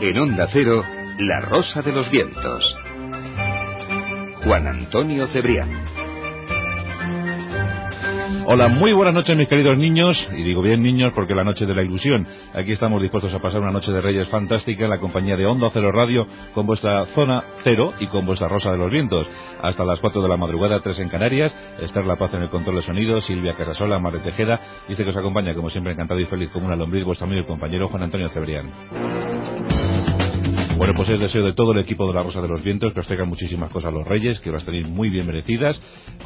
En Onda Cero, La Rosa de los Vientos. Juan Antonio Cebrián. Hola, muy buenas noches mis queridos niños, y digo bien niños porque la noche de la ilusión. Aquí estamos dispuestos a pasar una noche de Reyes fantástica en la compañía de Onda Cero Radio, con vuestra Zona Cero y con vuestra Rosa de los Vientos. Hasta las 4 de la madrugada, 3 en Canarias, Esther La Paz en el control de sonido, Silvia Casasola, Mare Tejeda, y este que os acompaña, como siempre, encantado y feliz como una lombriz, vuestro amigo y compañero Juan Antonio Cebrián. Bueno, pues es deseo de todo el equipo de la Rosa de los Vientos que os traigan muchísimas cosas los Reyes, que las tenéis muy bien merecidas.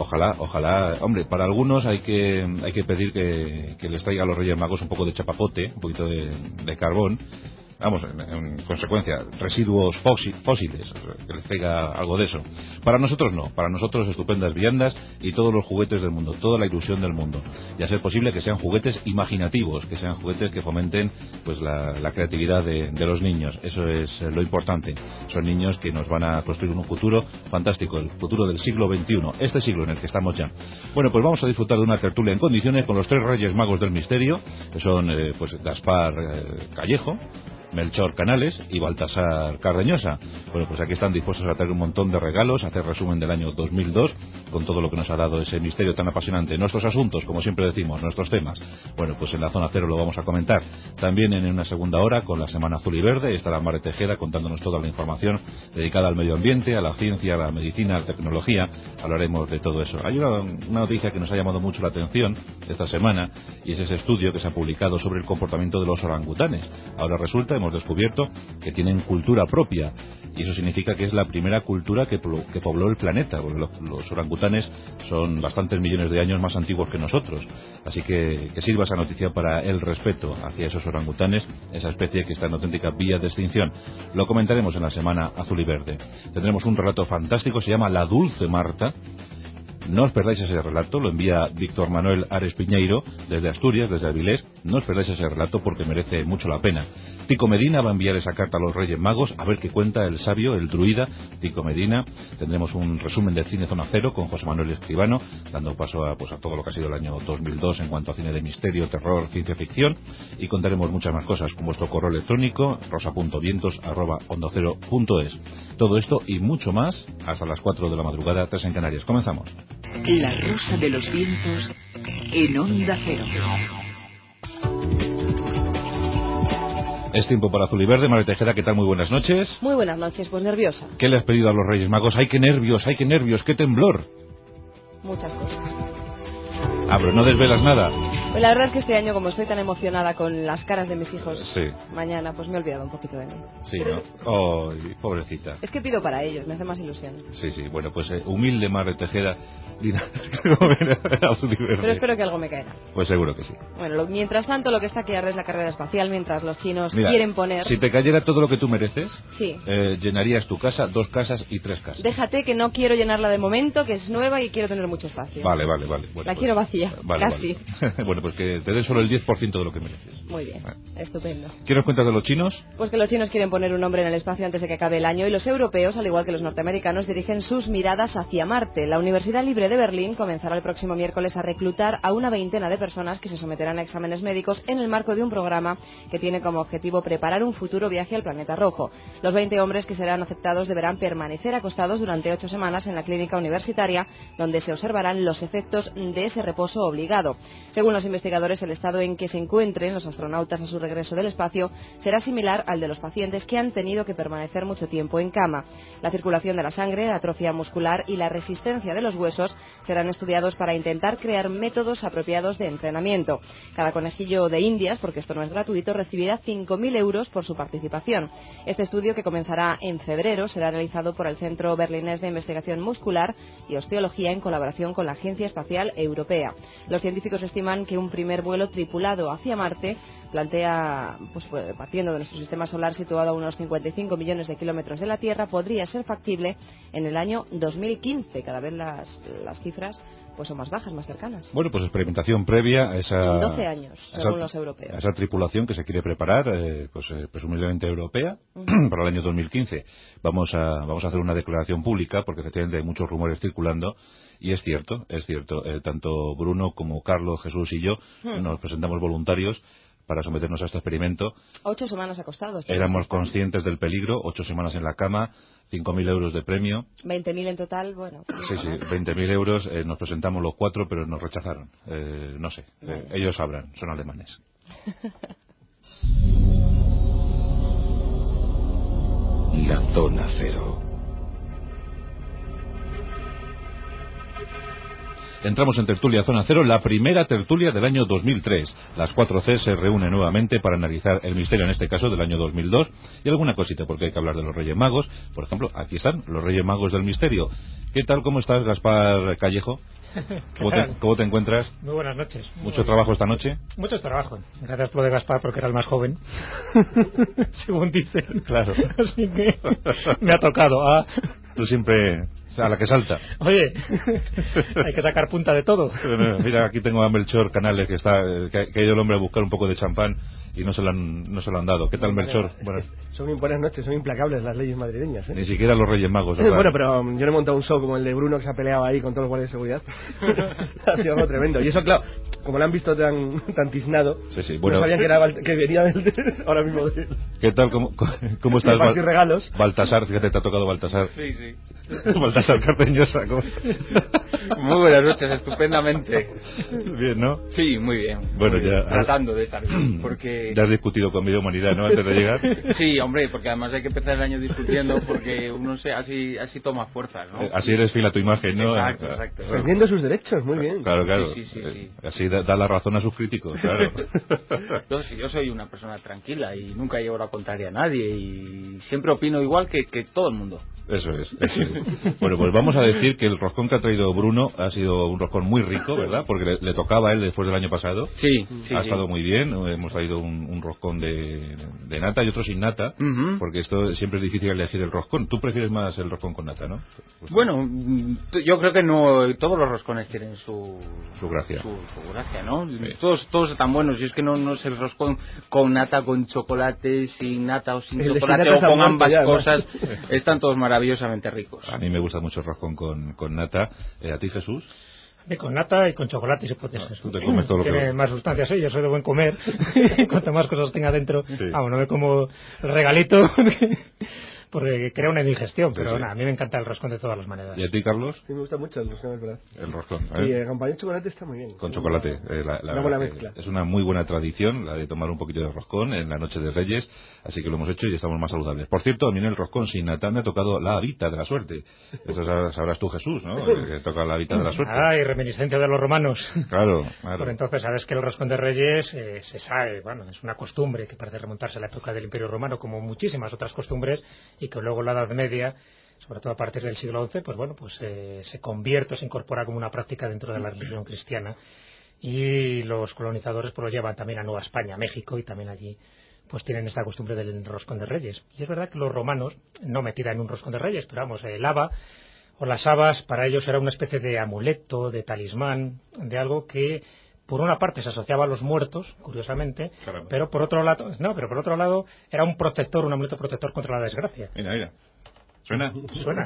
Ojalá, hombre, para algunos hay que pedir que les traiga a los Reyes Magos un poco de chapapote, un poquito de carbón. Vamos, en consecuencia, residuos fósiles, que les traiga algo de eso. Para nosotros no, para nosotros estupendas viandas y todos los juguetes del mundo, toda la ilusión del mundo. Y a ser posible que sean juguetes imaginativos, que sean juguetes que fomenten pues la creatividad de los niños. Eso es lo importante. Son niños que nos van a construir un futuro fantástico, el futuro del siglo XXI, este siglo en el que estamos ya. Bueno, pues vamos a disfrutar de una tertulia en condiciones con los tres Reyes Magos del Misterio, que son pues Gaspar Callejo, Melchor Canales y Baltasar Cardeñosa. Bueno, pues aquí están dispuestos a traer un montón de regalos, a hacer resumen del año 2002 con todo lo que nos ha dado ese misterio tan apasionante. Nuestros asuntos, como siempre decimos, nuestros temas. Bueno, pues en la Zona Cero lo vamos a comentar. También en una segunda hora con la Semana Azul y Verde estará Mare Tejeda contándonos toda la información dedicada al medio ambiente, a la ciencia, a la medicina, a la tecnología. Hablaremos de todo eso. Hay una noticia que nos ha llamado mucho la atención esta semana y es ese estudio que se ha publicado sobre el comportamiento de los orangutanes. Ahora resulta, hemos descubierto que tienen cultura propia y eso significa que es la primera cultura que pobló el planeta, porque los orangutanes son bastantes millones de años más antiguos que nosotros, así que sirva esa noticia para el respeto hacia esos orangutanes, esa especie que está en auténtica vía de extinción. Lo comentaremos en la Semana Azul y Verde. Tendremos un relato fantástico, se llama La Dulce Marta. No os perdáis ese relato, lo envía Víctor Manuel Ares Piñeiro desde Asturias, desde Avilés. No os perdáis ese relato porque merece mucho la pena. Tico Medina va a enviar esa carta a los Reyes Magos a ver qué cuenta el sabio, el druida Tico Medina. Tendremos un resumen del cine Zona Cero con José Manuel Escribano, dando paso a todo lo que ha sido el año 2002 en cuanto a cine de misterio, terror, ciencia ficción, y contaremos muchas más cosas con vuestro correo electrónico rosa.vientos@ondacero.es. Todo esto y mucho más hasta las 4 de la madrugada, 3 en Canarias. Comenzamos. La Rosa de los Vientos en Onda Cero. Es tiempo para Azul y Verde. Mare Tejeda, ¿qué tal? Muy buenas noches. Muy buenas noches, pues nerviosa. ¿Qué le has pedido a los Reyes Magos? ¡Ay, qué nervios, qué temblor! Muchas cosas. Ah, pero no desvelas nada. Pues la verdad es que este año, como estoy tan emocionada con las caras de mis hijos, sí, mañana, pues me he olvidado un poquito de mí. Sí, ¿no? Oh, pobrecita. Es que pido para ellos, me hace más ilusión. Sí, bueno, pues humilde Mare Tejeda dirá pero espero que algo me caerá. Pues seguro que sí. Bueno, mientras tanto, lo que está aquí ahora es la carrera espacial, mientras los chinos quieren poner... Si te cayera todo lo que tú mereces, sí, llenarías tu casa, 2 casas y 3 casas. Déjate que no quiero llenarla de momento, que es nueva y quiero tener mucho espacio. Vale. Bueno, la quiero vacía, casi. Vale. Bueno, pues que te den solo el 10% de lo que mereces. Muy bien, estupendo. ¿Qué nos cuentas de los chinos? Pues que los chinos quieren poner un hombre en el espacio antes de que acabe el año y los europeos, al igual que los norteamericanos, dirigen sus miradas hacia Marte. La Universidad Libre de Berlín comenzará el próximo miércoles a reclutar a una veintena de personas que se someterán a exámenes médicos en el marco de un programa que tiene como objetivo preparar un futuro viaje al planeta rojo. Los 20 hombres que serán aceptados deberán permanecer acostados durante 8 semanas en la clínica universitaria, donde se observarán los efectos de ese reposo obligado. Según los investigadores, el estado en que se encuentren los astronautas a su regreso del espacio será similar al de los pacientes que han tenido que permanecer mucho tiempo en cama. La circulación de la sangre, la atrofia muscular y la resistencia de los huesos serán estudiados para intentar crear métodos apropiados de entrenamiento. Cada conejillo de Indias, porque esto no es gratuito, recibirá 5.000 euros por su participación. Este estudio, que comenzará en febrero, será realizado por el Centro Berlinés de Investigación Muscular y Osteología en colaboración con la Agencia Espacial Europea. Los científicos estiman que un primer vuelo tripulado hacia Marte plantea, pues partiendo de nuestro sistema solar situado a unos 55 millones de kilómetros de la Tierra, podría ser factible en el año 2015. Cada vez las cifras pues son más bajas, más cercanas. Bueno, pues experimentación previa a esa... En 12 años, según los europeos. A esa tripulación que se quiere preparar, presumiblemente europea, para el año 2015. Vamos a hacer una declaración pública, porque efectivamente hay muchos rumores circulando, y es cierto, tanto Bruno como Carlos, Jesús y yo nos presentamos voluntarios para someternos a este experimento. 8 semanas acostados. Éramos conscientes del peligro, 8 semanas en la cama, 5.000 euros de premio. 20.000 en total, bueno. Sí, 20.000 euros. Nos presentamos los 4, pero nos rechazaron. No sé, ellos sabrán, son alemanes. La zona cero. Entramos en tertulia Zona Cero, la primera tertulia del año 2003. Las 4C se reúnen nuevamente para analizar el misterio, en este caso del año 2002, y alguna cosita, porque hay que hablar de los Reyes Magos. Por ejemplo, aquí están los Reyes Magos del misterio. ¿Qué tal, cómo estás, Gaspar Callejo? ¿Cómo te encuentras? Muy buenas noches. ¿Mucho trabajo esta noche? Mucho trabajo. Gracias por lo de Gaspar, porque era el más joven. Según dicen. Claro. Así que me ha tocado. Tú siempre a la que salta. Oye, hay que sacar punta de todo. Mira, aquí tengo a Melchor Canales, que ha ido el hombre a buscar un poco de champán y no se lo han dado. ¿Qué tal, Melchor? Buenas noches, son implacables las leyes madrileñas, ¿eh? Ni siquiera los Reyes Magos, ¿verdad? Bueno, pero yo no he montado un show como el de Bruno, que se ha peleado ahí con todos los guardias de seguridad. Ha sido algo tremendo. Y eso, claro, como lo han visto tan tiznado, bueno, no sabían que venía ahora mismo de... ¿Qué tal? ¿Cómo estás? Regalos. Baltasar, fíjate, te ha tocado Baltasar. Sí. Baltasar Cardeñosa. Muy buenas noches, estupendamente. Bien, ¿no? Sí, muy bien. Bueno, muy bien. ya... Tratando de estar bien, porque... Ya has discutido con Media Humanidad, ¿no? Antes de llegar. Sí, hombre, porque además hay que empezar el año discutiendo, porque uno así toma fuerzas, ¿no? Así eres fiel a tu imagen, ¿no? Exacto. Perdiendo sus derechos, muy bien. Claro. Sí. Así da la razón a sus críticos, claro. Yo soy una persona tranquila y nunca llevo la contraria a nadie y siempre opino igual que todo el mundo. Eso es. Bueno, pues vamos a decir que el roscón que ha traído Bruno ha sido un roscón muy rico, ¿verdad? Porque le tocaba a él después del año pasado. Sí. Ha estado muy bien. Hemos traído un roscón de nata y otro sin nata, porque esto siempre es difícil elegir el roscón. Tú prefieres más el roscón con nata, ¿no? Pues bueno, yo creo que no todos los roscones tienen su gracia. Su gracia, ¿no? Sí. Todos están buenos. Y es que no es el roscón con nata, con chocolate, sin nata o sin chocolate, o con ambas cosas. Están todos maravillosamente ricos. A mí me gusta mucho el roscón con nata. ¿A ti, Jesús? Con nata y con chocolate, si puedes. Tú te comes todo lo que... Tiene más sustancias, sí, yo soy de buen comer. Cuanto más cosas tenga dentro, no me como el regalito, porque crea una indigestión, pero a mí me encanta el roscón de todas las maneras. ¿Y a ti, Carlos? Sí, me gusta mucho el roscón, es verdad. El roscón, Y el acompañado de chocolate está muy bien. Con chocolate. Una buena mezcla. Es una muy buena tradición la de tomar un poquito de roscón en la noche de Reyes, así que lo hemos hecho y estamos más saludables. Por cierto, a mí en el roscón sin nata me ha tocado la habita de la suerte. Eso sabrás tú, Jesús, ¿no? Que toca la habita de la suerte. Y reminiscencia de los romanos. Claro. Por entonces, sabes que el roscón de Reyes se sabe, es una costumbre que parece remontarse a la época del Imperio Romano, como muchísimas otras costumbres, y que luego en la Edad Media, sobre todo a partir del siglo XI, se convierte, se incorpora como una práctica dentro de la religión cristiana, y los colonizadores lo llevan también a Nueva España, a México, y también allí tienen esta costumbre del roscón de Reyes. Y es verdad que los romanos no metían en un roscón de Reyes, pero el haba o las habas para ellos era una especie de amuleto, de talismán, de algo que por una parte se asociaba a los muertos, curiosamente, pero por otro lado era un protector, un amuleto protector contra la desgracia. Mira. ¿Suena? Suena.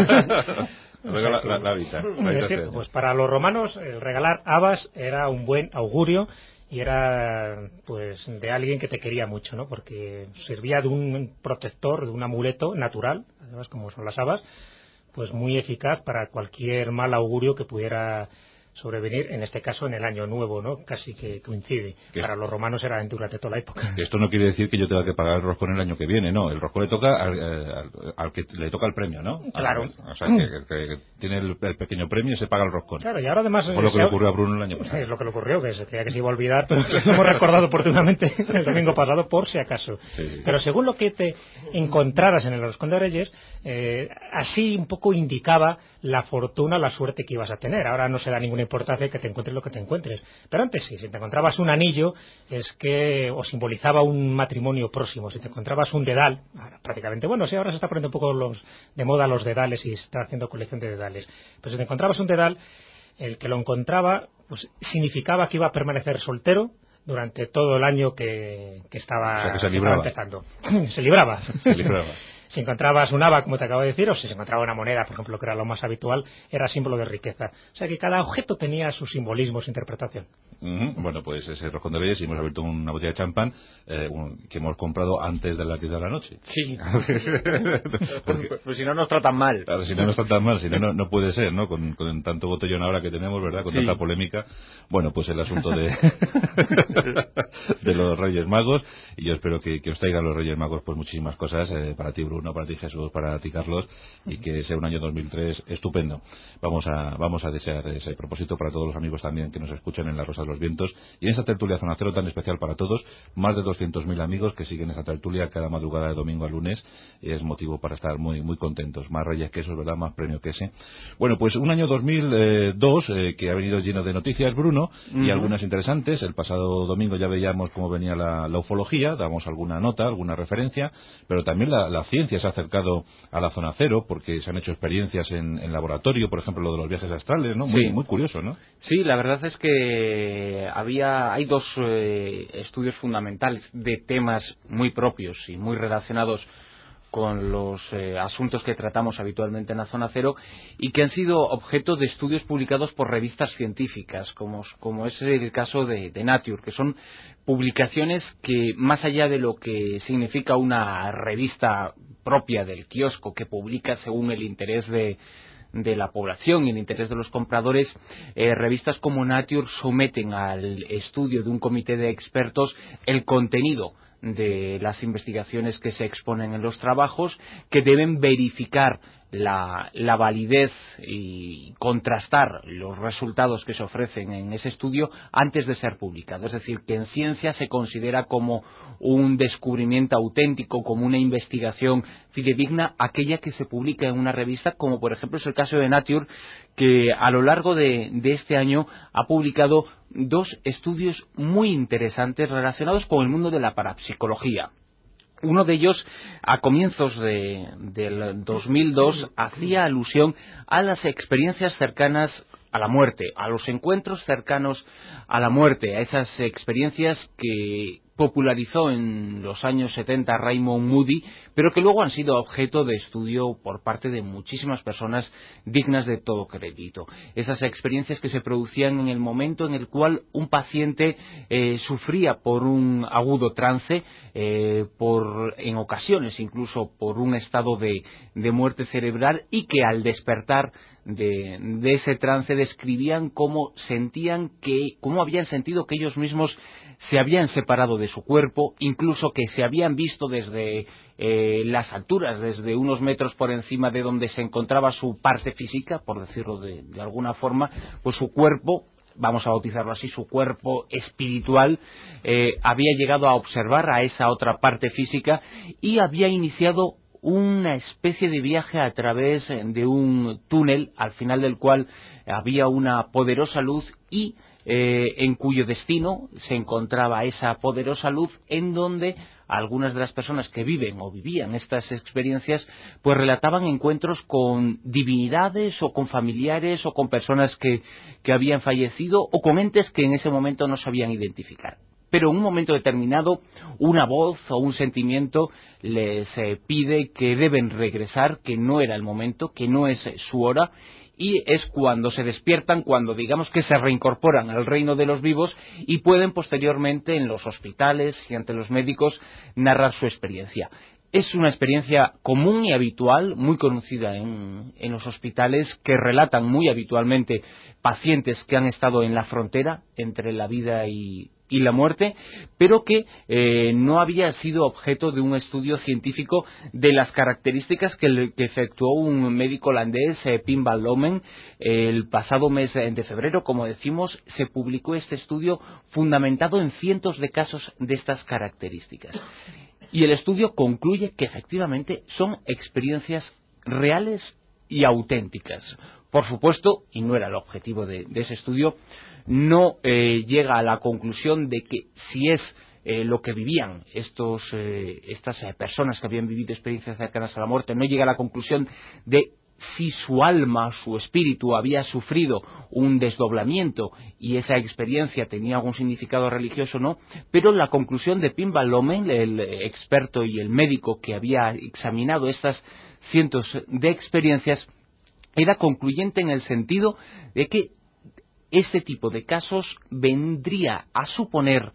la habita. Es decir, para los romanos el regalar habas era un buen augurio y era de alguien que te quería mucho, ¿no? Porque servía de un protector, de un amuleto natural, además como son las habas, muy eficaz para cualquier mal augurio que pudiera sobrevenir, en este caso en el año nuevo, ¿no? Casi que coincide. Para los romanos era durante toda la época. Esto no quiere decir que yo tenga que pagar el roscón el año que viene, no. El roscón le toca al que le toca el premio, ¿no? Claro. O sea, que tiene el pequeño premio y se paga el roscón. Claro, y ahora además... Fue lo que le ocurrió a Bruno el año pasado. Es lo que le ocurrió, que se creía que se iba a olvidar, pero lo hemos recordado oportunamente el domingo pasado, por si acaso. Sí. Pero según lo que te encontraras en el roscón de Reyes, así un poco indicaba la fortuna, la suerte que ibas a tener. Ahora no se da ninguna importancia que te encuentres lo que te encuentres. Pero antes sí, si te encontrabas un anillo, es que o simbolizaba un matrimonio próximo. Si te encontrabas un dedal, prácticamente, ahora se está poniendo un poco de moda los dedales y se está haciendo colección de dedales. Pero si te encontrabas un dedal, el que lo encontraba, significaba que iba a permanecer soltero durante todo el año que estaba empezando. Se libraba. Si encontrabas un haba, como te acabo de decir, o si se encontraba una moneda, por ejemplo, que era lo más habitual, era símbolo de riqueza. O sea que cada objeto tenía su simbolismo, su interpretación. Bueno, pues ese Roscón de Reyes, y hemos abierto una botella de champán que hemos comprado antes de las 10 de la noche. Sí. Pues si no nos tratan mal. Claro, si no nos tratan mal, si no puede ser, ¿no? Con tanto botellón ahora que tenemos, ¿verdad? Con tanta polémica. Bueno, pues el asunto de los Reyes Magos, y yo espero que os traigan los Reyes Magos pues muchísimas cosas para ti, Bruno, para ti, Jesús, para ti, Carlos, y que sea un año 2003 estupendo. Vamos a desear ese propósito para todos los amigos también que nos escuchan en La Rosa de los Vientos y en esta tertulia Zona Cero tan especial para todos. Más de 200.000 amigos que siguen esta tertulia cada madrugada de domingo a lunes, y es motivo para estar muy muy contentos. Más Reyes que esos, ¿verdad? Más premio que ese. Bueno, pues un año 2002 que ha venido lleno de noticias, Bruno, y algunas interesantes. El pasado domingo ya veíamos cómo venía la ufología, damos alguna nota, alguna referencia, pero también la ciencia se ha acercado a la Zona Cero porque se han hecho experiencias en laboratorio, por ejemplo, lo de los viajes astrales, ¿no? Muy curioso, ¿no? Sí, la verdad es que hay dos estudios fundamentales de temas muy propios y muy relacionados con los asuntos que tratamos habitualmente en la Zona Cero y que han sido objeto de estudios publicados por revistas científicas, como es el caso de Nature, que son publicaciones que, más allá de lo que significa una revista propia del kiosco que publica según el interés de la población y el interés de los compradores, revistas como Nature someten al estudio de un comité de expertos el contenido de las investigaciones que se exponen en los trabajos, que deben verificar la validez y contrastar los resultados que se ofrecen en ese estudio antes de ser publicado. Es decir, que en ciencia se considera como un descubrimiento auténtico, como una investigación fidedigna, aquella que se publica en una revista, como por ejemplo es el caso de Nature, que a lo largo de este año ha publicado dos estudios muy interesantes relacionados con el mundo de la parapsicología. Uno de ellos, a comienzos del 2002, hacía alusión a las experiencias cercanas a la muerte, a los encuentros cercanos a la muerte, a esas experiencias que popularizó en los años 70 Raymond Moody, pero que luego han sido objeto de estudio por parte de muchísimas personas dignas de todo crédito. Esas experiencias que se producían en el momento en el cual un paciente sufría por un agudo trance, en ocasiones incluso por un estado de muerte cerebral, y que al despertar de ese trance describían cómo habían sentido que ellos mismos se habían separado de su cuerpo, incluso que se habían visto desde las alturas, desde unos metros por encima de donde se encontraba su parte física, por decirlo de alguna forma, pues su cuerpo, vamos a bautizarlo así, su cuerpo espiritual, había llegado a observar a esa otra parte física y había iniciado una especie de viaje a través de un túnel, al final del cual había una poderosa luz y en cuyo destino se encontraba esa poderosa luz, en donde algunas de las personas que viven o vivían estas experiencias pues relataban encuentros con divinidades o con familiares o con personas que habían fallecido o con entes que en ese momento no sabían identificar. Pero en un momento determinado una voz o un sentimiento les pide que deben regresar, que no era el momento, que no es su hora, y es cuando se despiertan, cuando digamos que se reincorporan al reino de los vivos y pueden posteriormente en los hospitales y ante los médicos narrar su experiencia. Es una experiencia común y habitual, muy conocida en los hospitales, que relatan muy habitualmente pacientes que han estado en la frontera entre la vida y la muerte, pero que no había sido objeto de un estudio científico de las características que efectuó un médico holandés, Pim van Lommel. El pasado mes de febrero, como decimos, se publicó este estudio fundamentado en cientos de casos de estas características. Y el estudio concluye que efectivamente son experiencias reales y auténticas. Por supuesto, y no era el objetivo de ese estudio, no llega a la conclusión de que si es lo que vivían estas personas que habían vivido experiencias cercanas a la muerte, no llega a la conclusión de si su alma, su espíritu había sufrido un desdoblamiento y esa experiencia tenía algún significado religioso o no, pero la conclusión de Pim Van Lommel, el experto y el médico que había examinado estas cientos de experiencias, era concluyente en el sentido de que este tipo de casos vendría a suponer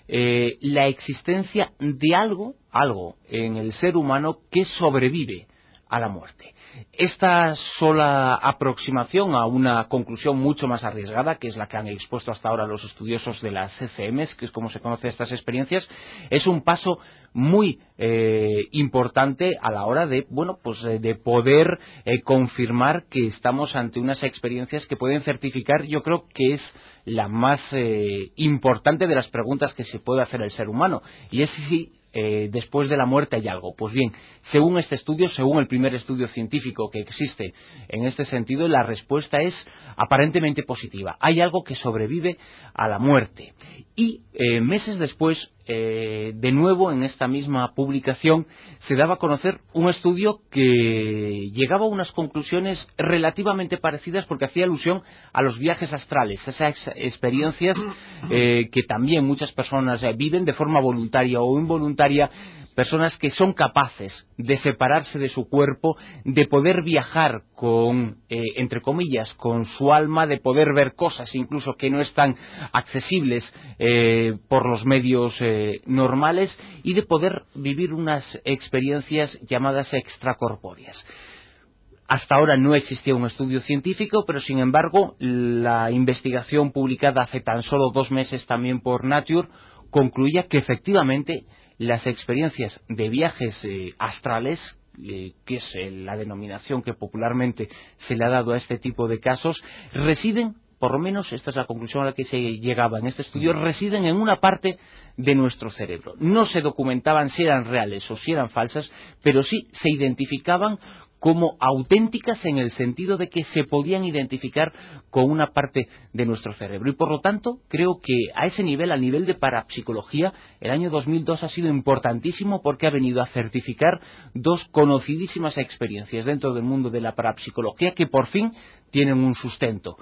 la existencia de algo en el ser humano que sobrevive a la muerte. Esta sola aproximación a una conclusión mucho más arriesgada, que es la que han expuesto hasta ahora los estudiosos de las CCMs, que es como se conoce estas experiencias, es un paso muy importante a la hora de, de poder confirmar que estamos ante unas experiencias que pueden certificar, yo creo que es la más importante de las preguntas que se puede hacer el ser humano, y es si después de la muerte hay algo. Pues bien, según este estudio, según el primer estudio científico que existe en este sentido, la respuesta es aparentemente positiva. Hay algo que sobrevive a la muerte. Y meses después, de nuevo en esta misma publicación, se daba a conocer un estudio que llegaba a unas conclusiones relativamente parecidas, porque hacía alusión a los viajes astrales, esas experiencias que también muchas personas viven de forma voluntaria o involuntaria, personas que son capaces de separarse de su cuerpo, de poder viajar con, entre comillas, con su alma, de poder ver cosas incluso que no están accesibles por los medios normales, y de poder vivir unas experiencias llamadas extracorpóreas. Hasta ahora no existía un estudio científico, pero sin embargo la investigación publicada hace tan solo 2 meses también por Nature concluía que efectivamente las experiencias de viajes astrales, que es la denominación que popularmente se le ha dado a este tipo de casos, residen, por lo menos esta es la conclusión a la que se llegaba en este estudio, residen en una parte de nuestro cerebro. No se documentaban si eran reales o si eran falsas, pero sí se identificaban como auténticas, en el sentido de que se podían identificar con una parte de nuestro cerebro. Y por lo tanto, creo que a ese nivel, al nivel de parapsicología, el año 2002 ha sido importantísimo, porque ha venido a certificar 2 conocidísimas experiencias dentro del mundo de la parapsicología que por fin tienen un sustento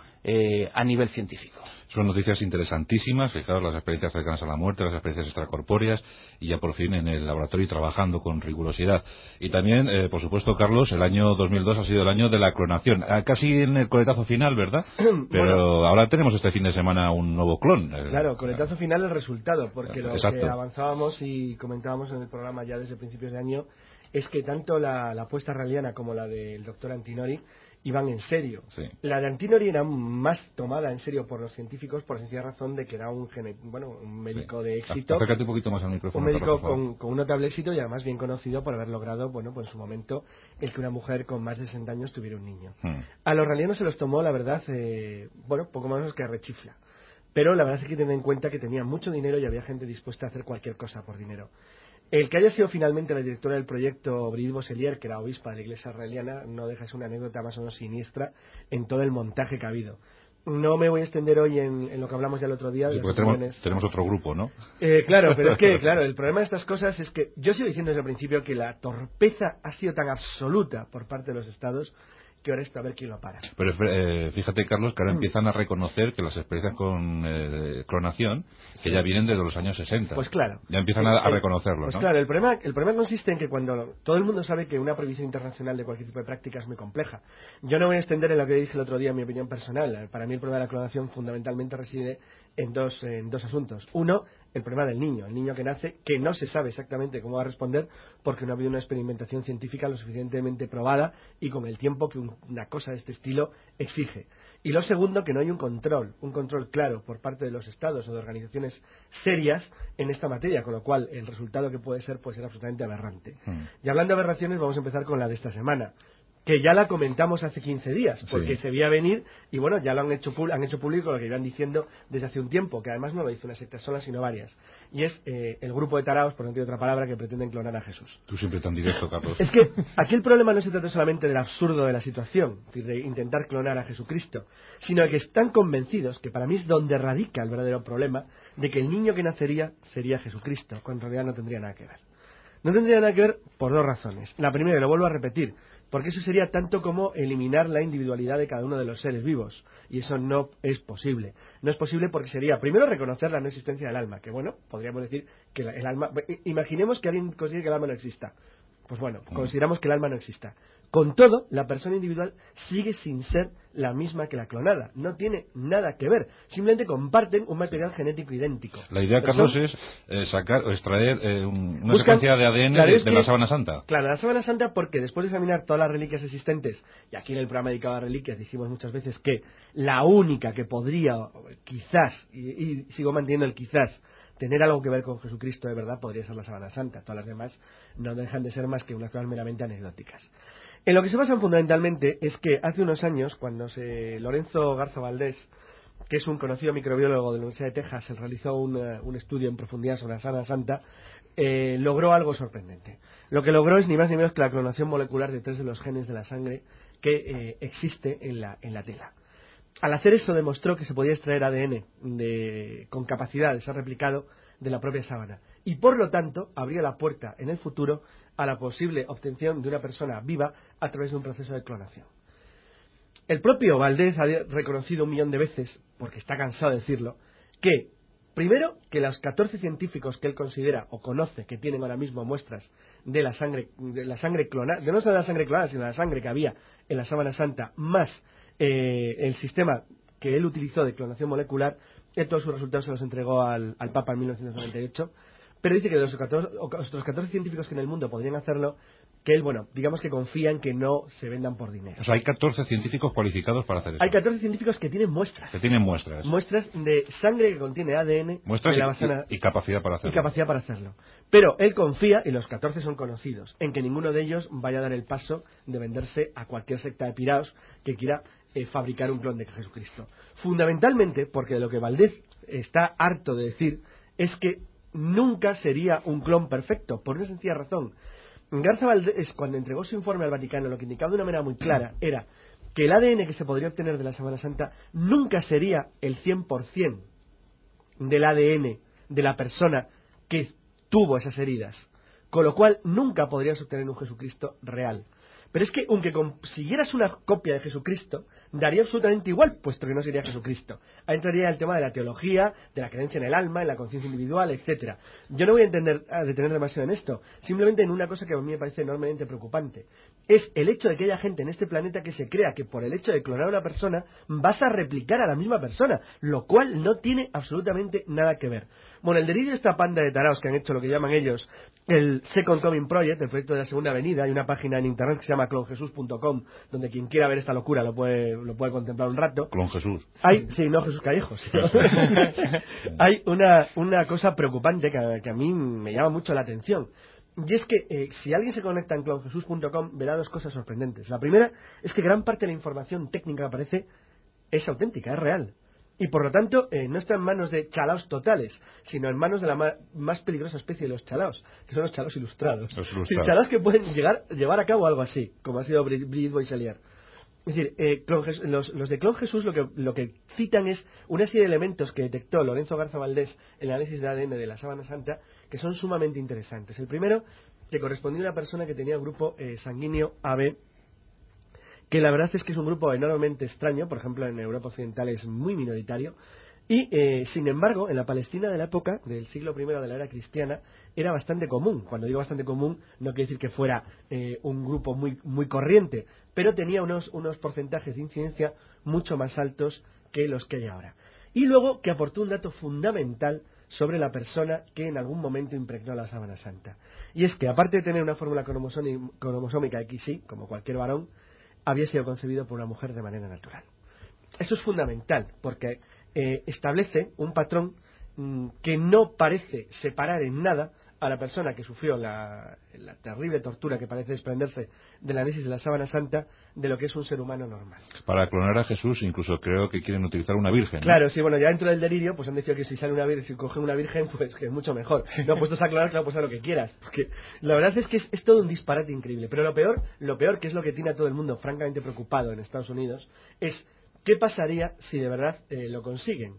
a nivel científico. Son noticias interesantísimas, fijaos, las experiencias cercanas a la muerte, las experiencias extracorpóreas, y ya por fin en el laboratorio trabajando con rigurosidad. Y también, por supuesto, Carlos, el año 2002 ha sido el año de la clonación, casi en el coletazo final, ¿verdad? Pero bueno, ahora tenemos este fin de semana un nuevo clon. Claro, coletazo final el resultado, porque lo que avanzábamos y comentábamos en el programa ya desde principios de año es que tanto la apuesta raeliana como la del doctor Antinori iban en serio. Sí. La de Antinori era más tomada en serio por los científicos, por la sencilla razón de que era un médico de éxito. Acércate un poquito más al micrófono. Un médico con un notable éxito, y además bien conocido por haber logrado, pues en su momento, el que una mujer con más de 60 años tuviera un niño. A los raelianos se los tomó, la verdad, poco menos que rechifla. Pero la verdad es que tienen en cuenta que tenían mucho dinero y había gente dispuesta a hacer cualquier cosa por dinero. El que haya sido finalmente la directora del proyecto, Brigitte Bosselier, que era obispa de la iglesia israeliana, no deja de ser una anécdota más o menos siniestra en todo el montaje que ha habido. No me voy a extender hoy en lo que hablamos ya el otro día. Sí, porque tenemos otro grupo, ¿no? Claro, pero es que, el problema de estas cosas es que yo sigo diciendo desde el principio que la torpeza ha sido tan absoluta por parte de los estados que ahora está a ver quién lo para. Pero fíjate, Carlos, que ahora empiezan a reconocer que las experiencias con clonación, que ya vienen desde los años 60. Pues claro. Ya empiezan a reconocerlo, pues ¿no? Claro, el problema consiste en que cuando todo el mundo sabe que una prohibición internacional de cualquier tipo de práctica es muy compleja. Yo no voy a extender en lo que dije el otro día mi opinión personal. Para mí el problema de la clonación fundamentalmente reside en dos asuntos. Uno, el problema del niño, el niño que nace, que no se sabe exactamente cómo va a responder porque no ha habido una experimentación científica lo suficientemente probada y con el tiempo que una cosa de este estilo exige. Y lo segundo, que no hay un control claro por parte de los estados o de organizaciones serias en esta materia, con lo cual el resultado que puede ser absolutamente aberrante. Y hablando de aberraciones, vamos a empezar con la de esta semana, que ya la comentamos hace 15 días, porque se veía venir, y ya lo han hecho público lo que iban diciendo desde hace un tiempo, que además no lo hizo una secta sola, sino varias. Y es el grupo de taraos, por no decir otra palabra, que pretenden clonar a Jesús. Tú siempre tan directo, Carlos. Es que aquí el problema no se trata solamente del absurdo de la situación, es decir, de intentar clonar a Jesucristo, sino de que están convencidos, que para mí es donde radica el verdadero problema, de que el niño que nacería sería Jesucristo, cuando en realidad no tendría nada que ver. No tendría nada que ver por 2 razones. La primera, y lo vuelvo a repetir, porque eso sería tanto como eliminar la individualidad de cada uno de los seres vivos, y eso no es posible. No es posible porque sería, primero, reconocer la no existencia del alma, que bueno, podríamos decir que el alma... Imaginemos que alguien considere que el alma no exista. Pues bueno, consideramos que el alma no exista. Con todo, la persona individual sigue sin ser la misma que la clonada. No tiene nada que ver. Simplemente comparten un material genético idéntico. La idea, Carlos, es sacar o extraer una secuencia de ADN de la sábana santa. Claro, la sábana santa, porque después de examinar todas las reliquias existentes, y aquí en el programa dedicado a reliquias dijimos muchas veces que la única que podría, quizás, y sigo manteniendo el quizás, tener algo que ver con Jesucristo de verdad, podría ser la sábana santa. Todas las demás no dejan de ser más que unas cosas meramente anecdóticas. En lo que se basan fundamentalmente es que hace unos años, cuando Lorenzo Garza Valdés, que es un conocido microbiólogo de la Universidad de Texas, realizó un estudio en profundidad sobre la sábana santa, logró algo sorprendente. Lo que logró es ni más ni menos que la clonación molecular de 3 de los genes de la sangre que existe en la tela. Al hacer eso demostró que se podía extraer ADN con capacidad de ser replicado de la propia sábana, y por lo tanto abría la puerta en el futuro a la posible obtención de una persona viva a través de un proceso de clonación. El propio Valdés ha reconocido 1.000.000 de veces, porque está cansado de decirlo, que primero, que los 14 científicos que él considera o conoce que tienen ahora mismo muestras de la sangre clonada, no solo de la sangre clonada, sino de la sangre que había en la sábana santa, más el sistema que él utilizó de clonación molecular, todos sus resultados se los entregó al Papa en 1998, pero dice que de los otros 14 científicos que en el mundo podrían hacerlo, que él, bueno, digamos que confía en que no se vendan por dinero. O sea, hay 14 científicos cualificados para hacer eso. Hay 14 científicos que tienen muestras. Que tienen muestras. Muestras de sangre que contiene ADN. Muestras de la basana, y capacidad para hacerlo. Y capacidad para hacerlo. Pero él confía, y los 14 son conocidos, en que ninguno de ellos vaya a dar el paso de venderse a cualquier secta de piraos que quiera fabricar un clon de Jesucristo. Fundamentalmente porque lo que Valdés está harto de decir es que nunca sería un clon perfecto, por una sencilla razón. Garza Valdés, cuando entregó su informe al Vaticano, lo que indicaba de una manera muy clara era que el ADN que se podría obtener de la Sábana Santa nunca sería el 100% del ADN de la persona que tuvo esas heridas, con lo cual nunca podrías obtener un Jesucristo real. Pero es que aunque consiguieras una copia de Jesucristo, daría absolutamente igual, puesto que no sería Jesucristo. Ahí entraría el tema de la teología, de la creencia en el alma, en la conciencia individual, etcétera. Yo no voy a detener demasiado en esto, simplemente en una cosa que a mí me parece enormemente preocupante. Es el hecho de que haya gente en este planeta que se crea que por el hecho de clonar a una persona vas a replicar a la misma persona, lo cual no tiene absolutamente nada que ver. Bueno, el delirio de esta panda de taraos que han hecho lo que llaman ellos el Second Coming Project, el proyecto de la Segunda Venida, hay una página en internet que se llama clonjesus.com, donde quien quiera ver esta locura lo puede contemplar un rato. Clon Jesús. Sí, no Jesús Callejos. Hay una cosa preocupante que a mí me llama mucho la atención. Y es que si alguien se conecta en clonjesus.com verá dos cosas sorprendentes. La primera es que gran parte de la información técnica que aparece es auténtica, es real. Y por lo tanto no está en manos de chalaos totales, sino en manos de la más peligrosa especie de los chalaos, que son los chalaos ilustrados. Chalaos que pueden llevar a cabo algo así, como ha sido Brigitte Boisselier. Es decir, los de Clon Jesús lo que citan es una serie de elementos que detectó Lorenzo Garza Valdés en el análisis de ADN de la Sábana Santa, que son sumamente interesantes. El primero, que correspondía a una persona que tenía grupo sanguíneo AB, que la verdad es que es un grupo enormemente extraño, por ejemplo en Europa Occidental es muy minoritario, y sin embargo en la Palestina de la época, del siglo I de la era cristiana, era bastante común. Cuando digo bastante común no quiere decir que fuera un grupo muy, muy corriente, pero tenía unos porcentajes de incidencia mucho más altos que los que hay ahora. Y luego que aportó un dato fundamental sobre la persona que en algún momento impregnó la Sábana Santa, y es que aparte de tener una fórmula cromosómica XY, como cualquier varón, había sido concebido por una mujer de manera natural. Eso es fundamental porque establece un patrón que no parece separar en nada a la persona que sufrió la terrible tortura que parece desprenderse del análisis de la Sábana Santa de lo que es un ser humano normal. Para clonar a Jesús incluso creo que quieren utilizar una virgen, ¿no? Claro, sí, bueno, ya dentro del delirio pues han decidido que si sale una virgen, si cogen una virgen, pues que es mucho mejor. No, puestos a clonar, claro, pues a lo que quieras. Porque la verdad es que es todo un disparate increíble. Pero lo peor, que es lo que tiene a todo el mundo francamente preocupado en Estados Unidos, es ¿qué pasaría si de verdad lo consiguen?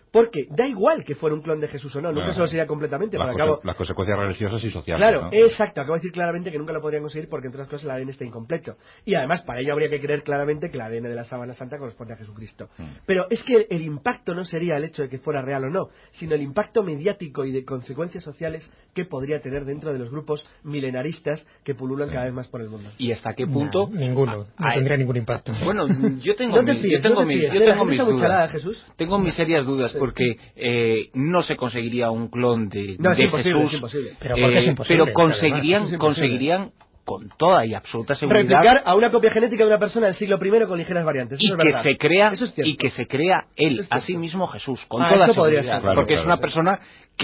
porque da igual que fuera un clon de Jesús o no, nunca se lo sería completamente. Las consecuencias religiosas y sociales. Claro, ¿no? exacto, acabo de decir claramente que nunca lo podrían conseguir porque entre otras cosas el ADN está incompleto. Y además para ello habría que creer claramente que el ADN de la sábana santa corresponde a Jesucristo. Pero es que el impacto no sería el hecho de que fuera real o no, sino el impacto mediático y de consecuencias sociales que podría tener dentro de los grupos milenaristas que pululan cada vez más por el mundo. ¿Y hasta qué punto? Ninguno, no tendría ningún impacto. Bueno, yo tengo mis dudas. Jesús? Tengo mis serias dudas porque no se conseguiría un clon de Jesús. Es imposible. Pero conseguirían con toda y absoluta seguridad replicar a una copia genética de una persona del siglo I con ligeras variantes. Y que se crea él, a sí mismo Jesús, con toda seguridad. Porque es una persona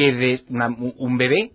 un bebé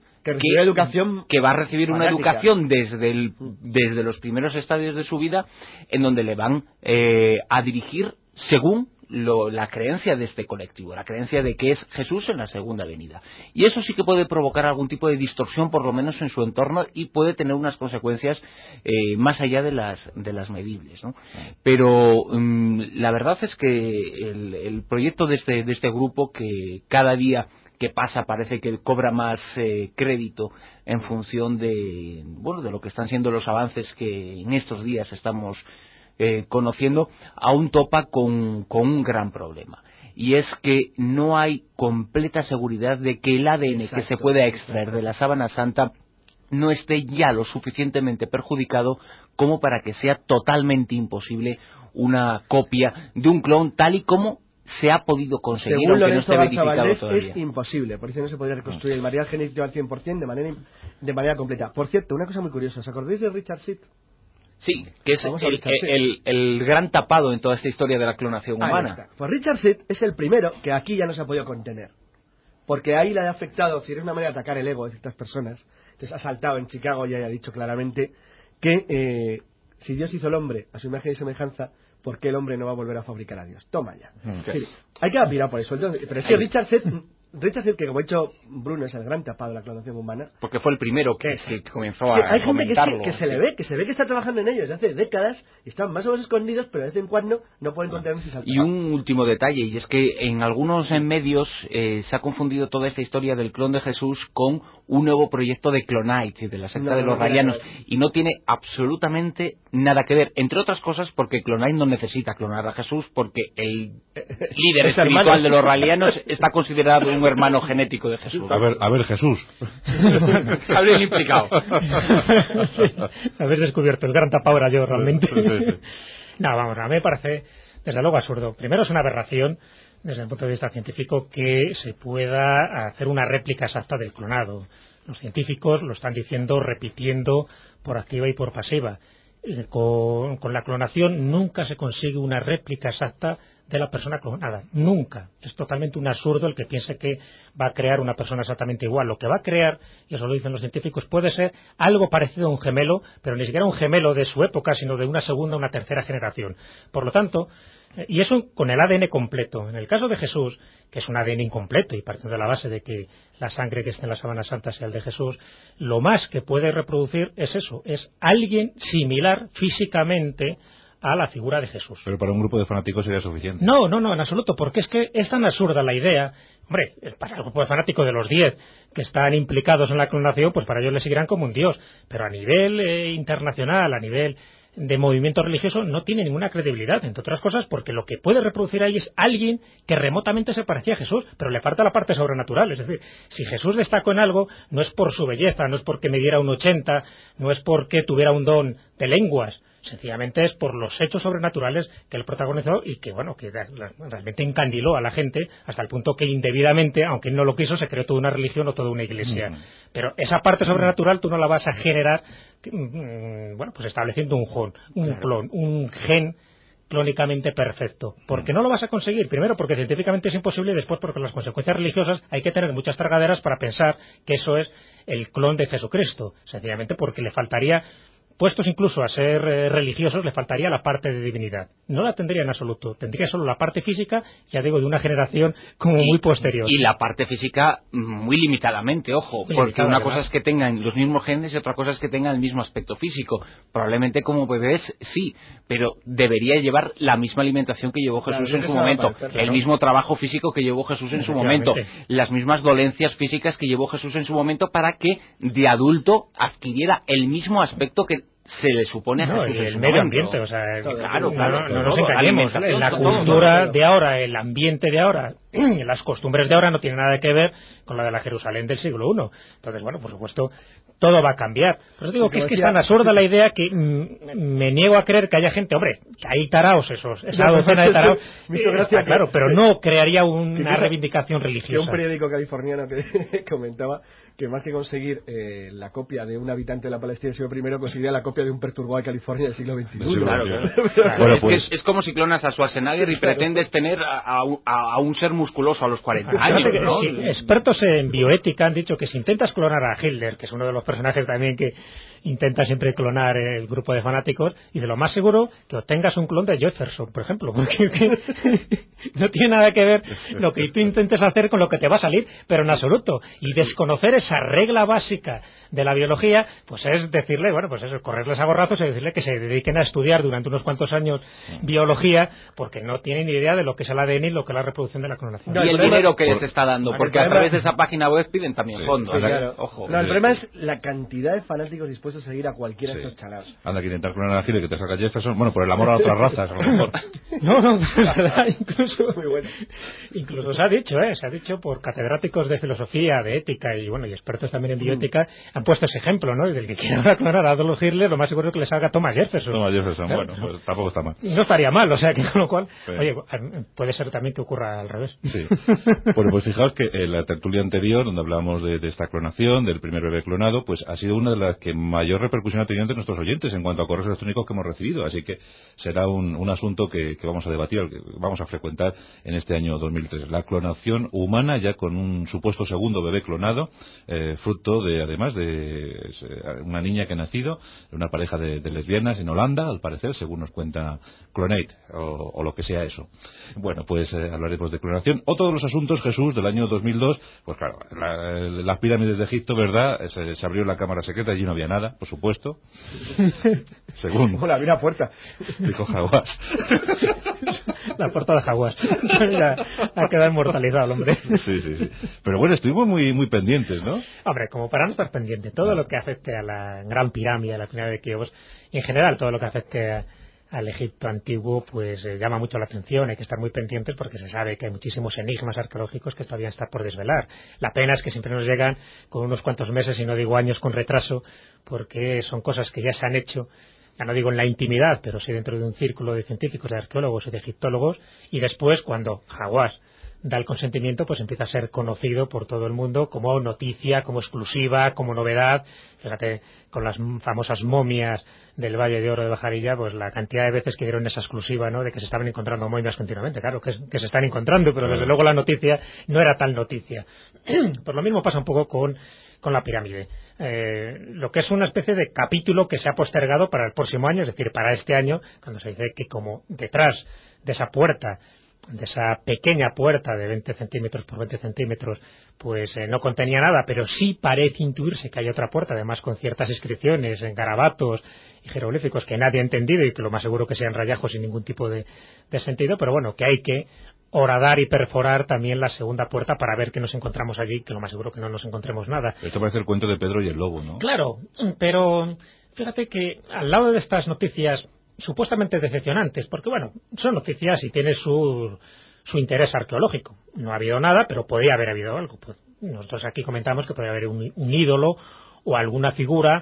que va a recibir una educación desde los primeros estadios de su vida, en donde le van a dirigir según la creencia de este colectivo, la creencia de que es Jesús en la segunda venida. Y eso sí que puede provocar algún tipo de distorsión, por lo menos en su entorno, y puede tener unas consecuencias más allá de las medibles, ¿no? Pero la verdad es que el proyecto de este grupo, que cada día que pasa parece que cobra más crédito en función de lo que están siendo los avances que en estos días estamos conociendo, aún topa con un gran problema, y es que no hay completa seguridad de que el ADN que se pueda extraer de la sábana santa no esté ya lo suficientemente perjudicado como para que sea totalmente imposible una copia de un clon tal y como se ha podido conseguir, según aunque no esté verificado todavía. Es imposible, por eso no se podría reconstruir el material genético al 100% de manera completa. Por cierto, una cosa muy curiosa, ¿os acordáis de Richard Schitt? Sí, que es el gran tapado en toda esta historia de la clonación humana. Pues Richard Schitt es el primero que aquí ya no se ha podido contener, porque ahí le ha afectado, es una manera de atacar el ego de ciertas personas. Entonces ha saltado en Chicago y ha dicho claramente que si Dios hizo el hombre a su imagen y semejanza, ¿por qué el hombre no va a volver a fabricar a Dios? Toma ya. Sí, hay que apirar por eso. Entonces, pero es que Richard Schitt, que como ha dicho Bruno, es el gran tapado de la clonación humana. Porque fue el primero que comenzó a hay comentarlo. Gente que se ve que está trabajando en ello desde hace décadas y están más o menos escondidos, pero de vez en cuando no pueden contenerse y saltar. Y un último detalle, y es que en algunos medios se ha confundido toda esta historia del clon de Jesús con un nuevo proyecto de Clonite, de la secta de los Rayanos, y no tiene absolutamente nada que ver, entre otras cosas porque Clonite no necesita clonar a Jesús, porque el líder espiritual de los Rayanos está considerado un hermano genético de Jesús. A ver Jesús. Habría implicado. Habéis descubierto el gran tapado era yo realmente. Sí. No, vamos, a mí me parece desde luego absurdo. Primero, es una aberración desde el punto de vista científico que se pueda hacer una réplica exacta del clonado. Los científicos lo están diciendo, repitiendo por activa y por pasiva. Con la clonación nunca se consigue una réplica exacta de la persona clonada, nunca. Es totalmente un absurdo el que piense que va a crear una persona exactamente igual. Lo que va a crear, y eso lo dicen los científicos, puede ser algo parecido a un gemelo, pero ni siquiera un gemelo de su época, sino de una segunda o una tercera generación. Por lo tanto, y eso con el ADN completo. En el caso de Jesús, que es un ADN incompleto, y partiendo de la base de que la sangre que está en la sábana santa sea el de Jesús, lo más que puede reproducir es eso, es alguien similar físicamente a la figura de Jesús. Pero para un grupo de fanáticos sería suficiente. No, en absoluto, porque es que es tan absurda la idea. Hombre, para el grupo de fanáticos de los 10 que están implicados en la clonación, pues para ellos le seguirán como un dios. Pero a nivel internacional, a nivel de movimiento religioso, no tiene ninguna credibilidad, entre otras cosas porque lo que puede reproducir ahí es alguien que remotamente se parecía a Jesús, pero le falta la parte sobrenatural. Es decir, si Jesús destacó en algo, no es por su belleza, no es porque midiera un 80, no es porque tuviera un don de lenguas, sencillamente es por los hechos sobrenaturales que él protagonizó y que, bueno, que realmente encandiló a la gente hasta el punto que indebidamente, aunque él no lo quiso, se creó toda una religión o toda una iglesia. Pero esa parte sobrenatural tú no la vas a generar, bueno, pues estableciendo un clon, un gen clónicamente perfecto. ¿Por qué no lo vas a conseguir? Primero porque científicamente es imposible, y después porque las consecuencias religiosas hay que tener muchas tragaderas para pensar que eso es el clon de Jesucristo, sencillamente porque le faltaría puestos incluso a ser religiosos, le faltaría la parte de divinidad. No la tendría en absoluto, tendría solo la parte física, ya digo, de una generación como muy posterior. Y la parte física muy limitadamente, ojo, Muy porque limitada, una además. cosa es que tengan los mismos genes y otra cosa es que tengan el mismo aspecto físico. Probablemente como bebés sí, pero debería llevar la misma alimentación que llevó Jesús en su momento, el mismo trabajo físico que llevó Jesús en su momento, las mismas dolencias físicas que llevó Jesús en su momento, para que de adulto adquiriera el mismo aspecto que se le supone a Jesús en el su medio momento. ambiente, o sea, claro, no nos todo, engañemos, la cultura de ahora, el ambiente de ahora, las costumbres de ahora no tienen nada que ver con la de la Jerusalén del siglo I. Entonces, bueno, por supuesto, todo va a cambiar. Por eso digo que es tan absurda la idea que me niego a creer que haya gente, hombre, que hay taraos esos, esa docena de taraos, está claro, pero no crearía una reivindicación religiosa. Un periódico californiano que comentaba que más que conseguir la copia de un habitante de la Palestina del siglo I, conseguiría la copia de un perturbado de California del siglo XXI. Claro. Bueno, pues es como si clonas a Schwarzenegger y pretendes tener a un ser musculoso a los 40 años, ¿no? Sí, expertos en bioética han dicho que si intentas clonar a Hitler, que es uno de los personajes también que intenta siempre clonar el grupo de fanáticos, y de lo más seguro que obtengas un clon de Jefferson, por ejemplo, porque no tiene nada que ver lo que tú intentes hacer con lo que te va a salir, pero en absoluto. Y desconocer esa regla básica de la biología, pues es decirle, bueno, pues eso, correrles a gorrazos y decirle que se dediquen a estudiar durante unos cuantos años biología, porque no tienen ni idea de lo que es el ADN y lo que es la reproducción de la clonación. Y el dinero que les está dando, porque a través de esa página web piden también fondos. Sí, claro. Ojo. No, el problema es la cantidad de fanáticos dispuestos a seguir a cualquiera de estos chalados. Anda, que intentar clonar a Hitler que te salga Jefferson, bueno, por el amor a otras razas, a lo mejor. No, de verdad, incluso se ha dicho por catedráticos de filosofía, de ética y bueno, y expertos también en bioética, han puesto ese ejemplo, ¿no? Y del que quiera clonar a Adolf Hitler, lo más seguro es que le salga Thomas Jefferson. Thomas Jefferson, bueno, pues tampoco está mal. No estaría mal, o sea, que con lo cual, oye, puede ser también que ocurra al revés. Sí. Bueno, pues fijaos que en la tertulia anterior, donde hablábamos de esta clonación, del primer bebé clonado, pues ha sido una de las que mayor repercusión ha tenido entre nuestros oyentes en cuanto a correos electrónicos que hemos recibido, así que será un asunto que vamos a debatir, que vamos a frecuentar en este año 2003. La clonación humana, ya con un supuesto segundo bebé clonado, fruto de, además, de una niña que ha nacido, de una pareja de lesbianas en Holanda, al parecer, según nos cuenta Clonate, o lo que sea eso. Bueno, pues hablaremos de clonación. Otro de los asuntos, Jesús, del año 2002, pues claro, las pirámides de Egipto, ¿verdad? Se abrió la cámara secreta, allí no había nada, por supuesto. Según... Hola, había una puerta. Dijo Hawass. La puerta de Hawass. Ya ha quedado inmortalizado el hombre. Sí. Pero bueno, estuvimos muy pendientes, ¿no? Hombre, como para no estar pendiente, todo lo que afecte a la Gran Pirámide, a la Pirámide de Keops, y en general todo lo que afecte al Egipto antiguo, pues llama mucho la atención. Hay que estar muy pendientes porque se sabe que hay muchísimos enigmas arqueológicos que todavía están por desvelar. La pena es que siempre nos llegan con unos cuantos meses, y no digo años, con retraso, porque son cosas que ya se han hecho, ya no digo en la intimidad, pero sí dentro de un círculo de científicos, de arqueólogos y de egiptólogos, y después, cuando Hawass da el consentimiento, pues empieza a ser conocido por todo el mundo como noticia, como exclusiva, como novedad. Fíjate, con las famosas momias del Valle de Oro de Bajarilla, pues la cantidad de veces que dieron esa exclusiva, ¿no?, de que se estaban encontrando momias continuamente. Claro que se están encontrando, pero desde luego la noticia no era tal noticia. Pues lo mismo pasa un poco con la pirámide. Lo que es una especie de capítulo que se ha postergado para el próximo año, es decir, para este año, cuando se dice que como detrás de esa puerta, de esa pequeña puerta de 20 centímetros por 20 centímetros, pues no contenía nada, pero sí parece intuirse que hay otra puerta, además con ciertas inscripciones en garabatos y jeroglíficos que nadie ha entendido y que lo más seguro que sean rayajos sin ningún tipo de sentido, pero bueno, que hay que horadar y perforar también la segunda puerta para ver qué nos encontramos allí, que lo más seguro que no nos encontremos nada. Esto parece el cuento de Pedro y el lobo, ¿no? Claro, pero fíjate que al lado de estas noticias supuestamente decepcionantes, porque bueno, son noticias y tiene su interés arqueológico. No ha habido nada, pero podría haber habido algo. Pues nosotros aquí comentamos que podría haber un ídolo o alguna figura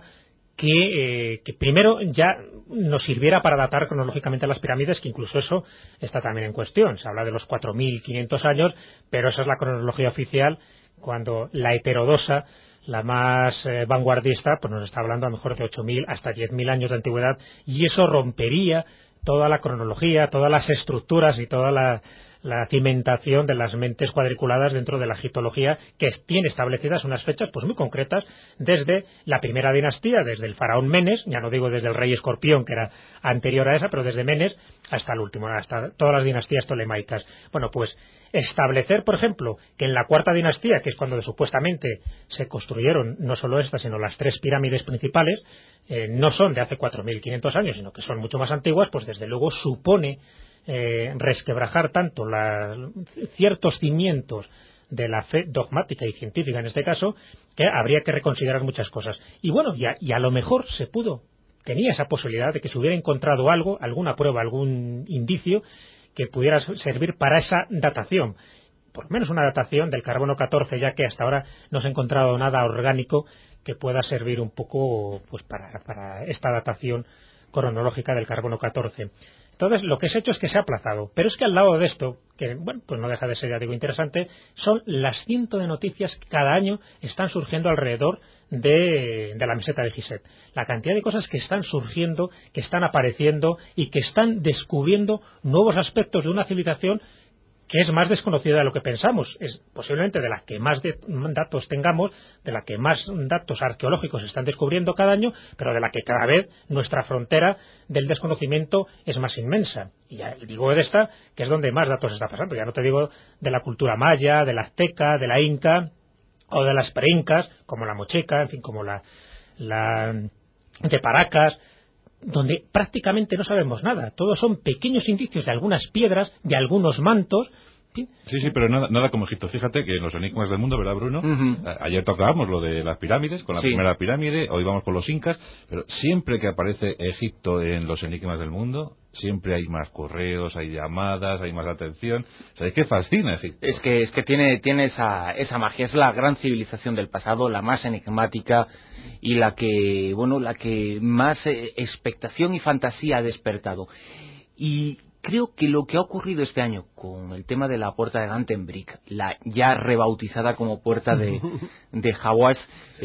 que primero ya nos sirviera para datar cronológicamente las pirámides, que incluso eso está también en cuestión. Se habla de los 4.500 años, pero esa es la cronología oficial, cuando la heterodosa, la más vanguardista, pues nos está hablando a lo mejor de 8.000 hasta 10.000 años de antigüedad, y eso rompería toda la cronología, todas las estructuras y toda la la cimentación de las mentes cuadriculadas dentro de la egiptología, que tiene establecidas unas fechas pues muy concretas desde la primera dinastía, desde el faraón Menes, ya no digo desde el rey Escorpión, que era anterior a esa, pero desde Menes hasta el último, hasta todas las dinastías tolemaicas. Bueno, pues establecer, por ejemplo, que en la cuarta dinastía, que es cuando supuestamente se construyeron no solo estas, sino las 3 pirámides principales, no son de hace 4.500 años, sino que son mucho más antiguas, pues desde luego supone resquebrajar tanto ciertos cimientos de la fe dogmática y científica en este caso, que habría que reconsiderar muchas cosas. Y bueno, y a lo mejor tenía esa posibilidad de que se hubiera encontrado algo, alguna prueba, algún indicio que pudiera servir para esa datación, por lo menos una datación del carbono 14, ya que hasta ahora no se ha encontrado nada orgánico que pueda servir un poco pues para esta datación cronológica del carbono 14. Entonces, lo que se ha hecho es que se ha aplazado. Pero es que al lado de esto, que bueno, pues no deja de ser, ya digo, interesante, son las cientos de noticias que cada año están surgiendo alrededor de la meseta de Giset. La cantidad de cosas que están surgiendo, que están apareciendo y que están descubriendo nuevos aspectos de una civilización que es más desconocida de lo que pensamos, es posiblemente de la que más datos tengamos, de la que más datos arqueológicos se están descubriendo cada año, pero de la que cada vez nuestra frontera del desconocimiento es más inmensa. Y ya digo de esta, que es donde más datos está pasando, ya no te digo de la cultura maya, de la azteca, de la inca, o de las preincas, como la mocheca, en fin, como la de Paracas, donde prácticamente no sabemos nada. Todos son pequeños indicios de algunas piedras, de algunos mantos. Sí, pero nada como Egipto. Fíjate que en los enigmas del mundo, ¿verdad, Bruno? Ayer tocábamos lo de las pirámides, con la primera pirámide, hoy vamos por los incas, pero siempre que aparece Egipto en los enigmas del mundo, siempre hay más correos, hay llamadas, hay más atención. ¿Sabéis qué fascina Egipto? Es que tiene esa magia, es la gran civilización del pasado, la más enigmática y la que más expectación y fantasía ha despertado. Y creo que lo que ha ocurrido este año con el tema de la puerta de Gantenbrink, la ya rebautizada como puerta de Hawass,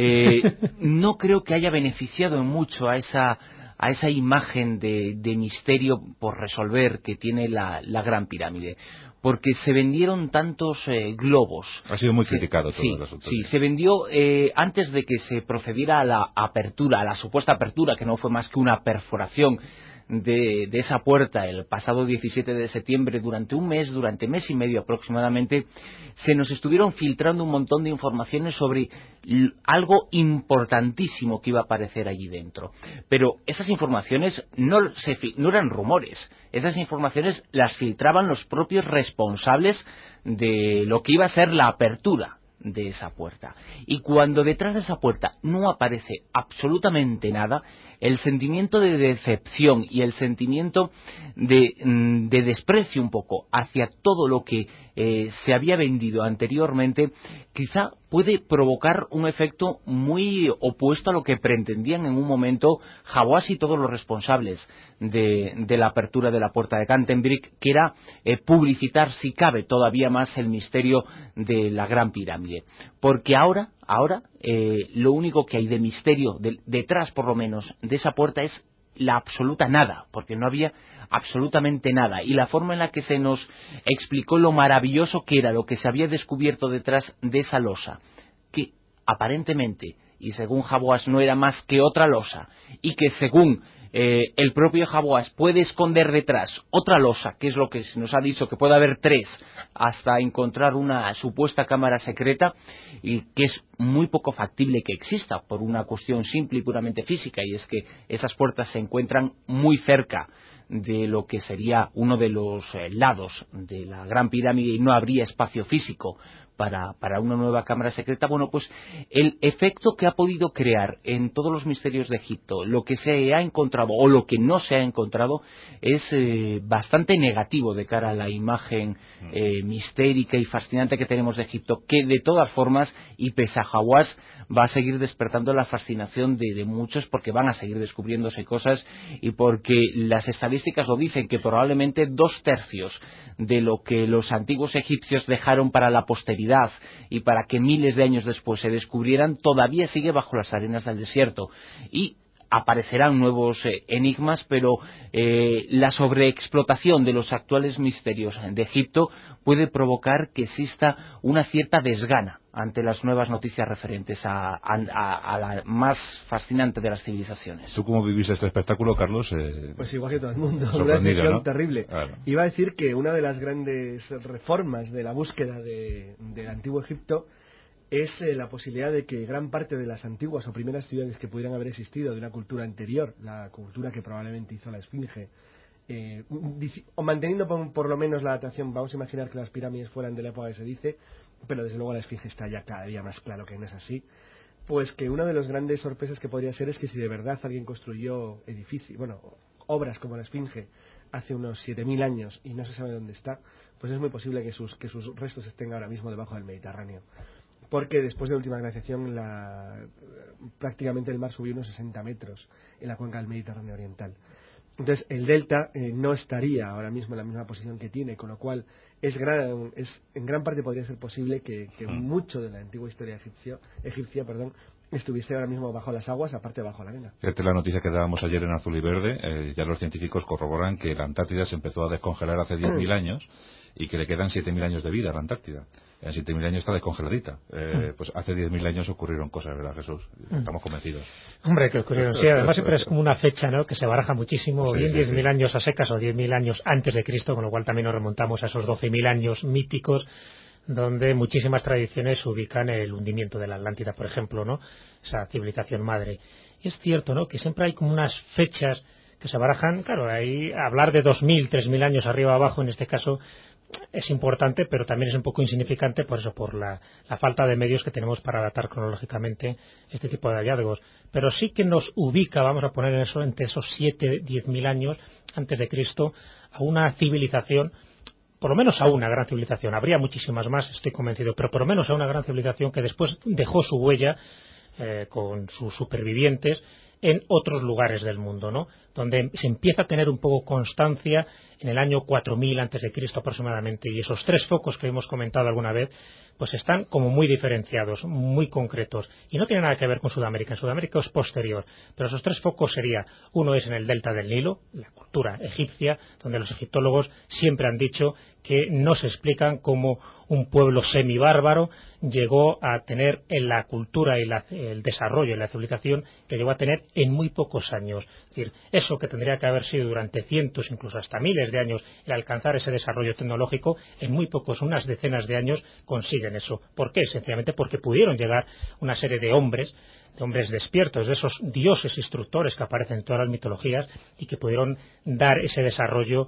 no creo que haya beneficiado en mucho a esa imagen de misterio por resolver que tiene la Gran Pirámide, porque se vendieron tantos globos. Ha sido muy criticado todo el asunto. Sí, se vendió antes de que se procediera a la apertura, a la supuesta apertura, que no fue más que una perforación de esa puerta el pasado 17 de septiembre, durante mes y medio aproximadamente, se nos estuvieron filtrando un montón de informaciones sobre algo importantísimo que iba a aparecer allí dentro. Pero esas informaciones no eran rumores, esas informaciones las filtraban los propios responsables de lo que iba a ser la apertura de esa puerta. Y cuando detrás de esa puerta no aparece absolutamente nada, el sentimiento de decepción y el sentimiento de desprecio un poco hacia todo lo que se había vendido anteriormente, quizá puede provocar un efecto muy opuesto a lo que pretendían en un momento Hawass y todos los responsables de la apertura de la puerta de Gantenbrink, que era publicitar, si cabe, todavía más el misterio de la Gran Pirámide. Porque ahora lo único que hay de misterio detrás, por lo menos, de esa puerta es la absoluta nada, porque no había absolutamente nada, y la forma en la que se nos explicó lo maravilloso que era lo que se había descubierto detrás de esa losa, que aparentemente y según Hawass no era más que otra losa, y que según el propio Hawass puede esconder detrás otra losa, que es lo que se nos ha dicho, que puede haber 3 hasta encontrar una supuesta cámara secreta, y que es muy poco factible que exista por una cuestión simple y puramente física, y es que esas puertas se encuentran muy cerca de lo que sería uno de los lados de la Gran Pirámide, y no habría espacio físico para una nueva cámara secreta. Bueno, pues el efecto que ha podido crear en todos los misterios de Egipto, lo que se ha encontrado o lo que no se ha encontrado, es bastante negativo de cara a la imagen mistérica y fascinante que tenemos de Egipto, que de todas formas, y pese a Hawass, va a seguir despertando la fascinación de muchos, porque van a seguir descubriéndose cosas, y porque las estadísticas lo dicen, que probablemente 2/3 de lo que los antiguos egipcios dejaron para la posteridad y para que miles de años después se descubrieran, todavía sigue bajo las arenas del desierto. Y aparecerán nuevos enigmas, pero la sobreexplotación de los actuales misterios de Egipto puede provocar que exista una cierta desgana ante las nuevas noticias referentes a la más fascinante de las civilizaciones. ¿Tú cómo viviste este espectáculo, Carlos? Pues igual que todo el mundo, una Sorprendido, decepción ¿no? terrible. Claro. Iba a decir que una de las grandes reformas de la búsqueda del antiguo Egipto es la posibilidad de que gran parte de las antiguas o primeras ciudades que pudieran haber existido de una cultura anterior, la cultura que probablemente hizo la Esfinge, o manteniendo por lo menos la datación, vamos a imaginar que las pirámides fueran de la época que se dice, pero desde luego la Esfinge está ya cada día más claro que no es así, pues que una de las grandes sorpresas que podría ser es que si de verdad alguien construyó obras como la Esfinge hace unos 7.000 años y no se sabe dónde está, pues es muy posible que sus restos estén ahora mismo debajo del Mediterráneo. Porque después de la última glaciación prácticamente el mar subió unos 60 metros en la cuenca del Mediterráneo oriental. Entonces el delta no estaría ahora mismo en la misma posición que tiene, con lo cual en gran parte podría ser posible que mucho de la antigua historia egipcia estuviese ahora mismo bajo las aguas, aparte bajo la arena. Fíjate la noticia que dábamos ayer en Azul y Verde, ya los científicos corroboran que la Antártida se empezó a descongelar hace 10.000 años y que le quedan 7.000 años de vida a la Antártida. En 7.000 años está descongeladita. Pues hace 10.000 años ocurrieron cosas, ¿verdad, Jesús? Estamos convencidos. Hombre, que ocurrieron. Sí, además siempre es como una fecha, ¿no?, que se baraja muchísimo, bien 10.000 años a secas o 10.000 años antes de Cristo, con lo cual también nos remontamos a esos 12.000 años míticos, donde muchísimas tradiciones ubican el hundimiento de la Atlántida, por ejemplo, ¿no?, esa civilización madre. Y es cierto, ¿no?, que siempre hay como unas fechas que se barajan. Claro, ahí hablar de 2.000, 3.000 años arriba o abajo en este caso es importante, pero también es un poco insignificante por la falta de medios que tenemos para datar cronológicamente este tipo de hallazgos. Pero sí que nos ubica, vamos a poner eso, entre esos 7-10.000 años antes de Cristo, a una civilización, por lo menos a una gran civilización. Habría muchísimas más, estoy convencido, pero por lo menos a una gran civilización que después dejó su huella con sus supervivientes en otros lugares del mundo, ¿no?, donde se empieza a tener un poco constancia en el año 4000 antes de Cristo aproximadamente, y esos tres focos que hemos comentado alguna vez pues están como muy diferenciados, muy concretos, y no tiene nada que ver con Sudamérica. En Sudamérica es posterior, pero esos tres focos sería: uno es en el delta del Nilo, la cultura egipcia, donde los egiptólogos siempre han dicho que no se explican cómo un pueblo semibárbaro llegó a tener en la cultura y el desarrollo y la civilización que llegó a tener en muy pocos años. Es decir, eso que tendría que haber sido durante cientos, incluso hasta miles de años, el alcanzar ese desarrollo tecnológico, en muy pocos, unas decenas de años, consiguen eso. ¿Por qué? Sencillamente porque pudieron llegar una serie de hombres despiertos, de esos dioses instructores que aparecen en todas las mitologías, y que pudieron dar ese desarrollo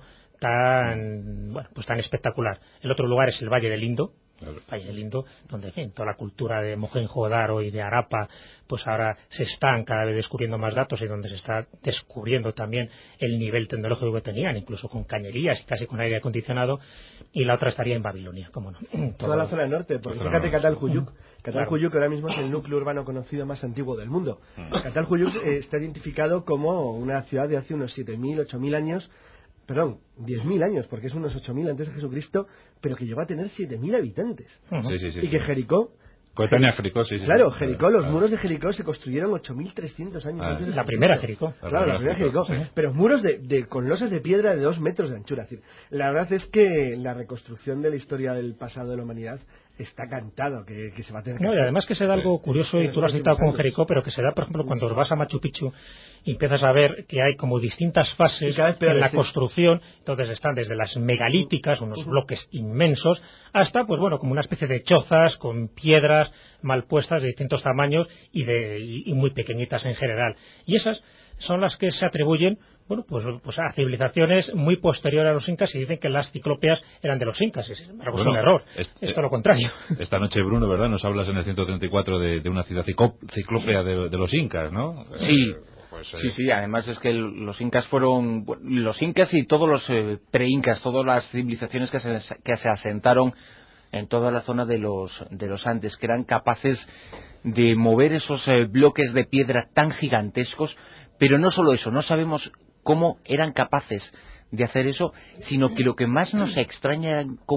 tan espectacular. El otro lugar es el Valle del Indo, donde, en fin, toda la cultura de Mohenjo-Daro y de Harappa, pues ahora se están cada vez descubriendo más datos, y donde se está descubriendo también el nivel tecnológico que tenían, incluso con cañerías y casi con aire acondicionado. Y la otra estaría en Babilonia, cómo no. Toda la zona norte, porque fíjate Catalhuyuk. Catalhuyuk ahora mismo es el núcleo urbano conocido más antiguo del mundo. Catalhuyuk está identificado como una ciudad de hace unos 7.000, 8.000 años, perdón, 10.000 años, porque es unos 8.000 antes de Jesucristo, pero que llegó a tener 7.000 habitantes. Y que Jericó... Jericó, sí. Claro, Jericó, los muros de Jericó se construyeron 8.300 años antes de la primera Jericó. Claro, la primera Jericó. Sí. Pero muros con losas de piedra de 2 metros de anchura. Es decir, la verdad es que la reconstrucción de la historia del pasado de la humanidad está cantado que se va a tener que hacer. Y además que se da algo curioso, y tú lo has citado con Jericó, pero que se da, por ejemplo, cuando vas a Machu Picchu y empiezas a ver que hay como distintas fases en la construcción. Entonces están desde las megalíticas, unos bloques inmensos, hasta como una especie de chozas con piedras mal puestas de distintos tamaños y muy pequeñitas en general. Y esas son las que se atribuyen pues a civilizaciones muy posteriores a los incas, y dicen que las ciclópeas eran de los incas. Es un error, es todo lo contrario. Esta noche, Bruno, ¿verdad?, nos hablas en el 134 de una ciudad ciclópea de los incas, ¿no? Sí. Sí, además es que los incas fueron los incas y todos los pre-incas, todas las civilizaciones que se asentaron en toda la zona de los Andes, que eran capaces de mover esos bloques de piedra tan gigantescos. Pero no solo eso, no sabemos cómo eran capaces de hacer eso, sino que lo que más nos extraña era cómo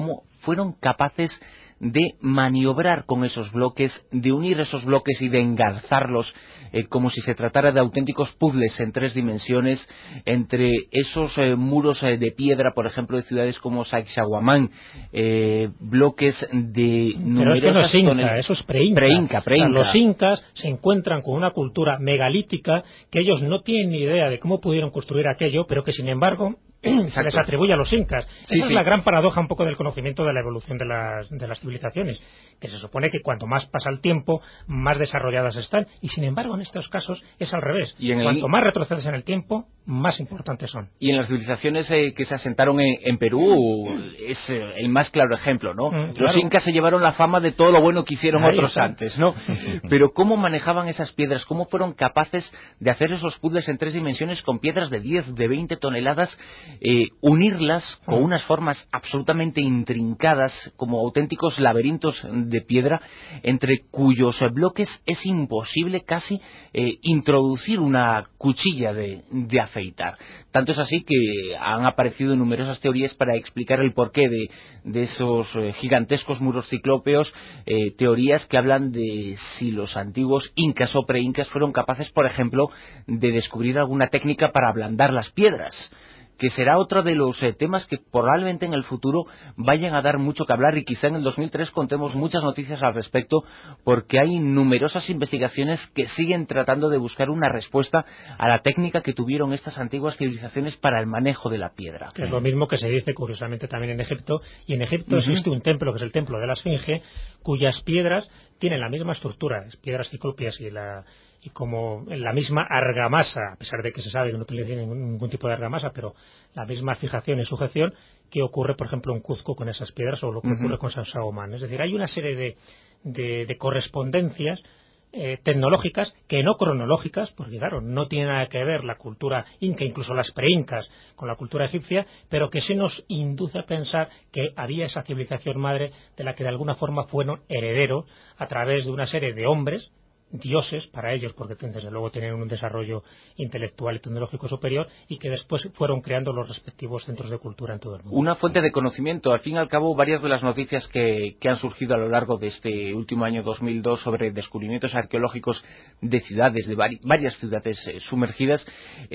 fueron capaces de maniobrar con esos bloques, de unir esos bloques y de engarzarlos como si se tratara de auténticos puzzles en 3 dimensiones entre esos muros de piedra, por ejemplo, de ciudades como Sacsayhuamán, bloques de numerosas toneladas. Eso es pre-inca. O sea, los incas se encuentran con una cultura megalítica que ellos no tienen ni idea de cómo pudieron construir aquello, pero que sin embargo se les atribuye a los incas. Esa es la gran paradoja un poco del conocimiento de la evolución de las civilizaciones, que se supone que cuanto más pasa el tiempo, más desarrolladas están, y sin embargo en estos casos es al revés. Cuanto más retrocedes en el tiempo, más importantes son. Y en las civilizaciones que se asentaron en Perú es el más claro ejemplo, ¿no? Claro. Los incas se llevaron la fama de todo lo bueno que hicieron otros antes, ¿no? Pero ¿cómo manejaban esas piedras? ¿Cómo fueron capaces de hacer esos puzzles en 3 dimensiones con piedras de 10, de 20 toneladas, unirlas con unas formas absolutamente intrincadas, como auténticos laberintos de piedra, entre cuyos bloques es imposible casi introducir una cuchilla de afeitar? Tanto es así que han aparecido numerosas teorías para explicar el porqué de esos gigantescos muros ciclópeos, teorías que hablan de si los antiguos incas o pre-incas fueron capaces, por ejemplo, de descubrir alguna técnica para ablandar las piedras, que será otro de los temas que probablemente en el futuro vayan a dar mucho que hablar, y quizá en el 2003 contemos muchas noticias al respecto, porque hay numerosas investigaciones que siguen tratando de buscar una respuesta a la técnica que tuvieron estas antiguas civilizaciones para el manejo de la piedra. Que es lo mismo que se dice curiosamente también en Egipto, y en Egipto existe un templo que es el templo de la Esfinge, cuyas piedras tienen la misma estructura, piedras ciclópeas y como la misma argamasa, a pesar de que se sabe que no tiene ningún tipo de argamasa, pero la misma fijación y sujeción que ocurre, por ejemplo, en Cuzco con esas piedras, o lo que ocurre con Sacsayhuamán. Es decir, hay una serie de correspondencias tecnológicas, que no cronológicas, porque claro, no tiene nada que ver la cultura inca, incluso las pre-incas, con la cultura egipcia, pero que se nos induce a pensar que había esa civilización madre de la que de alguna forma fueron herederos a través de una serie de hombres, dioses para ellos, porque desde luego tienen un desarrollo intelectual y tecnológico superior, y que después fueron creando los respectivos centros de cultura en todo el mundo. Una fuente de conocimiento. Al fin y al cabo, varias de las noticias que han surgido a lo largo de este último año 2002 sobre descubrimientos arqueológicos de ciudades, de varias ciudades sumergidas,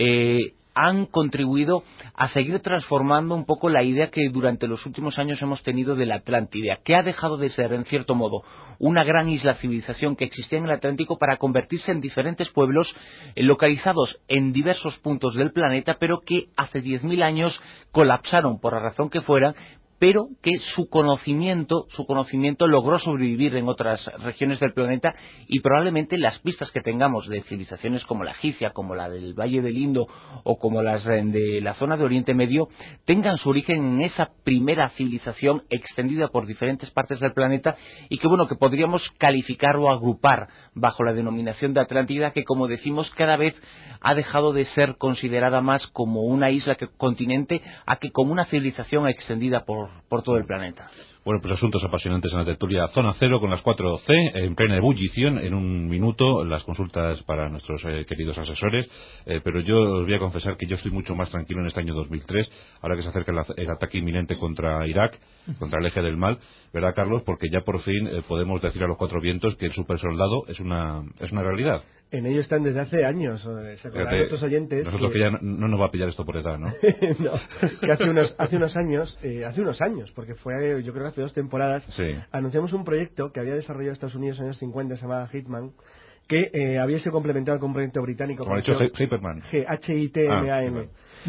han contribuido a seguir transformando un poco la idea que durante los últimos años hemos tenido de la Atlántida, que ha dejado de ser, en cierto modo, una gran isla civilización que existía en el Atlántico para convertirse en diferentes pueblos localizados en diversos puntos del planeta, pero que hace 10.000 años colapsaron por la razón que fuera, pero que su conocimiento logró sobrevivir en otras regiones del planeta, y probablemente las pistas que tengamos de civilizaciones como la egipcia, como la del Valle del Indo o como las de la zona de Oriente Medio tengan su origen en esa primera civilización extendida por diferentes partes del planeta, y que que podríamos calificar o agrupar bajo la denominación de Atlántida, que, como decimos, cada vez ha dejado de ser considerada más como una isla que continente a que como una civilización extendida por todo el planeta. Bueno, pues asuntos apasionantes en la tertulia Zona Cero con las 4C en plena ebullición. En un minuto las consultas para nuestros queridos asesores, pero yo os voy a confesar que yo estoy mucho más tranquilo en este año 2003, ahora que se acerca el ataque inminente contra Irak, contra el eje del mal, ¿verdad, Carlos? Porque ya por fin podemos decir a los 4 vientos que el supersoldado es una realidad. En ello están desde hace años. Se acordarán nuestros oyentes. Nosotros que ya no nos va a pillar esto por edad, ¿no? No, que hace unos años, porque fue, yo creo que hace 2 temporadas, sí, anunciamos un proyecto que había desarrollado Estados Unidos en los años 50, se llamaba Hitman, que había sido complementado con un proyecto británico. Como ha dicho Hyperman. Hitman.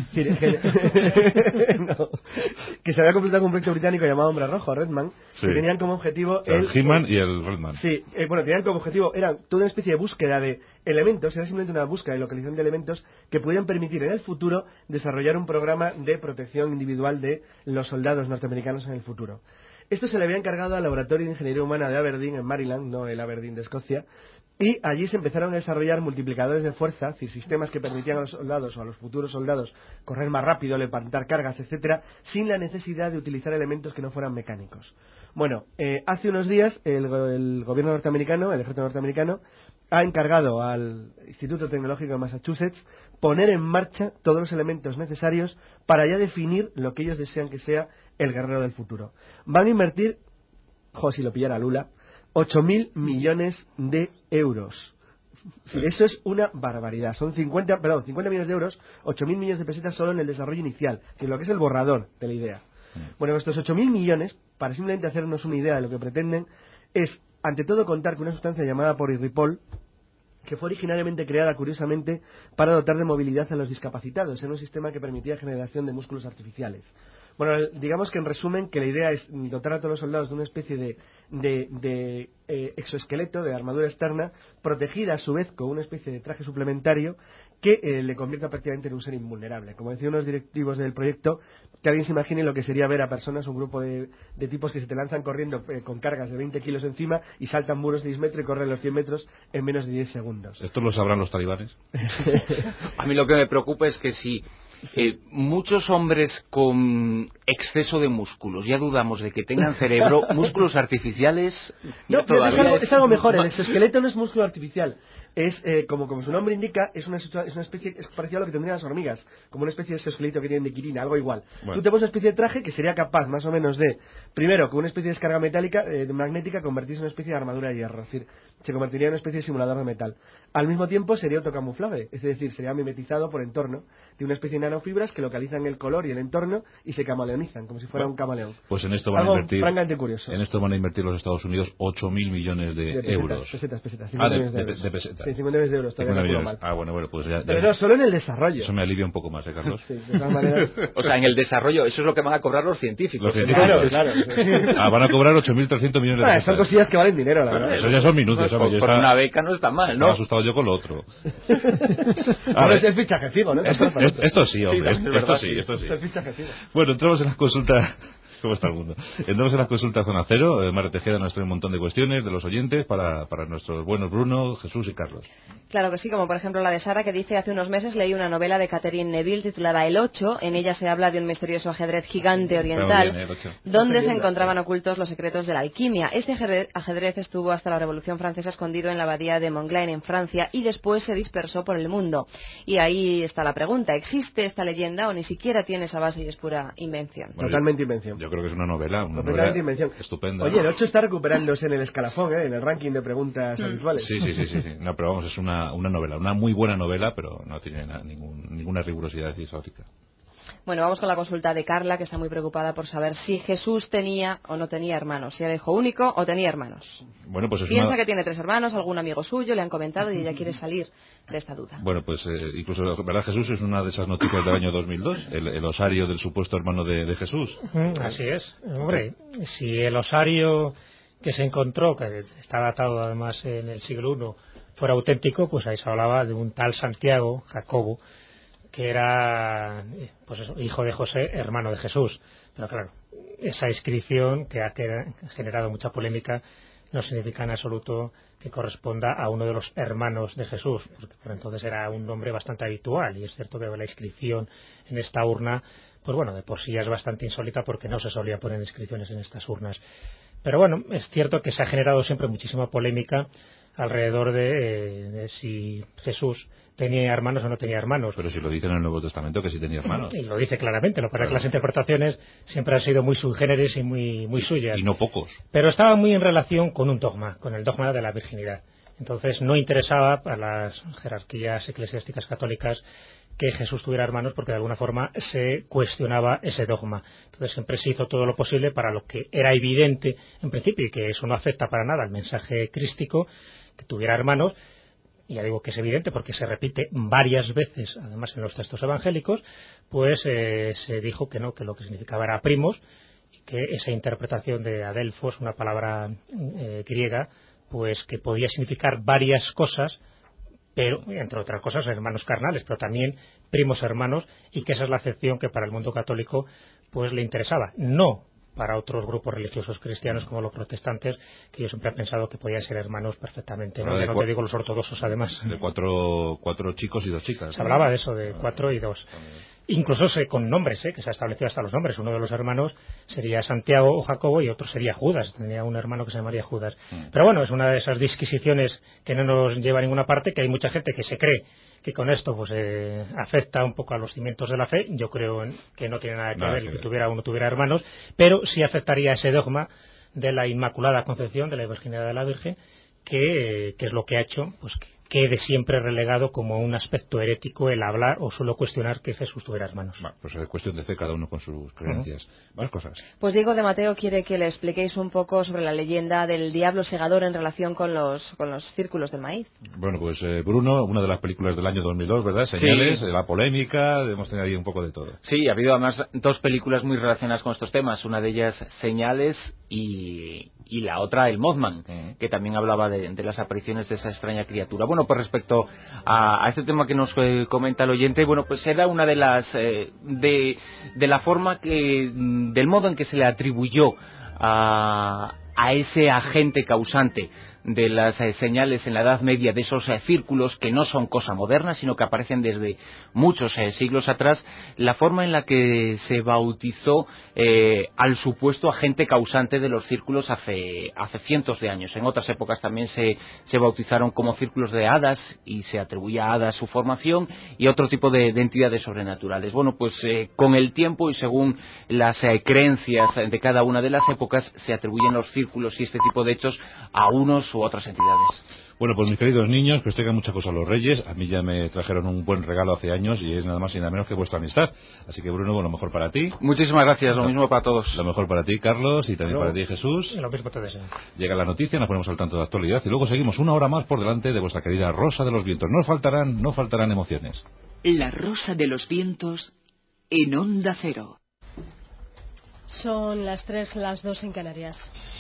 No, que se había completado con un proyecto británico llamado Hombre Rojo, Redman, sí, que tenían como objetivo el He-Man y el Redman. Sí, tenían como objetivo, era toda una especie de búsqueda de elementos, era simplemente una búsqueda de localización de elementos que pudieran permitir en el futuro desarrollar un programa de protección individual de los soldados norteamericanos en el futuro. Esto se le había encargado al Laboratorio de Ingeniería Humana de Aberdeen, en Maryland, no el Aberdeen de Escocia, y allí se empezaron a desarrollar multiplicadores de fuerza, es decir, sistemas que permitían a los soldados o a los futuros soldados correr más rápido, levantar cargas, etcétera, sin la necesidad de utilizar elementos que no fueran mecánicos. Bueno, hace unos días el gobierno norteamericano, el ejército norteamericano, ha encargado al Instituto Tecnológico de Massachusetts poner en marcha todos los elementos necesarios para ya definir lo que ellos desean que sea el guerrero del futuro. Van a invertir, si lo pillara Lula, 8.000 millones de euros. Eso es una barbaridad. Son 50 millones de euros, 8.000 millones de pesetas solo en el desarrollo inicial, que es lo que es el borrador de la idea. Bueno, estos 8.000 millones, para simplemente hacernos una idea de lo que pretenden, es, ante todo, contar con una sustancia llamada porirripol, que fue originariamente creada, curiosamente, para dotar de movilidad a los discapacitados, en un sistema que permitía generación de músculos artificiales. Bueno, digamos que en resumen que la idea es dotar a todos los soldados de una especie de exoesqueleto, de armadura externa, protegida a su vez con una especie de traje suplementario que le convierta prácticamente en un ser invulnerable. Como decían unos directivos del proyecto, que alguien se imagine lo que sería ver a personas, un grupo de tipos que se te lanzan corriendo con cargas de 20 kilos encima y saltan muros de 10 metros y corren los 100 metros en menos de 10 segundos. ¿Esto lo sabrán los talibanes? A mí lo que me preocupa es que si muchos hombres con exceso de músculos, ya dudamos de que tengan cerebro, músculos artificiales... No, pero es algo mejor. El exoesqueleto no es músculo artificial. Es, como su nombre indica, es una especie, es parecido a lo que tendrían las hormigas, como una especie de exoesqueleto que tienen de quirina, algo igual. Bueno. Tú te pones una especie de traje que sería capaz, más o menos, de, primero, con una especie de descarga metálica, magnética, convertirse en una especie de armadura de hierro. Es decir, se convertiría en una especie de simulador de metal. Al mismo tiempo sería autocamuflable, es decir, sería mimetizado por entorno, de una especie de nanofibras que localizan el color y el entorno y se camaleonizan, como si fuera un camaleón. Pues en esto van algo a invertir, francamente curioso. En esto van a invertir los Estados Unidos 8.000 millones de euros. Pesetas. De pesetas. Sí, 50 millones de euros. 50 millones. Bueno, pues ya... Pero no, solo en el desarrollo. Eso me alivia un poco más, Carlos? Sí, de todas maneras... O sea, en el desarrollo, eso es lo que van a cobrar los científicos. Claro. Sí. Van a cobrar 8.300 millones de pesetas. Son cosillas que valen dinero, la verdad. Eso ya son minutos. Por una beca no está mal, ¿no? Estaba asustado yo con lo otro. Ahora es el fichaje fijo, ¿no? Esto sí, hombre. Esto sí. Es el fichaje fijo. Bueno, entramos en las consultas... ¿Cómo está el mundo? Entramos en las consultas Zona Cero. Mara Tejeda nos trae un montón de cuestiones de los oyentes para nuestros buenos Bruno, Jesús y Carlos. Claro que sí, como por ejemplo la de Sara, que dice: hace unos meses leí una novela de Catherine Neville titulada El Ocho. En ella se habla de un misterioso ajedrez gigante oriental donde se encontraban ocultos los secretos de la alquimia. Este ajedrez estuvo hasta la Revolución Francesa escondido en la abadía de Montglain en Francia y después se dispersó por el mundo. Y ahí está la pregunta: ¿existe esta leyenda o ni siquiera tiene esa base y es pura invención? Bueno, totalmente invención. Yo creo que es una novela invención. Estupenda. Oye, el 8 está recuperándose en el escalafón, en el ranking de preguntas habituales. Sí. No, pero vamos, es una novela, una muy buena novela, pero no tiene ninguna rigurosidad histórica. Bueno, vamos con la consulta de Carla, que está muy preocupada por saber si Jesús tenía o no tenía hermanos, si era hijo único o tenía hermanos. Bueno, pues piensa que tiene 3 hermanos, algún amigo suyo le han comentado y ella quiere salir de esta duda. Bueno, pues incluso, ¿verdad, Jesús? Es una de esas noticias del año 2002, el osario del supuesto hermano de Jesús. Así es. Hombre, si el osario que se encontró, que está datado además en el siglo I, fuera auténtico, pues ahí se hablaba de un tal Santiago, Jacobo, que era, pues eso, hijo de José, hermano de Jesús. Pero claro, esa inscripción que ha generado mucha polémica no significa en absoluto que corresponda a uno de los hermanos de Jesús, porque por entonces era un nombre bastante habitual, y es cierto que la inscripción en esta urna, pues bueno, de por sí ya es bastante insólita porque no se solía poner inscripciones en estas urnas. Pero bueno, es cierto que se ha generado siempre muchísima polémica alrededor de si Jesús tenía hermanos o no tenía hermanos. Pero si lo dice en el Nuevo Testamento que sí tenía hermanos. Y lo dice claramente, lo que pasa es que las interpretaciones siempre han sido muy sui generis y muy suyas. Y no pocos. Pero estaba muy en relación con un dogma, con el dogma de la virginidad. Entonces no interesaba a las jerarquías eclesiásticas católicas que Jesús tuviera hermanos, porque de alguna forma se cuestionaba ese dogma. Entonces siempre se hizo todo lo posible para lo que era evidente en principio, y que eso no afecta para nada al mensaje crístico, que tuviera hermanos. Y ya digo que es evidente porque se repite varias veces, además en los textos evangélicos, pues se dijo que no, que lo que significaba era primos, y que esa interpretación de adelphos, una palabra griega, pues que podía significar varias cosas, pero entre otras cosas hermanos carnales, pero también primos hermanos, y que esa es la acepción que para el mundo católico pues le interesaba, no para otros grupos religiosos cristianos como los protestantes, que yo siempre he pensado que podían ser hermanos perfectamente, no te digo los ortodoxos además. De cuatro chicos y 2 chicas. Se hablaba de eso, de 4 y 2. incluso con nombres, que se ha establecido hasta los nombres. Uno de los hermanos sería Santiago o Jacobo y otro sería Judas. Tendría un hermano que se llamaría Judas. Pero bueno, es una de esas disquisiciones que no nos lleva a ninguna parte, que hay mucha gente que se cree que con esto pues afecta un poco a los cimientos de la fe. Yo creo que no tiene nada que ver que tuviera o no tuviera hermanos, pero sí afectaría ese dogma de la Inmaculada Concepción, de la virginidad de la Virgen, que es lo que ha hecho pues que quede siempre relegado como un aspecto herético el hablar o solo cuestionar que Jesús tuviera hermanos. Bueno, pues es cuestión de fe, cada uno con sus creencias. Más cosas. Pues Diego de Mateo quiere que le expliquéis un poco sobre la leyenda del diablo segador en relación con los círculos del maíz. Bueno, pues Bruno, una de las películas del año 2002, ¿verdad? Señales, sí. La polémica, hemos tenido ahí un poco de todo. Sí, ha habido además 2 películas muy relacionadas con estos temas. Una de ellas, Señales, y la otra, El Mothman, que también hablaba de las apariciones de esa extraña criatura. Bueno, pues respecto a este tema que nos comenta el oyente, bueno, pues era una de las de la forma del modo en que se le atribuyó a ese agente causante de las señales en la Edad Media, de esos círculos que no son cosa moderna, sino que aparecen desde muchos siglos atrás, la forma en la que se bautizó al supuesto agente causante de los círculos hace cientos de años. En otras épocas también se bautizaron como círculos de hadas y se atribuía a hadas su formación y otro tipo de entidades sobrenaturales. Bueno, pues con el tiempo y según las creencias de cada una de las épocas se atribuyen los círculos y este tipo de hechos a unos u otras entidades. Bueno, pues mis queridos niños, que os traigan muchas cosas a los Reyes. A mí ya me trajeron un buen regalo hace años y es nada más y nada menos que vuestra amistad. Así que Bruno, bueno, lo mejor para ti. Muchísimas gracias, lo mismo para todos. Lo mejor para ti, Carlos, y también para ti, Jesús. Lo mismo te deseo. Llega la noticia, nos ponemos al tanto de la actualidad y luego seguimos una hora más por delante de vuestra querida Rosa de los Vientos. No faltarán emociones. La Rosa de los Vientos en Onda Cero. Son las 3, las 2 en Canarias.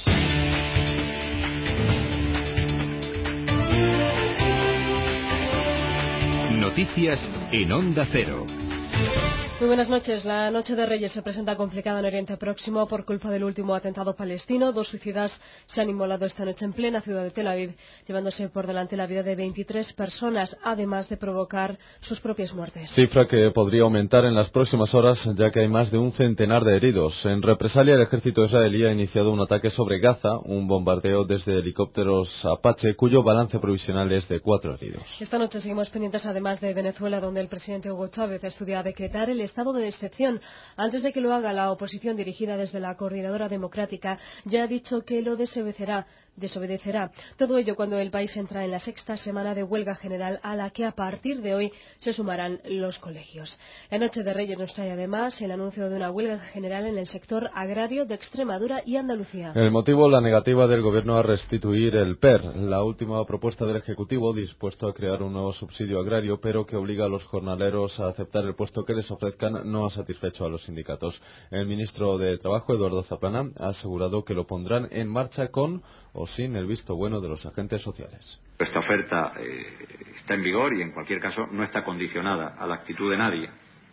Noticias en Onda Cero. Muy buenas noches. La noche de Reyes se presenta complicada en Oriente Próximo por culpa del último atentado palestino. 2 suicidas se han inmolado esta noche en plena ciudad de Tel Aviv, llevándose por delante la vida de 23 personas, además de provocar sus propias muertes. Cifra que podría aumentar en las próximas horas, ya que hay más de un centenar de heridos. En represalia, el ejército israelí ha iniciado un ataque sobre Gaza, un bombardeo desde helicópteros Apache, cuyo balance provisional es de 4 heridos. Esta noche seguimos pendientes además de Venezuela, donde el presidente Hugo Chávez estudia decretar el estado de excepción. Antes de que lo haga, la oposición dirigida desde la Coordinadora Democrática ya ha dicho que lo desobedecerá. Todo ello cuando el país entra en la 6ª semana de huelga general a la que a partir de hoy se sumarán los colegios. La noche de Reyes nos trae además el anuncio de una huelga general en el sector agrario de Extremadura y Andalucía. El motivo, la negativa del Gobierno a restituir el PER, la última propuesta del Ejecutivo dispuesto a crear un nuevo subsidio agrario, pero que obliga a los jornaleros a aceptar el puesto que les ofrezcan, no ha satisfecho a los sindicatos. El ministro de Trabajo, Eduardo Zaplana, ha asegurado que lo pondrán en marcha con o sin el visto bueno de los agentes sociales. Esta oferta está en vigor y en cualquier caso no está condicionada a la actitud de nadie.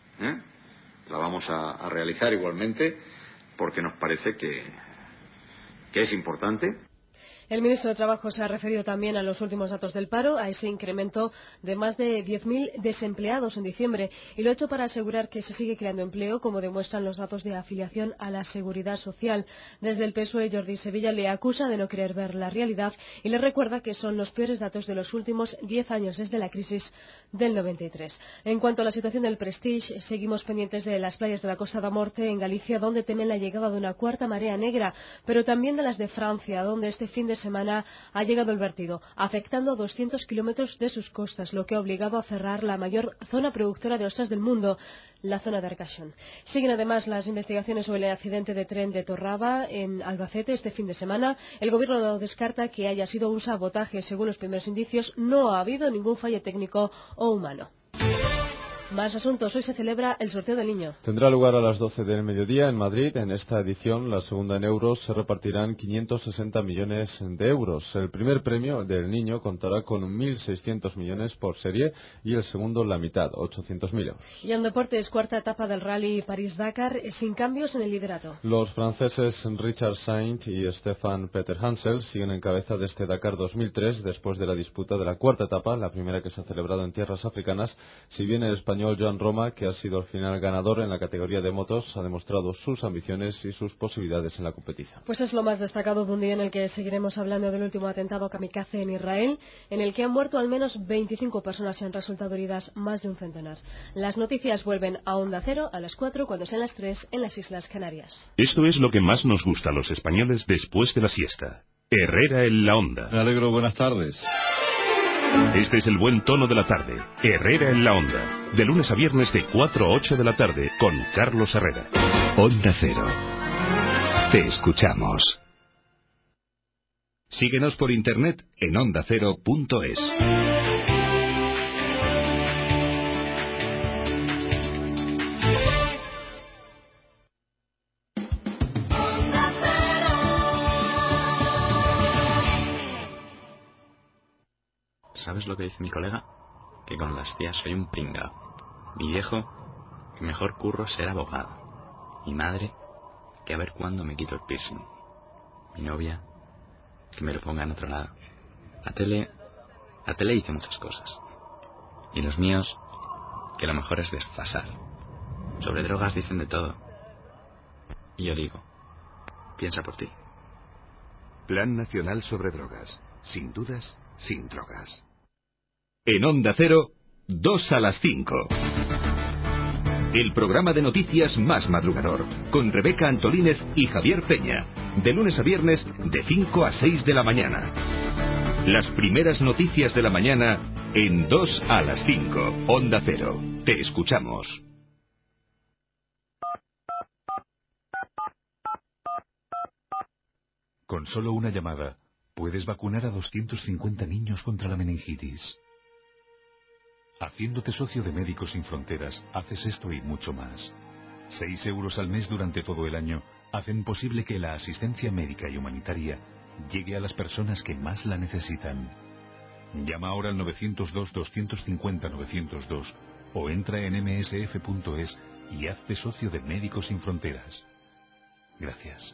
La vamos a realizar igualmente porque nos parece que es importante. El ministro de Trabajo se ha referido también a los últimos datos del paro, a ese incremento de más de 10.000 desempleados en diciembre, y lo ha hecho para asegurar que se sigue creando empleo, como demuestran los datos de afiliación a la Seguridad Social. Desde el PSOE, Jordi Sevilla le acusa de no querer ver la realidad y le recuerda que son los peores datos de los últimos 10 años, desde la crisis del 93. En cuanto a la situación del Prestige, seguimos pendientes de las playas de la Costa da Morte, en Galicia, donde temen la llegada de una cuarta marea negra, pero también de las de Francia, donde este fin de semana ha llegado el vertido, afectando a 200 kilómetros de sus costas, lo que ha obligado a cerrar la mayor zona productora de ostras del mundo, la zona de Arcachon. Siguen además las investigaciones sobre el accidente de tren de Torraba en Albacete este fin de semana. El gobierno no descarta que haya sido un sabotaje. Según los primeros indicios, no ha habido ningún fallo técnico o humano. Más asuntos. Hoy se celebra el sorteo del niño. Tendrá lugar a las 12 del mediodía en Madrid. En esta edición, la segunda en euros, se repartirán 560 millones de euros. El primer premio del niño contará con 1.600 millones por serie y el segundo la mitad, 800.000 euros. Y en deportes, cuarta etapa del Rally París-Dakar, sin cambios en el liderato. Los franceses Richard Sainz y Stefan Peter Hansel siguen en cabeza de este Dakar 2003 después de la disputa de la cuarta etapa, la primera que se ha celebrado en tierras africanas, si bien el español español Joan Roma, que ha sido al final ganador en la categoría de motos, ha demostrado sus ambiciones y sus posibilidades en la competición. Pues es lo más destacado de un día en el que seguiremos hablando del último atentado kamikaze en Israel, en el que han muerto al menos 25 personas y han resultado heridas más de un centenar. Las noticias vuelven a Onda Cero a las 4, cuando sean las 3 en las Islas Canarias. Esto es lo que más nos gusta a los españoles después de la siesta. Herrera en la Onda. Me alegro, buenas tardes. Este es el buen tono de la tarde. Herrera en la Onda. De lunes a viernes de 4 a 8 de la tarde con Carlos Herrera. Onda Cero. Te escuchamos. Síguenos por internet en ondacero.es. ¿Sabes lo que dice mi colega? Que con las tías soy un pringao. Mi viejo, que mejor curro ser abogado. Mi madre, que a ver cuándo me quito el piercing. Mi novia, que me lo ponga en otro lado. La tele dice muchas cosas. Y los míos, que lo mejor es desfasar. Sobre drogas dicen de todo. Y yo digo, piensa por ti. Plan Nacional sobre Drogas. Sin dudas, sin drogas. En Onda Cero, 2 a las 5. El programa de noticias más madrugador, con Rebeca Antolínez y Javier Peña. De lunes a viernes, de 5 a 6 de la mañana. Las primeras noticias de la mañana, en 2 a las 5. Onda Cero. Te escuchamos. Con solo una llamada, puedes vacunar a 250 niños contra la meningitis. Haciéndote socio de Médicos Sin Fronteras, haces esto y mucho más. 6 euros al mes durante todo el año hacen posible que la asistencia médica y humanitaria llegue a las personas que más la necesitan. Llama ahora al 902-250-902 o entra en msf.es y hazte socio de Médicos Sin Fronteras. Gracias.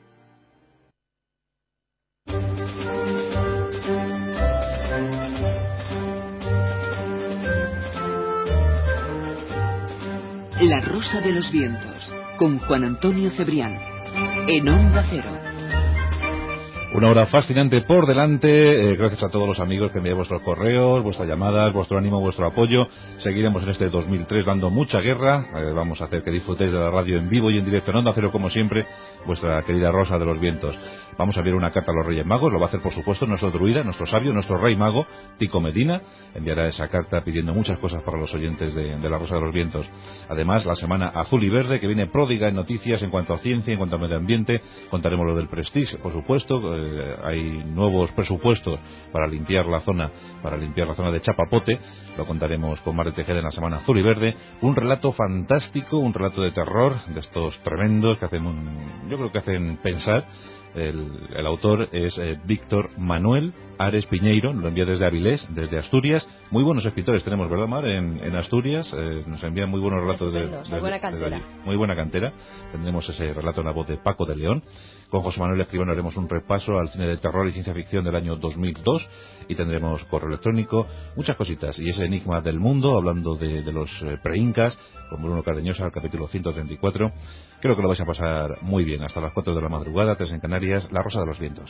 La Rosa de los Vientos, con Juan Antonio Cebrián, en Onda Cero. Una hora fascinante por delante. Gracias a todos los amigos que envían vuestros correos, vuestras llamadas, vuestro ánimo, vuestro apoyo. Seguiremos en este 2003 dando mucha guerra. Vamos a hacer que disfrutéis de la radio en vivo y en directo en Onda Cero, como siempre, vuestra querida Rosa de los Vientos. Vamos a enviar una carta a los Reyes Magos. Lo va a hacer, por supuesto, nuestro druida, nuestro sabio, nuestro rey mago, Tico Medina. Enviará esa carta pidiendo muchas cosas para los oyentes de la Rosa de los Vientos. Además, la semana azul y verde, que viene pródiga en noticias en cuanto a ciencia, en cuanto a medio ambiente. Contaremos lo del Prestige, por supuesto. Hay nuevos presupuestos para limpiar la zona de Chapapote. Lo contaremos con Mare Tejeda en la semana azul y verde. Un relato fantástico, un relato de terror, de estos tremendos que yo creo que hacen pensar. El autor es Víctor Manuel Ares Piñeiro, lo envía desde Avilés, desde Asturias. Muy buenos escritores tenemos, ¿verdad, Mar? En Asturias nos envían muy buenos relatos de buena cantera. Muy buena cantera. Tendremos ese relato en la voz de Paco de León. Con José Manuel Escribano haremos un repaso al cine de terror y ciencia ficción del año 2002 y tendremos correo electrónico, muchas cositas. Y ese enigma del mundo, hablando de los preincas, con Bruno Cardeñosa, el capítulo 134. Creo que lo vais a pasar muy bien. Hasta las 4 de la madrugada, 3 en Canarias, La Rosa de los Vientos.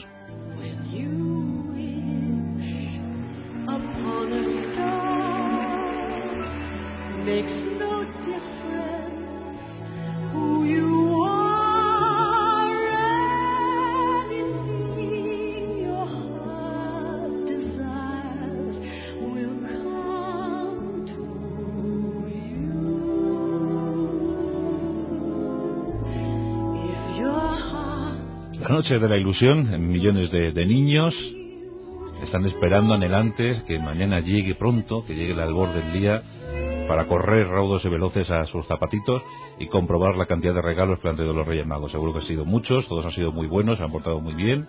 La noche de la ilusión, millones de niños están esperando anhelantes que mañana llegue pronto, que llegue el albor del día, para correr raudos y veloces a sus zapatitos y comprobar la cantidad de regalos que han traído los Reyes Magos. Seguro que han sido muchos, todos han sido muy buenos, se han portado muy bien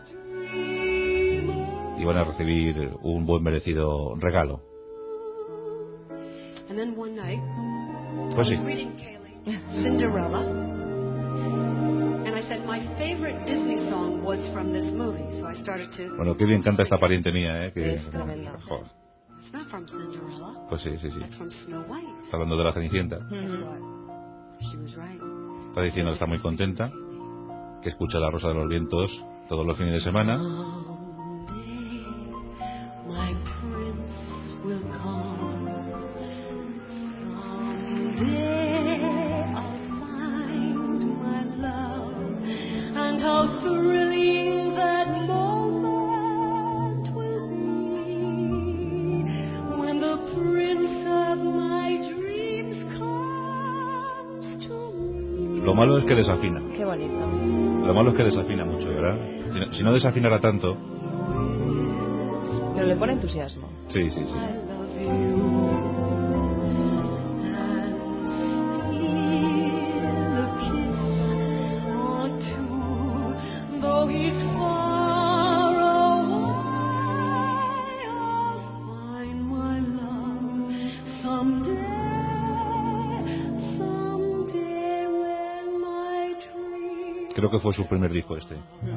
y van a recibir un buen merecido regalo. Pues sí. Bueno, qué bien canta esta pariente mía, que es tremenda. Pues sí. Está hablando de la Cenicienta. Está diciendo que está muy contenta, que escucha La Rosa de los Vientos todos los fines de semana. Lo malo es que desafina. Qué bonito. Lo malo es que desafina mucho, ¿verdad? Si no desafinara tanto... Pero le pone entusiasmo. Sí. Creo que fue su primer disco este.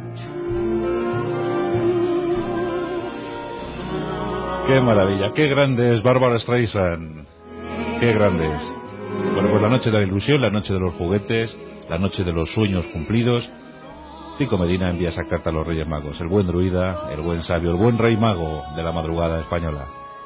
¡Qué maravilla! ¡Qué grande es Barbra Streisand! ¡Qué grande es! Bueno, pues la noche de la ilusión, la noche de los juguetes, la noche de los sueños cumplidos. Tico Medina envía esa carta a los Reyes Magos. El buen druida, el buen sabio, el buen rey mago de la madrugada española.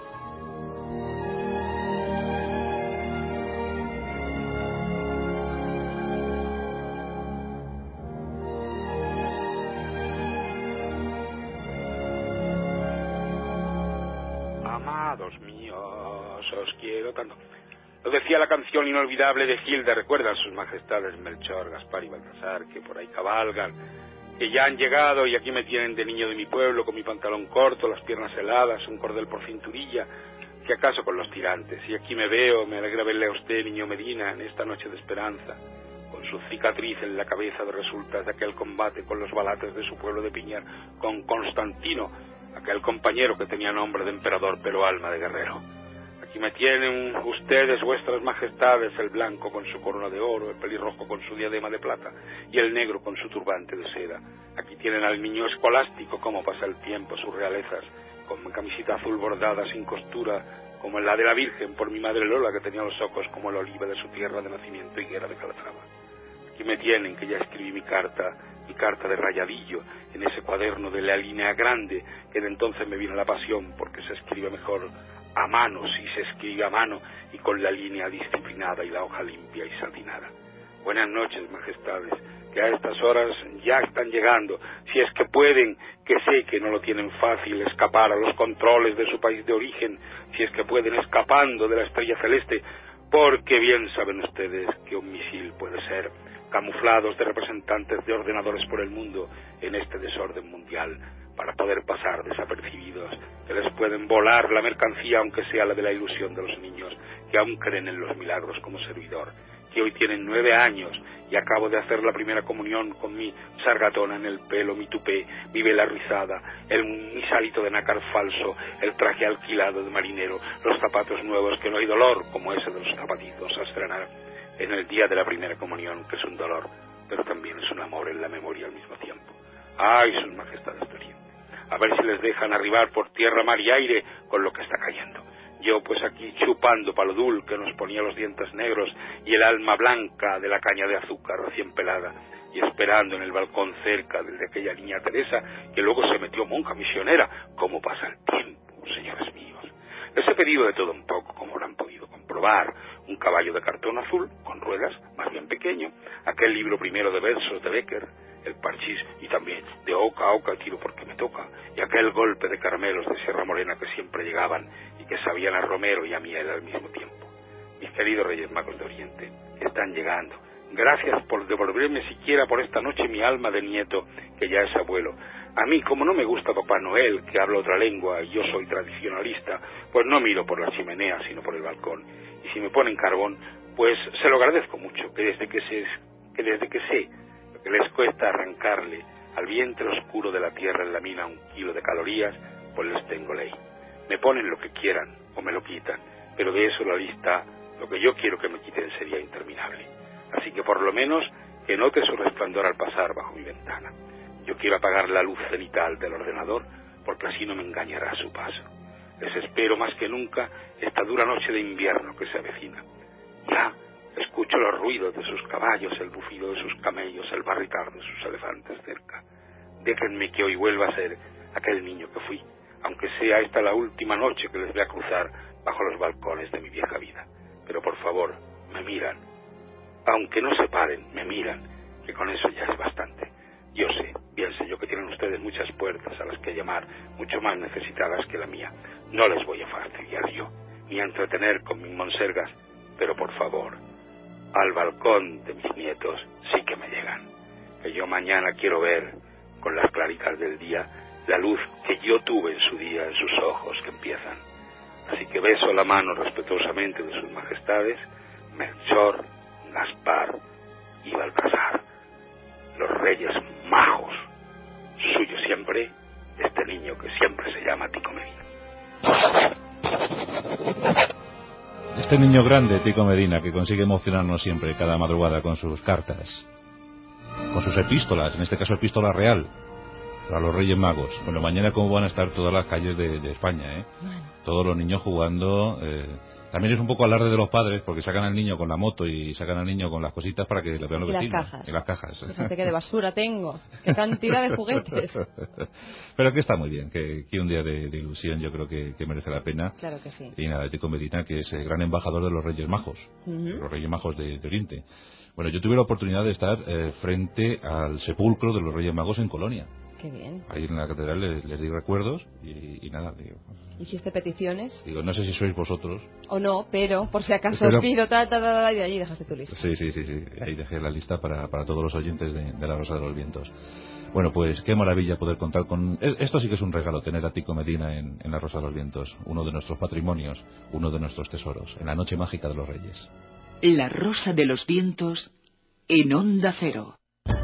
Amados míos, os quiero tanto. Lo decía la canción inolvidable de Gilda. Recuerdan sus majestades Melchor, Gaspar y Baltasar, que por ahí cabalgan, que ya han llegado y aquí me tienen de niño de mi pueblo, con mi pantalón corto, las piernas heladas, un cordel por cinturilla, que acaso con los tirantes. Y aquí me veo, me alegra verle a usted, niño Medina, en esta noche de esperanza, con su cicatriz en la cabeza de resultas de aquel combate con los balates de su pueblo de Piñar, con Constantino, aquel compañero que tenía nombre de emperador pero alma de guerrero. Aquí me tienen ustedes, vuestras majestades, el blanco con su corona de oro, el pelirrojo con su diadema de plata y el negro con su turbante de seda. Aquí tienen al niño escolástico, cómo pasa el tiempo, sus realezas, con camisita azul bordada sin costura, como la de la Virgen por mi madre Lola, que tenía los ojos como el oliva de su tierra de nacimiento, Higuera de Calatrava. Aquí me tienen, que ya escribí mi carta de rayadillo, en ese cuaderno de la línea grande, que de entonces me vino la pasión, porque se escribe mejor a mano, si se escribe a mano, y con la línea disciplinada y la hoja limpia y satinada. Buenas noches, majestades, que a estas horas ya están llegando, si es que pueden, que sé que no lo tienen fácil, escapar a los controles de su país de origen, si es que pueden, escapando de la estrella celeste, porque bien saben ustedes que un misil puede ser camuflados de representantes de ordenadores por el mundo en este desorden mundial, para poder pasar desapercibidos, que les pueden volar la mercancía, aunque sea la de la ilusión de los niños, que aún creen en los milagros como servidor, que hoy tienen 9 años y acabo de hacer la primera comunión con mi sargatona en el pelo, mi tupé, mi vela rizada, mi salito de nácar falso, el traje alquilado de marinero, los zapatos nuevos, que no hay dolor como ese de los zapatitos a estrenar en el día de la primera comunión, que es un dolor, pero también es un amor en la memoria al mismo tiempo. ¡Ay, sus majestades de Oriente! A ver si les dejan arribar por tierra, mar y aire con lo que está cayendo. Yo pues aquí chupando palodul, que nos ponía los dientes negros y el alma blanca de la caña de azúcar recién pelada, y esperando en el balcón cerca de aquella niña Teresa, que luego se metió monja misionera. ¿Cómo pasa el tiempo, señores míos? Les he pedido de todo un poco, como habrán podido comprobar: un caballo de cartón azul, con ruedas, más bien pequeño, aquel libro primero de versos de Becker, el parchís, y también de oca a oca tiro porque me toca, y aquel golpe de caramelos de Sierra Morena que siempre llegaban y que sabían a romero y a miel al mismo tiempo. Mis queridos Reyes Magos de Oriente, están llegando. Gracias por devolverme siquiera por esta noche mi alma de nieto, que ya es abuelo. A mí, como no me gusta Papá Noel, que habla otra lengua, y yo soy tradicionalista, pues no miro por la chimenea, sino por el balcón. Y si me ponen carbón, pues se lo agradezco mucho, que desde que sé lo que les cuesta arrancarle al vientre oscuro de la tierra en la mina 1 kilo de calorías, pues les tengo ley. Me ponen lo que quieran o me lo quitan, pero de eso la lista, lo que yo quiero que me quiten sería interminable. Así que por lo menos que note su resplandor al pasar bajo mi ventana. Yo quiero apagar la luz cenital del ordenador, porque así no me engañará a su paso. Les espero más que nunca esta dura noche de invierno que se avecina. Ya escucho los ruidos de sus caballos, el bufido de sus camellos, el barricar de sus elefantes cerca. Déjenme que hoy vuelva a ser aquel niño que fui, aunque sea esta la última noche que les voy a cruzar bajo los balcones de mi vieja vida. Pero por favor, me miran. Aunque no se paren, me miran, que con eso ya es bastante. Yo sé, bien sé yo que tienen ustedes muchas puertas a las que llamar, mucho más necesitadas que la mía. No les voy a fastidiar yo, ni a entretener con mis monsergas, pero por favor, al balcón de mis nietos sí que me llegan. Que yo mañana quiero ver, con las claritas del día, la luz que yo tuve en su día en sus ojos que empiezan. Así que beso la mano respetuosamente de sus majestades, Melchor, Gaspar y Baltasar, los reyes magos. Suyo siempre, este niño que siempre se llama Tico Medina. Este niño grande, Tico Medina, que consigue emocionarnos siempre, cada madrugada, con sus cartas, con sus epístolas, en este caso epístola real, para los Reyes Magos. Bueno, mañana cómo van a estar todas las calles de España, ¿eh? Bueno. Todos los niños jugando. También es un poco alarde de los padres, porque sacan al niño con la moto y sacan al niño con las cositas para que lo vean los vecinos. Las cajas. Y las cajas. Fíjate que de basura tengo, qué cantidad de juguetes. Pero que está muy bien, que un día de ilusión yo creo que merece la pena. Claro que sí. Y nada, Tico Medina, que es el gran embajador de los Reyes Magos, de los Reyes Magos de Oriente. Bueno, yo tuve la oportunidad de estar frente al sepulcro de los Reyes Magos en Colonia. Qué bien. Ahí en la catedral les di recuerdos y nada, digo. ¿Hiciste peticiones? Digo, no sé si sois vosotros. O no, pero por si acaso os pido, y allí dejaste tu lista. Sí. Ahí dejé la lista para todos los oyentes de La Rosa de los Vientos. Bueno, pues qué maravilla poder contar con... Esto sí que es un regalo, tener a Tico Medina en La Rosa de los Vientos. Uno de nuestros patrimonios, uno de nuestros tesoros, en la noche mágica de los Reyes. La Rosa de los Vientos en Onda Cero.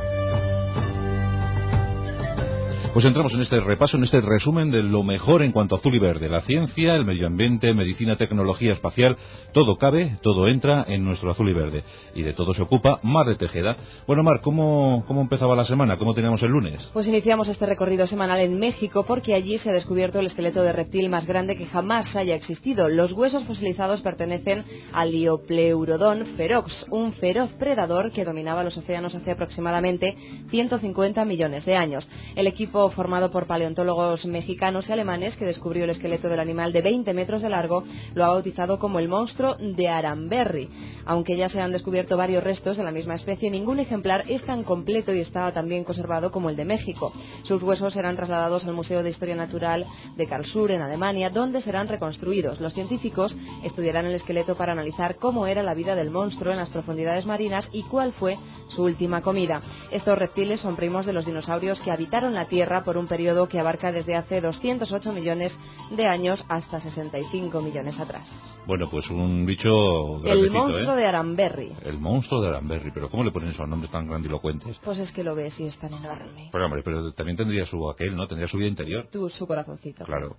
Pues entramos en este repaso, en este resumen de lo mejor en cuanto a azul y verde. La ciencia, el medio ambiente, medicina, tecnología espacial, todo cabe, todo entra en nuestro azul y verde. Y de todo se ocupa Mar de Tejeda. Bueno, Mar, ¿cómo empezaba la semana? ¿Cómo teníamos el lunes? Pues iniciamos este recorrido semanal en México porque allí se ha descubierto el esqueleto de reptil más grande que jamás haya existido. Los huesos fosilizados pertenecen al Liopleurodon ferox, un feroz predador que dominaba los océanos hace aproximadamente 150 millones de años. El equipo formado por paleontólogos mexicanos y alemanes que descubrió el esqueleto del animal de 20 metros de largo lo ha bautizado como el monstruo de Aranberri. Aunque ya se han descubierto varios restos de la misma especie, ningún ejemplar es tan completo y está tan bien conservado como el de México. Sus huesos serán trasladados al Museo de Historia Natural de Karlsruhe, en Alemania, donde serán reconstruidos. Los científicos estudiarán el esqueleto para analizar cómo era la vida del monstruo en las profundidades marinas y cuál fue su última comida. Estos reptiles son primos de los dinosaurios que habitaron la Tierra por un periodo que abarca desde hace 208 millones de años hasta 65 millones atrás. Bueno, pues un bicho grandecito, el monstruo de Aranberri. El monstruo de Aranberri, pero ¿cómo le ponen esos nombres tan grandilocuentes? Pues es que lo ves y es tan enorme. Pero hombre, pero también tendría su aquel, ¿no? Tendría su vida interior. Su corazoncito. Claro.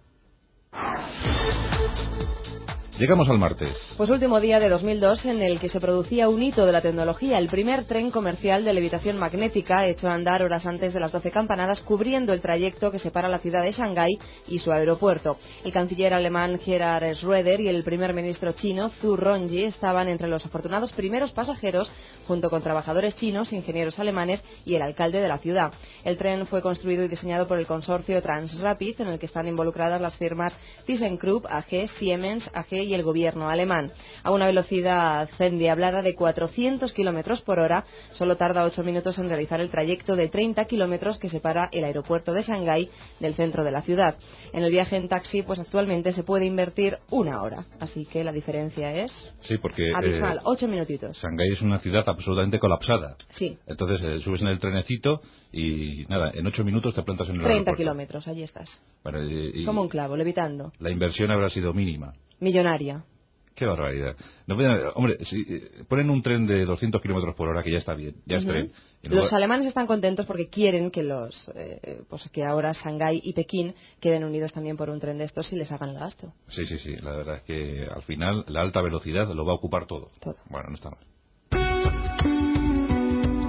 Llegamos al martes. Pues último día de 2002 en el que se producía un hito de la tecnología, el primer tren comercial de levitación magnética hecho a andar horas antes de las 12 campanadas, cubriendo el trayecto que separa la ciudad de Shanghái y su aeropuerto. El canciller alemán Gerhard Schröder y el primer ministro chino Zhu Rongji estaban entre los afortunados primeros pasajeros, junto con trabajadores chinos, ingenieros alemanes y el alcalde de la ciudad. El tren fue construido y diseñado por el consorcio Transrapid, en el que están involucradas las firmas ThyssenKrupp AG, Siemens AG y el gobierno alemán. A una velocidad endiablada de 400 kilómetros por hora, solo tarda 8 minutos en realizar el trayecto de 30 kilómetros que separa el aeropuerto de Shanghái del centro de la ciudad. En el viaje en taxi, pues actualmente se puede invertir 1 hora, así que la diferencia es abismal, 8 minutitos. Shanghái es una ciudad absolutamente colapsada. Sí. Entonces subes en el trenecito y nada, en 8 minutos te plantas en el 30 aeropuerto. kilómetros, allí estás. Bueno, como un clavo, levitando. La inversión habrá sido mínima. Millonaria. Qué barbaridad. No, hombre, si ponen un tren de 200 kilómetros por hora, que ya está bien, ya es tren. Los alemanes están contentos porque quieren que que ahora Shanghái y Pekín queden unidos también por un tren de estos y les hagan el gasto. Sí, la verdad es que al final la alta velocidad lo va a ocupar todo. Bueno, no está mal.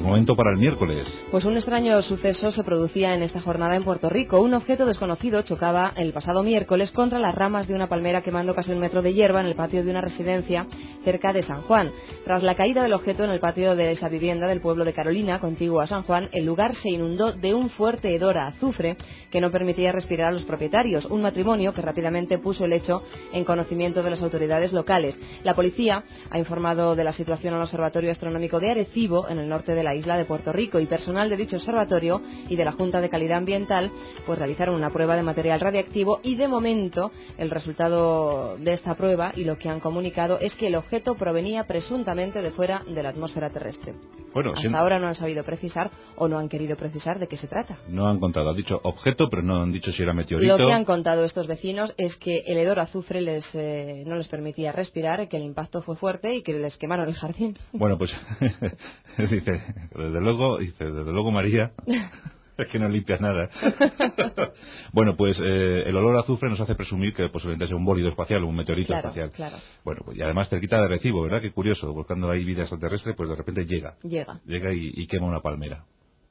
momento para el miércoles. Pues un extraño suceso se producía en esta jornada en Puerto Rico. Un objeto desconocido chocaba el pasado miércoles contra las ramas de una palmera quemando casi 1 metro de hierba en el patio de una residencia cerca de San Juan. Tras la caída del objeto en el patio de esa vivienda del pueblo de Carolina, contiguo a San Juan, el lugar se inundó de un fuerte hedor a azufre que no permitía respirar a los propietarios. Un matrimonio que rápidamente puso el hecho en conocimiento de las autoridades locales. La policía ha informado de la situación al Observatorio Astronómico de Arecibo, en el norte de la isla de Puerto Rico, y personal de dicho observatorio y de la Junta de Calidad Ambiental pues realizaron una prueba de material radiactivo y de momento el resultado de esta prueba y lo que han comunicado es que el objeto provenía presuntamente de fuera de la atmósfera terrestre. Bueno, hasta ahora no han sabido precisar o no han querido precisar de qué se trata. No han contado, han dicho objeto, pero no han dicho si era meteorito. Lo que han contado estos vecinos es que el hedor a azufre no les permitía respirar, que el impacto fue fuerte y que les quemaron el jardín. Bueno, pues dice, desde luego María, es que no limpias nada. Bueno, pues el olor a azufre nos hace presumir que posiblemente sea un bólido espacial, un meteorito espacial. Claro. Bueno, pues, y además cerquita de Arecibo, ¿verdad? Qué curioso, buscando ahí vida extraterrestre, pues de repente llega y quema una palmera.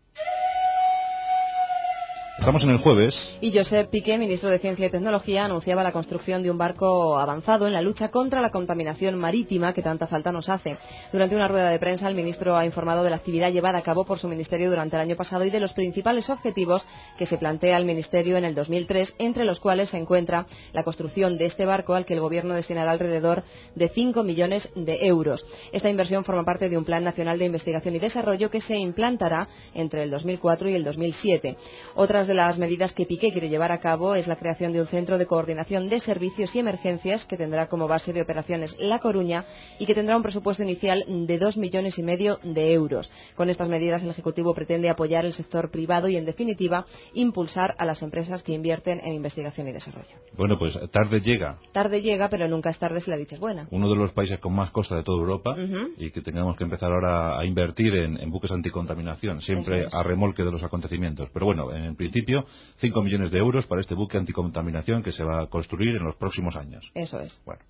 Estamos en el jueves. Y Josep Piqué, ministro de Ciencia y Tecnología, anunciaba la construcción de un barco avanzado en la lucha contra la contaminación marítima que tanta falta nos hace. Durante una rueda de prensa, el ministro ha informado de la actividad llevada a cabo por su ministerio durante el año pasado y de los principales objetivos que se plantea el ministerio en el 2003, entre los cuales se encuentra la construcción de este barco al que el gobierno destinará alrededor de 5 millones de euros. Esta inversión forma parte de un plan nacional de investigación y desarrollo que se implantará entre el 2004 y el 2007. Otras de las medidas que Piqué quiere llevar a cabo es la creación de un centro de coordinación de servicios y emergencias que tendrá como base de operaciones La Coruña y que tendrá un presupuesto inicial de 2,5 millones de euros. Con estas medidas el Ejecutivo pretende apoyar el sector privado y, en definitiva, impulsar a las empresas que invierten en investigación y desarrollo. Bueno, pues tarde llega. Tarde llega, pero nunca es tarde si la dicha es buena. Uno de los países con más costa de toda Europa y que tengamos que empezar ahora a invertir en buques anticontaminación, siempre a remolque de los acontecimientos. Pero bueno, en principio 5 millones de euros para este buque anticontaminación que se va a construir en los próximos años. Eso es. Bueno.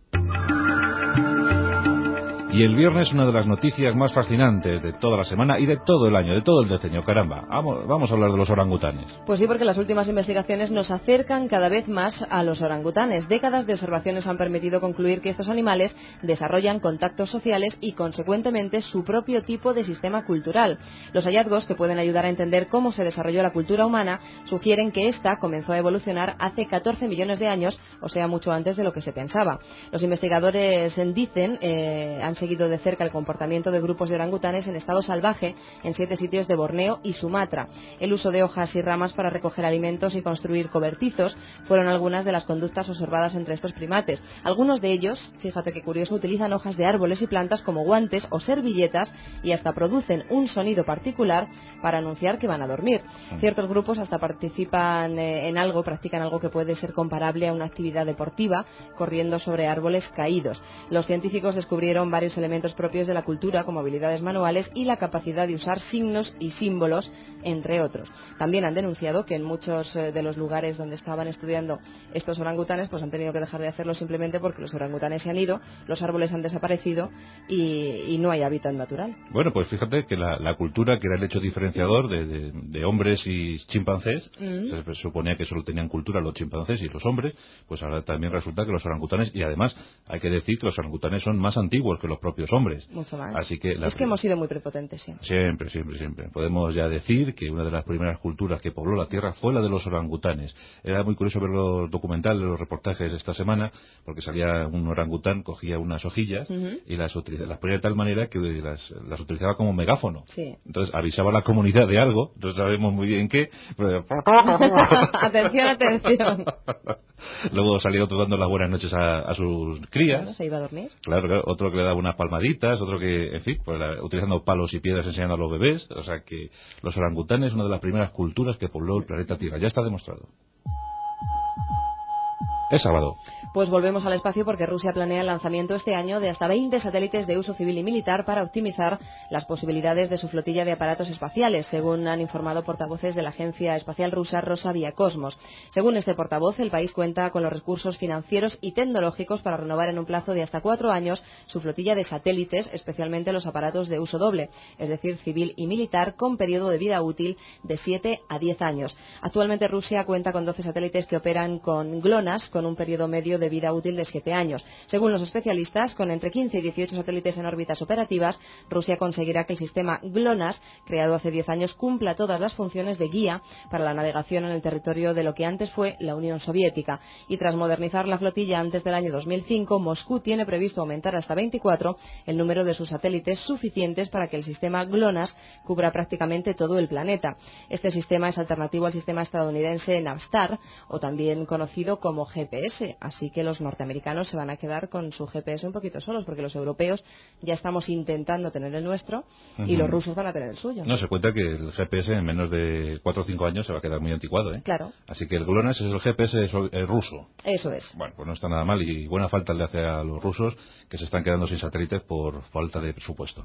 Y el viernes una de las noticias más fascinantes de toda la semana y de todo el año, de todo el decenio, caramba. Vamos a hablar de los orangutanes. Pues sí, porque las últimas investigaciones nos acercan cada vez más a los orangutanes. Décadas de observaciones han permitido concluir que estos animales desarrollan contactos sociales y, consecuentemente, su propio tipo de sistema cultural. Los hallazgos, que pueden ayudar a entender cómo se desarrolló la cultura humana, sugieren que ésta comenzó a evolucionar hace 14 millones de años, o sea, mucho antes de lo que se pensaba. Los investigadores dicen, han seguido de cerca el comportamiento de grupos de orangutanes en estado salvaje en 7 sitios de Borneo y Sumatra. El uso de hojas y ramas para recoger alimentos y construir cobertizos fueron algunas de las conductas observadas entre estos primates. Algunos de ellos, fíjate qué curioso, utilizan hojas de árboles y plantas como guantes o servilletas y hasta producen un sonido particular para anunciar que van a dormir. Ciertos grupos hasta practican algo que puede ser comparable a una actividad deportiva, corriendo sobre árboles caídos. Los científicos descubrieron varios elementos propios de la cultura, como habilidades manuales y la capacidad de usar signos y símbolos, entre otros. También han denunciado que en muchos de los lugares donde estaban estudiando estos orangutanes pues han tenido que dejar de hacerlo simplemente porque los orangutanes se han ido, los árboles han desaparecido y no hay hábitat natural. Bueno, pues fíjate que la cultura, que era el hecho diferenciador de hombres y chimpancés, se suponía que solo tenían cultura los chimpancés y los hombres, pues ahora también resulta que los orangutanes, y además hay que decir que los orangutanes son más antiguos que los propios hombres. Mucho más. Así que es que hemos sido muy prepotentes siempre. Siempre. Podemos ya decir que una de las primeras culturas que pobló la Tierra fue la de los orangutanes. Era muy curioso ver los documentales, los reportajes esta semana, porque salía un orangután, cogía unas hojillas y las ponía de tal manera que las utilizaba como megáfono. Sí. Entonces avisaba a la comunidad de algo, entonces sabemos muy bien qué. Pero... Atención. Luego salía otro dando las buenas noches a sus crías. Claro, se iba a dormir. Claro, otro que le daba unas palmaditas, otro que, en fin, pues utilizando palos y piedras enseñando a los bebés. O sea que los orangutanes, una de las primeras culturas que pobló el planeta Tierra. Ya está demostrado. Es sábado. Pues volvemos al espacio porque Rusia planea el lanzamiento este año de hasta 20 satélites de uso civil y militar para optimizar las posibilidades de su flotilla de aparatos espaciales, según han informado portavoces de la agencia espacial rusa Rosaviacosmos. Según este portavoz, el país cuenta con los recursos financieros y tecnológicos para renovar en un plazo de hasta 4 años su flotilla de satélites, especialmente los aparatos de uso doble, es decir, civil y militar, con periodo de vida útil de 7 a 10 años. Actualmente Rusia cuenta con 12 satélites que operan con GLONASS, con un periodo medio de vida útil de 7 años. Según los especialistas, con entre 15 y 18 satélites en órbitas operativas, Rusia conseguirá que el sistema GLONASS, creado hace 10 años, cumpla todas las funciones de guía para la navegación en el territorio de lo que antes fue la Unión Soviética. Y tras modernizar la flotilla antes del año 2005, Moscú tiene previsto aumentar hasta 24 el número de sus satélites suficientes para que el sistema GLONASS cubra prácticamente todo el planeta. Este sistema es alternativo al sistema estadounidense Navstar, o también conocido como GPS, así que los norteamericanos se van a quedar con su GPS un poquito solos, porque los europeos ya estamos intentando tener el nuestro y los rusos van a tener el suyo. No, se cuenta que el GPS en menos de 4 o 5 años se va a quedar muy anticuado, ¿eh? Claro. Así que el GLONASS es el GPS ruso. Eso es. Bueno, pues no está nada mal y buena falta le hace a los rusos, que se están quedando sin satélites por falta de presupuesto.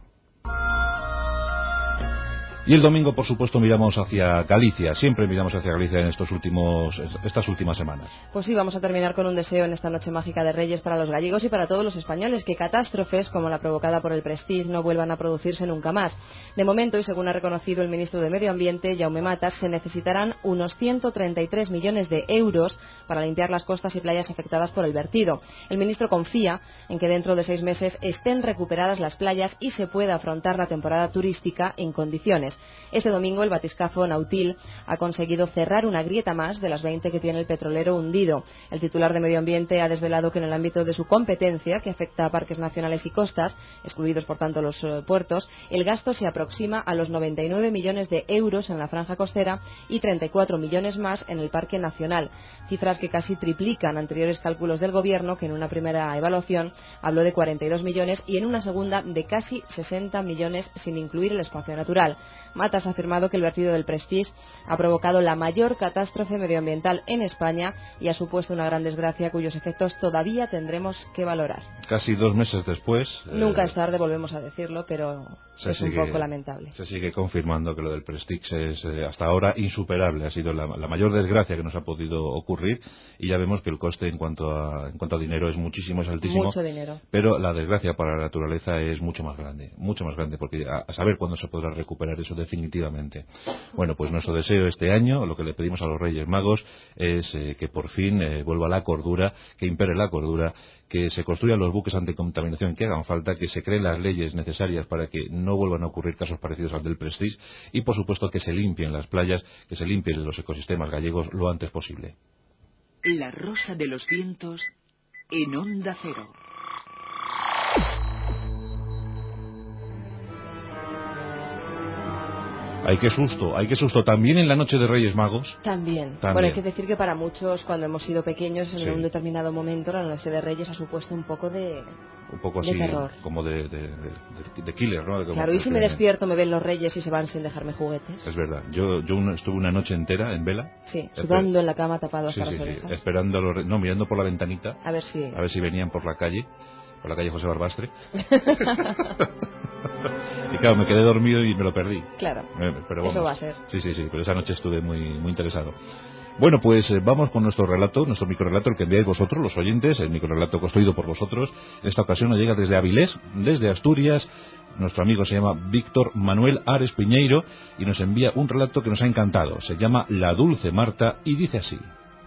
Y el domingo, por supuesto, miramos hacia Galicia. Siempre miramos hacia Galicia en estas últimas semanas. Pues sí, vamos a terminar con un deseo en esta noche mágica de Reyes para los gallegos y para todos los españoles, que catástrofes como la provocada por el Prestige no vuelvan a producirse nunca más. De momento, y según ha reconocido el ministro de Medio Ambiente, Jaume Matas, se necesitarán unos 133 millones de euros para limpiar las costas y playas afectadas por el vertido. El ministro confía en que dentro de 6 meses estén recuperadas las playas y se pueda afrontar la temporada turística en condiciones. Este domingo el batiscafo Nautil ha conseguido cerrar una grieta más de las 20 que tiene el petrolero hundido. El titular de Medio Ambiente ha desvelado que en el ámbito de su competencia, que afecta a parques nacionales y costas, excluidos por tanto los puertos, el gasto se aproxima a los 99 millones de euros en la franja costera y 34 millones más en el parque nacional. Cifras que casi triplican anteriores cálculos del gobierno, que en una primera evaluación habló de 42 millones y en una segunda de casi 60 millones sin incluir el espacio natural. Matas ha afirmado que el vertido del Prestige ha provocado la mayor catástrofe medioambiental en España y ha supuesto una gran desgracia cuyos efectos todavía tendremos que valorar. Casi 2 meses después... Nunca es tarde, volvemos a decirlo, pero es un poco lamentable. Se sigue confirmando que lo del Prestige es hasta ahora insuperable. Ha sido la mayor desgracia que nos ha podido ocurrir y ya vemos que el coste en cuanto a dinero es muchísimo, es altísimo. Mucho dinero. Pero la desgracia para la naturaleza es mucho más grande, porque a saber cuándo se podrá recuperar eso definitivamente. Bueno, pues nuestro deseo este año, lo que le pedimos a los Reyes Magos, es que por fin vuelva la cordura, que impere la cordura, que se construyan los buques anticontaminación que hagan falta, que se creen las leyes necesarias para que no vuelvan a ocurrir casos parecidos al del Prestige y, por supuesto, que se limpien las playas, que se limpien los ecosistemas gallegos lo antes posible. La Rosa de los Vientos en Onda Cero. Ay, qué susto. También en la noche de Reyes Magos. También. Bueno, hay que decir que para muchos, cuando hemos sido pequeños, en un determinado momento, la noche de Reyes ha supuesto un poco de terror. Como de killer, ¿no? Claro, y si me despierto, me ven los Reyes y se van sin dejarme juguetes. Es verdad. Yo estuve una noche entera en vela. Sí, sudando en la cama, tapado hasta las orejas. Esperando mirando por la ventanita. A ver si venían por la calle José Barbastre. Y claro, me quedé dormido y me lo perdí. Claro, pero vamos, eso va a ser. Sí, pero esa noche estuve muy, muy interesado. Bueno, pues vamos con nuestro relato, nuestro microrelato, el que enviáis vosotros, los oyentes, el microrelato construido por vosotros. En esta ocasión nos llega desde Avilés, desde Asturias. Nuestro amigo se llama Víctor Manuel Ares Piñeiro y nos envía un relato que nos ha encantado. Se llama La Dulce Marta y dice así.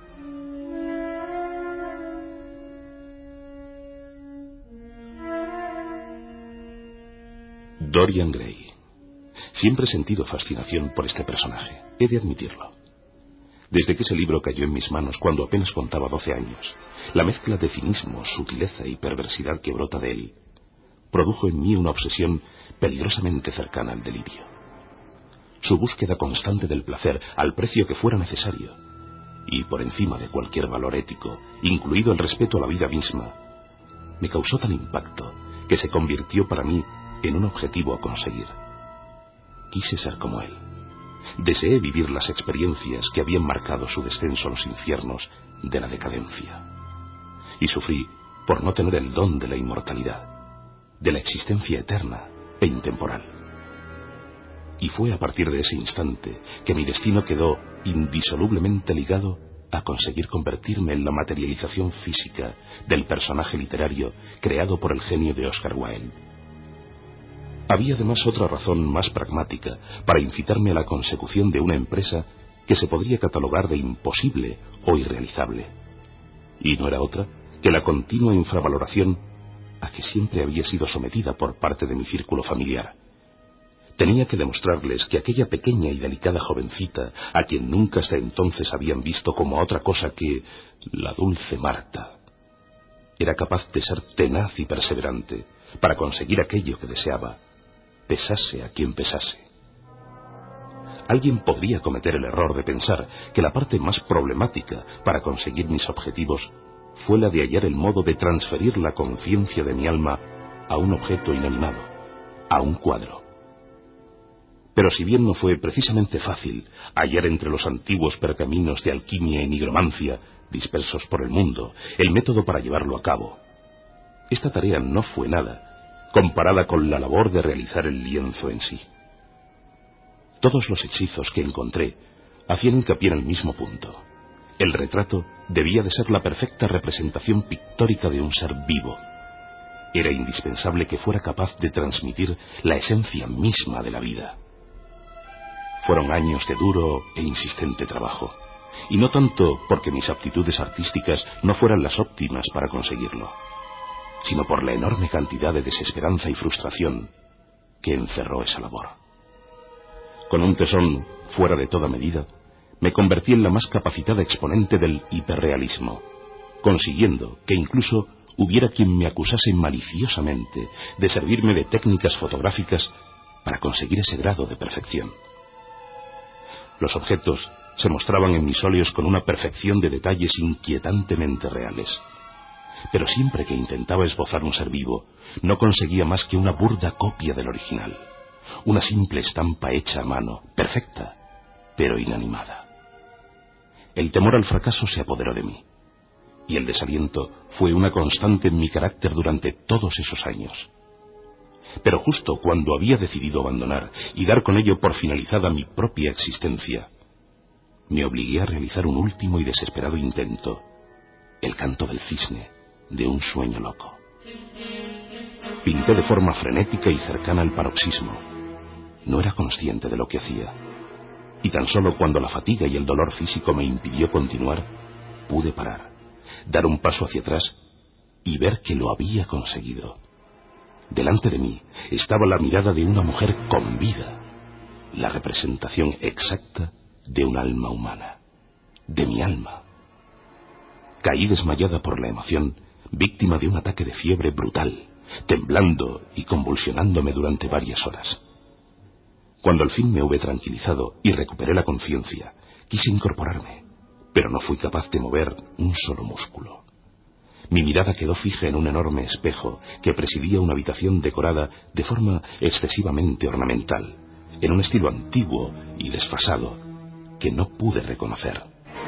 Dorian Gray. Siempre he sentido fascinación por este personaje, he de admitirlo. Desde que ese libro cayó en mis manos cuando apenas contaba 12 años, la mezcla de cinismo, sutileza y perversidad que brota de él produjo en mí una obsesión peligrosamente cercana al delirio. Su búsqueda constante del placer al precio que fuera necesario, y por encima de cualquier valor ético, incluido el respeto a la vida misma, me causó tal impacto que se convirtió para mí en un objetivo a conseguir. Quise ser como él. Deseé vivir las experiencias que habían marcado su descenso a los infiernos de la decadencia. y sufrí por no tener el don de la inmortalidad, de la existencia eterna e intemporal. Y fue a partir de ese instante que mi destino quedó indisolublemente ligado a conseguir convertirme en la materialización física del personaje literario creado por el genio de Oscar Wilde. Había además otra razón más pragmática para incitarme a la consecución de una empresa que se podría catalogar de imposible o irrealizable, y no era otra que la continua infravaloración a que siempre había sido sometida por parte de mi círculo familiar. Tenía que demostrarles que aquella pequeña y delicada jovencita, a quien nunca hasta entonces habían visto como otra cosa que la dulce Marta, era capaz de ser tenaz y perseverante para conseguir aquello que deseaba, pesase a quien pesase. Alguien podría cometer el error de pensar que la parte más problemática para conseguir mis objetivos fue la de hallar el modo de transferir la conciencia de mi alma a un objeto inanimado, a un cuadro. Pero si bien no fue precisamente fácil hallar entre los antiguos pergaminos de alquimia y nigromancia dispersos por el mundo el método para llevarlo a cabo, esta tarea no fue nada comparada con la labor de realizar el lienzo en sí. Todos los hechizos que encontré hacían hincapié en el mismo punto. El retrato debía de ser la perfecta representación pictórica de un ser vivo. Era indispensable que fuera capaz de transmitir la esencia misma de la vida. Fueron años de duro e insistente trabajo, y no tanto porque mis aptitudes artísticas no fueran las óptimas para conseguirlo, sino por la enorme cantidad de desesperanza y frustración que encerró esa labor. Con un tesón fuera de toda medida, me convertí en la más capacitada exponente del hiperrealismo, consiguiendo que incluso hubiera quien me acusase maliciosamente de servirme de técnicas fotográficas para conseguir ese grado de perfección. Los objetos se mostraban en mis óleos con una perfección de detalles inquietantemente reales. Pero siempre que intentaba esbozar un ser vivo, no conseguía más que una burda copia del original, una simple estampa hecha a mano, perfecta, pero inanimada. El temor al fracaso se apoderó de mí, y el desaliento fue una constante en mi carácter durante todos esos años. Pero justo cuando había decidido abandonar y dar con ello por finalizada mi propia existencia, me obligué a realizar un último y desesperado intento, el canto del cisne de un sueño loco. Pinté de forma frenética y cercana al paroxismo. No era consciente de lo que hacía, y tan solo cuando la fatiga y el dolor físico me impidió continuar, pude parar, dar un paso hacia atrás y ver que lo había conseguido. Delante de mí estaba la mirada de una mujer con vida, la representación exacta de un alma humana, de mi alma. Caí desmayada por la emoción, víctima de un ataque de fiebre brutal, temblando y convulsionándome durante varias horas. Cuando al fin me hube tranquilizado y recuperé la conciencia, quise incorporarme, pero no fui capaz de mover un solo músculo. Mi mirada quedó fija en un enorme espejo que presidía una habitación decorada de forma excesivamente ornamental, en un estilo antiguo y desfasado que no pude reconocer.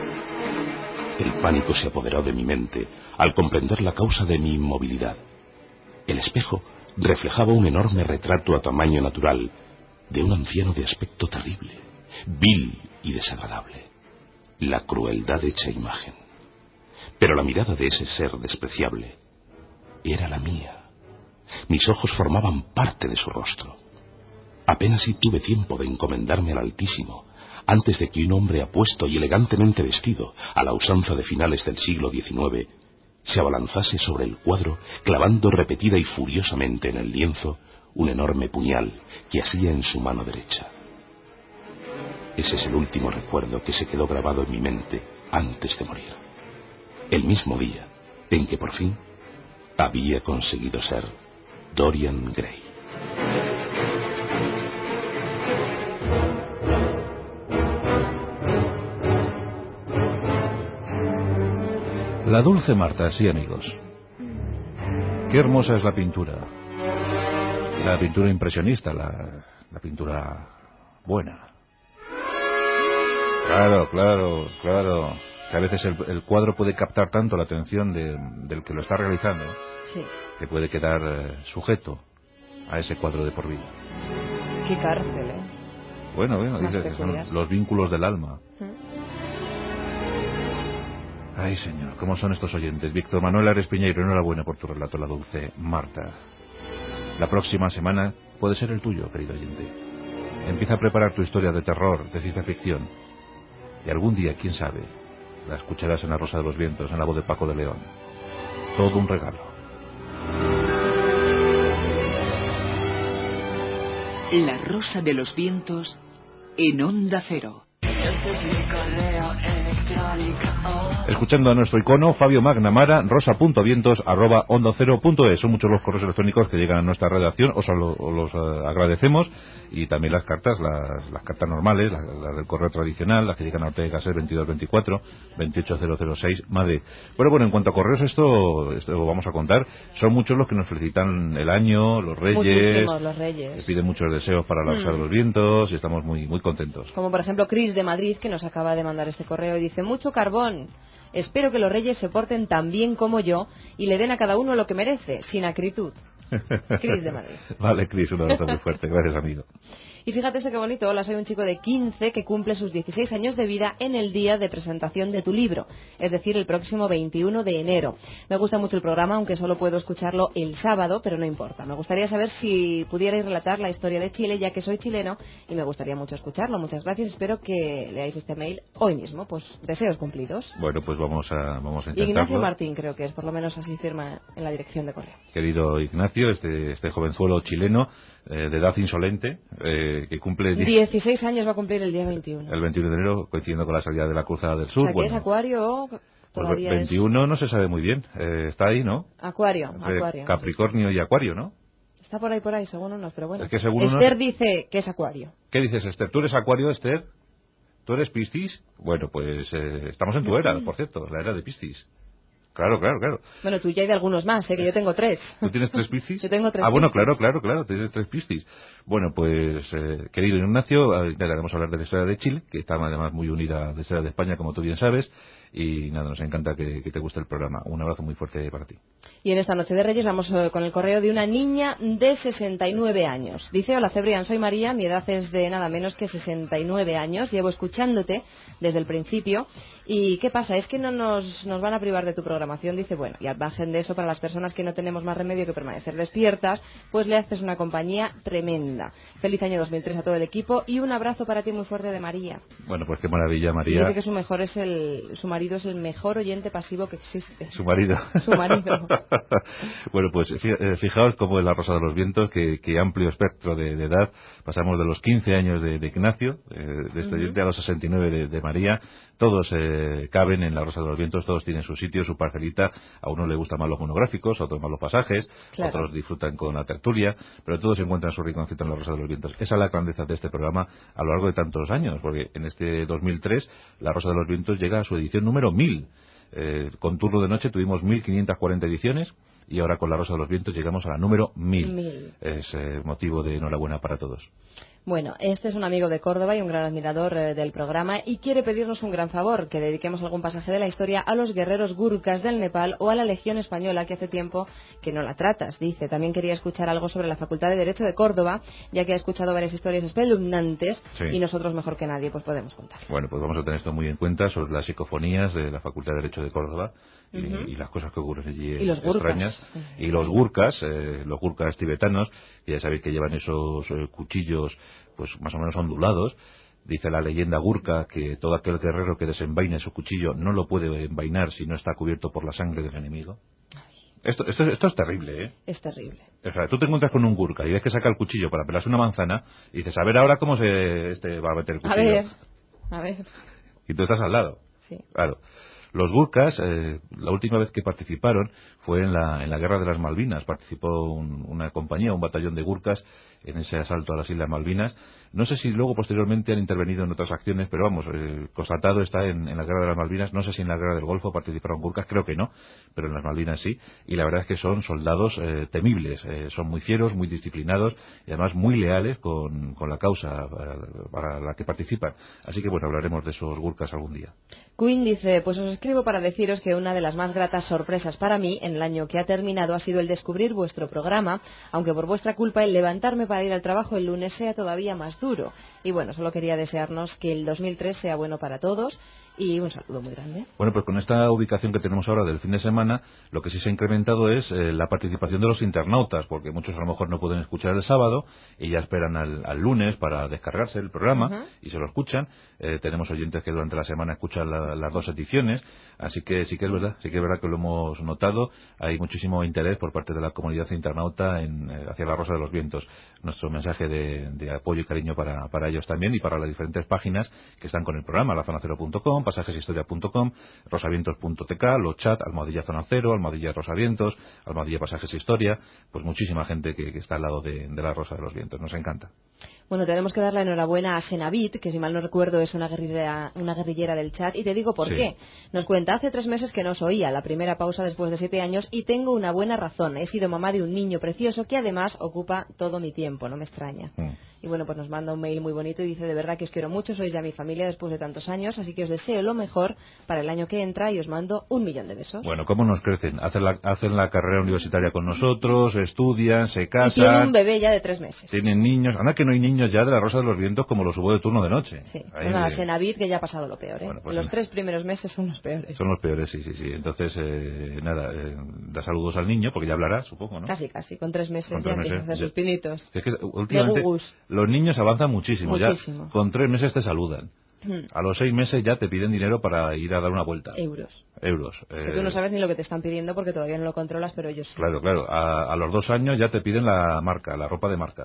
El pánico se apoderó de mi mente al comprender la causa de mi inmovilidad. El espejo reflejaba un enorme retrato a tamaño natural de un anciano de aspecto terrible, vil y desagradable. La crueldad hecha imagen. Pero la mirada de ese ser despreciable era la mía. Mis ojos formaban parte de su rostro. Apenas si tuve tiempo de encomendarme al Altísimo antes de que un hombre apuesto y elegantemente vestido, a la usanza de finales del siglo XIX, se abalanzase sobre el cuadro, clavando repetida y furiosamente en el lienzo un enorme puñal que asía en su mano derecha. Ese es el último recuerdo que se quedó grabado en mi mente antes de morir. El mismo día en que por fin había conseguido ser Dorian Gray. La dulce Marta, sí, amigos. Qué hermosa es la pintura. La pintura impresionista, la pintura buena. Claro. Que a veces el cuadro puede captar tanto la atención del que lo está realizando, sí, que puede quedar sujeto a ese cuadro de por vida. Qué cárcel, ¿eh? Bueno, Más dice que peculiar. son los vínculos del alma. Ay, señor, ¿cómo son estos oyentes? Víctor Manuel Ares Piñeiro, enhorabuena por tu relato, la dulce Marta. La próxima semana puede ser el tuyo, querido oyente. Empieza a preparar tu historia de terror, de ciencia ficción. Y algún día, quién sabe, la escucharás en La Rosa de los Vientos, en la voz de Paco de León. Todo un regalo. La Rosa de los Vientos en Onda Cero. Escuchando a nuestro icono, Fabio Magnamara, rosa.vientos@ondacero.es. Son muchos los correos electrónicos que llegan a nuestra redacción, os los agradecemos, y también las cartas, las cartas normales, las del correo tradicional, las que llegan a Ortega y Gasset 2224 28006 Madrid. Bueno, en cuanto a correos, esto lo vamos a contar. Son muchos los que nos felicitan el año, los Reyes. Muchísimos los Reyes. Piden muchos deseos para la Rosa de los Vientos y estamos muy, muy contentos. Como por ejemplo Cris de Madrid, que nos acaba de mandar este correo y dice: mucho carbón. Espero que los Reyes se porten tan bien como yo y le den a cada uno lo que merece, sin acritud. Cris de Madrid. Vale, Cris, un abrazo muy fuerte. Gracias, amigo. Y fíjate qué bonito. Hola, soy un chico de 15 que cumple sus 16 años de vida en el día de presentación de tu libro, es decir, el próximo 21 de enero. Me gusta mucho el programa, aunque solo puedo escucharlo el sábado, pero no importa. Me gustaría saber si pudierais relatar la historia de Chile, ya que soy chileno y me gustaría mucho escucharlo. Muchas gracias. Espero que leáis este mail hoy mismo. Pues deseos cumplidos. Bueno, pues vamos a intentarlo. Ignacio Martín, creo que es, por lo menos así firma en la dirección de correo. Querido Ignacio, este jovenzuelo chileno de edad insolente, que cumple 16 años va a cumplir el día 21. El 21 de enero, coincidiendo con la salida de la Cruzada del Sur. O sea, que es Acuario. Todavía pues 21 no se sabe muy bien. Está ahí, ¿no? Acuario. Capricornio y Acuario, ¿no? Está por ahí, según unos, pero bueno. Es que según Esther dice que es Acuario. ¿Qué dices, Esther? ¿Tú eres Acuario, Esther? ¿Tú eres Piscis? Bueno, pues estamos en tu era, por cierto, la era de Piscis. Claro. Bueno, tú ya hay de algunos más, que yo tengo 3. ¿Tú tienes 3 Piscis? Yo tengo 3 bueno, Piscis. claro, tienes 3 Piscis. Bueno, pues, querido Ignacio, intentaremos hablar de la historia de Chile, que está además muy unida a la historia de España, como tú bien sabes, y nada, nos encanta que te guste el programa. Un abrazo muy fuerte para ti. Y en esta noche de Reyes vamos con el correo de una niña de 69 años. Dice: hola Cebrián, soy María, mi edad es de nada menos que 69 años, llevo escuchándote desde el principio. ¿Y qué pasa? Es que no nos van a privar de tu programación. Dice, bueno, y al margen de eso, para las personas que no tenemos más remedio que permanecer despiertas, pues le haces una compañía tremenda. Feliz año 2003 a todo el equipo y un abrazo para ti muy fuerte de María. Bueno, pues qué maravilla, María. Y dice que su marido es el mejor oyente pasivo que existe. Su marido. Su marido. Bueno, pues fijaos cómo en La Rosa de los Vientos, que amplio espectro de edad, pasamos de los 15 años de Ignacio, de este oyente, a los 69 de María. Todos caben en La Rosa de los Vientos, todos tienen su sitio, su parcelita. A uno le gustan más los monográficos, a otros más los pasajes, claro. Otros disfrutan con la tertulia, pero todos encuentran su rinconcito en La Rosa de los Vientos. Esa es la grandeza de este programa a lo largo de tantos años, porque en este 2003 La Rosa de los Vientos llega a su edición número 1000. Con Turno de Noche tuvimos 1540 ediciones y ahora con La Rosa de los Vientos llegamos a la número 1000. Es motivo de enhorabuena para todos. Bueno, este es un amigo de Córdoba y un gran admirador del programa y quiere pedirnos un gran favor, que dediquemos algún pasaje de la historia a los guerreros gurkas del Nepal o a la Legión Española, que hace tiempo que no la tratas, dice. También quería escuchar algo sobre la Facultad de Derecho de Córdoba, ya que ha escuchado varias historias espeluznantes, sí. Y nosotros mejor que nadie pues podemos contar. Bueno, pues vamos a tener esto muy en cuenta sobre las psicofonías de la Facultad de Derecho de Córdoba y las cosas que ocurren allí y los extrañas. Y los gurkas tibetanos, que ya sabéis que llevan esos cuchillos pues más o menos ondulados. Dice la leyenda gurka que todo aquel guerrero que desenvaine su cuchillo no lo puede envainar si no está cubierto por la sangre del enemigo. Esto es terrible, ¿eh? Es terrible. O sea, tú te encuentras con un gurka y ves que saca el cuchillo para pelarse una manzana y dices, a ver ahora cómo va a meter el cuchillo. A ver. Y tú estás al lado. Sí. Claro. Los gurkas, la última vez que participaron fue en la Guerra de las Malvinas. Participó una compañía, un batallón de gurkas en ese asalto a las Islas Malvinas. No sé si luego posteriormente han intervenido en otras acciones, pero vamos, constatado está en la guerra de las Malvinas. No sé si en la guerra del Golfo participaron gurkas, creo que no, pero en las Malvinas sí. Y la verdad es que son soldados temibles, son muy fieros, muy disciplinados y además muy leales con la causa para la que participan. Así que bueno, hablaremos de esos gurkas algún día. Quinn dice, pues os escribo para deciros que una de las más gratas sorpresas para mí en el año que ha terminado ha sido el descubrir vuestro programa, aunque por vuestra culpa el levantarme para ir al trabajo el lunes sea todavía más duro. Y bueno, solo quería desearnos que el 2003 sea bueno para todos y un saludo muy grande. Bueno, pues con esta ubicación que tenemos ahora del fin de semana, lo que sí se ha incrementado es la participación de los internautas, porque muchos a lo mejor no pueden escuchar el sábado y ya esperan al lunes para descargarse el programa y se lo escuchan. Tenemos oyentes que durante la semana escuchan las dos ediciones, así que sí que es verdad que lo hemos notado. Hay muchísimo interés por parte de la comunidad internauta hacia la Rosa de los Vientos. Nuestro mensaje de apoyo y cariño para ellos también y para las diferentes páginas que están con el programa, lazonacero.com, pasajesistoria.com, rosavientos.tk, los chat, almohadilla zona cero, almohadilla rosavientos, almohadilla pasajes historia, pues muchísima gente que está al lado de la Rosa de los Vientos. Nos encanta. Bueno, tenemos que dar la enhorabuena a Senavit, que si mal no recuerdo es una guerrillera del chat, y te digo por qué. Nos cuenta, hace 3 meses que no os oía, la primera pausa después de 7 años, y tengo una buena razón. He sido mamá de un niño precioso que además ocupa todo mi tiempo, no me extraña. Y bueno, pues nos manda un mail muy bonito y dice, de verdad que os quiero mucho, sois ya mi familia después de tantos años, así que os deseo lo mejor para el año que entra y os mando 1.000.000 de besos. Bueno, ¿cómo nos crecen? Hacen la carrera universitaria con nosotros, estudian, se casan. Y tienen un bebé ya de 3 meses. Tienen niños. Anda que no hay niños ya de la Rosa de los Vientos como los hubo de turno de noche. Sí, bueno, a Senavit que ya ha pasado lo peor, ¿eh? Bueno, pues los 3 primeros meses son los peores. Son los peores, sí. Entonces, da saludos al niño, porque ya hablará, supongo, ¿no? Casi, con 3 meses ya empieza a hacer sus pinitos. Es que últimamente los niños avanzan muchísimo. Ya con 3 meses te saludan. A los 6 meses ya te piden dinero para ir a dar una vuelta. Euros. Que tú no sabes ni lo que te están pidiendo porque todavía no lo controlas, pero ellos sí. Claro. A los 2 años ya te piden la marca, la ropa de marca.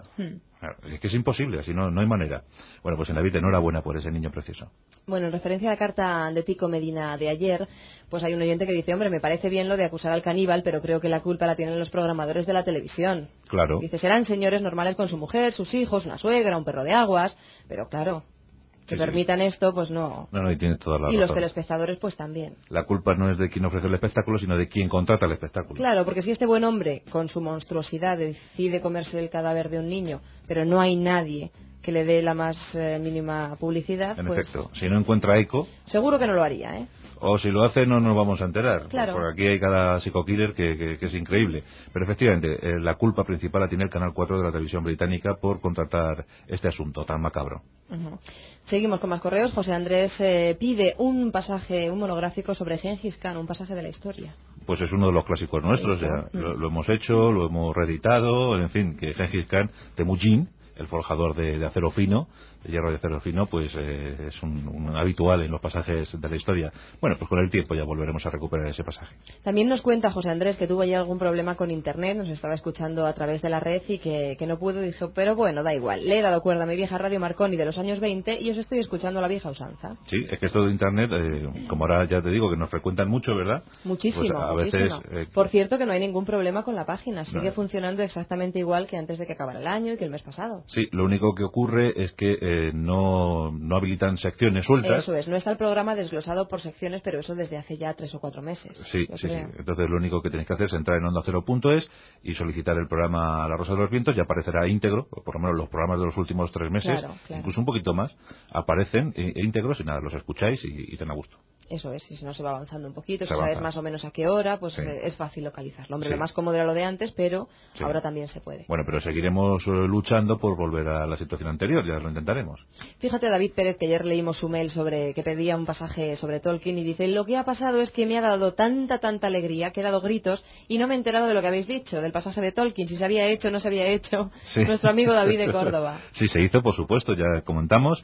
Es que es imposible, así no hay manera. Bueno, pues en la vida enhorabuena por ese niño precioso. Bueno, en referencia a la carta de Tico Medina de ayer, pues hay un oyente que dice, hombre, me parece bien lo de acusar al caníbal, pero creo que la culpa la tienen los programadores de la televisión. Claro. Dice, serán señores normales con su mujer, sus hijos, una suegra, un perro de aguas, pero claro, que permitan esto, pues no. No, y tiene toda la razón. Y los telespectadores, pues también. La culpa no es de quien ofrece el espectáculo, sino de quien contrata el espectáculo. Claro, porque si este buen hombre, con su monstruosidad, decide comerse el cadáver de un niño, pero no hay nadie que le dé la más mínima publicidad, en pues... efecto, si no encuentra eco... Seguro que no lo haría, ¿eh? O si lo hace no nos vamos a enterar. Claro. Porque aquí hay cada psico-killer que es increíble. Pero efectivamente, la culpa principal la tiene el Canal 4 de la televisión británica por contratar este asunto tan macabro. Seguimos con más correos. José Andrés pide un monográfico sobre Gengis Khan, un pasaje de la historia. Pues es uno de los clásicos nuestros, ya lo hemos hecho, lo hemos reeditado, en fin, que Gengis Khan, Temujin, el forjador de acero fino, de hierro de acero fino, pues es un habitual en los pasajes de la historia. Bueno, pues con el tiempo ya volveremos a recuperar ese pasaje. También nos cuenta José Andrés que tuvo ya algún problema con internet, nos estaba escuchando a través de la red y que no pudo, dijo, pero bueno, da igual, le he dado cuerda a mi vieja Radio Marconi de los años 20 y os estoy escuchando a la vieja usanza. Sí, es que esto de internet, como ahora ya te digo que nos frecuentan mucho, ¿verdad? Muchísimo, pues a muchísimo. Veces, Por cierto que no hay ningún problema con la página, sigue funcionando exactamente igual que antes de que acabara el año y que el mes pasado. Sí, lo único que ocurre es que no habilitan secciones sueltas. Eso es, no está el programa desglosado por secciones, pero eso desde hace ya 3 o 4 meses. Sí. Entonces lo único que tenéis que hacer es entrar en ondacero.es y solicitar el programa La Rosa de los Vientos y aparecerá íntegro, por lo menos los programas de los últimos 3 meses, claro. Incluso un poquito más, aparecen íntegros y nada, los escucháis y ten a gusto. Eso es, y si no se va avanzando un poquito, si sabes más o menos a qué hora, pues es fácil localizarlo. Hombre, lo más cómodo era lo de antes, pero ahora también se puede. Bueno, pero seguiremos luchando por volver a la situación anterior, ya lo intentaremos. Fíjate, David Pérez, que ayer leímos su mail sobre que pedía un pasaje sobre Tolkien y dice, lo que ha pasado es que me ha dado tanta alegría, que he dado gritos y no me he enterado de lo que habéis dicho, del pasaje de Tolkien, si se había hecho o no se había hecho. Nuestro amigo David de Córdoba. Sí, se hizo, por supuesto, ya comentamos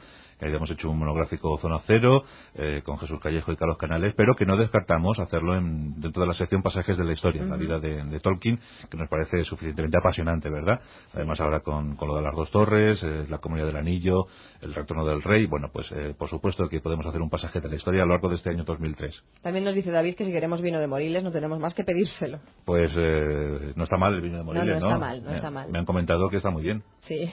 hemos hecho un monográfico Zona Cero con Jesús Callejo y Carlos Canales, pero que no descartamos hacerlo dentro de la sección Pasajes de la Historia, la vida de Tolkien, que nos parece suficientemente apasionante, ¿verdad? Además ahora con lo de las dos torres, la Comunidad del Anillo, el Retorno del Rey, bueno, pues por supuesto que podemos hacer un pasaje de la historia a lo largo de este año 2003. También nos dice David que si queremos vino de Moriles no tenemos más que pedírselo. Pues no está mal el vino de Moriles, ¿no? No está mal. Me han comentado que está muy bien. Sí.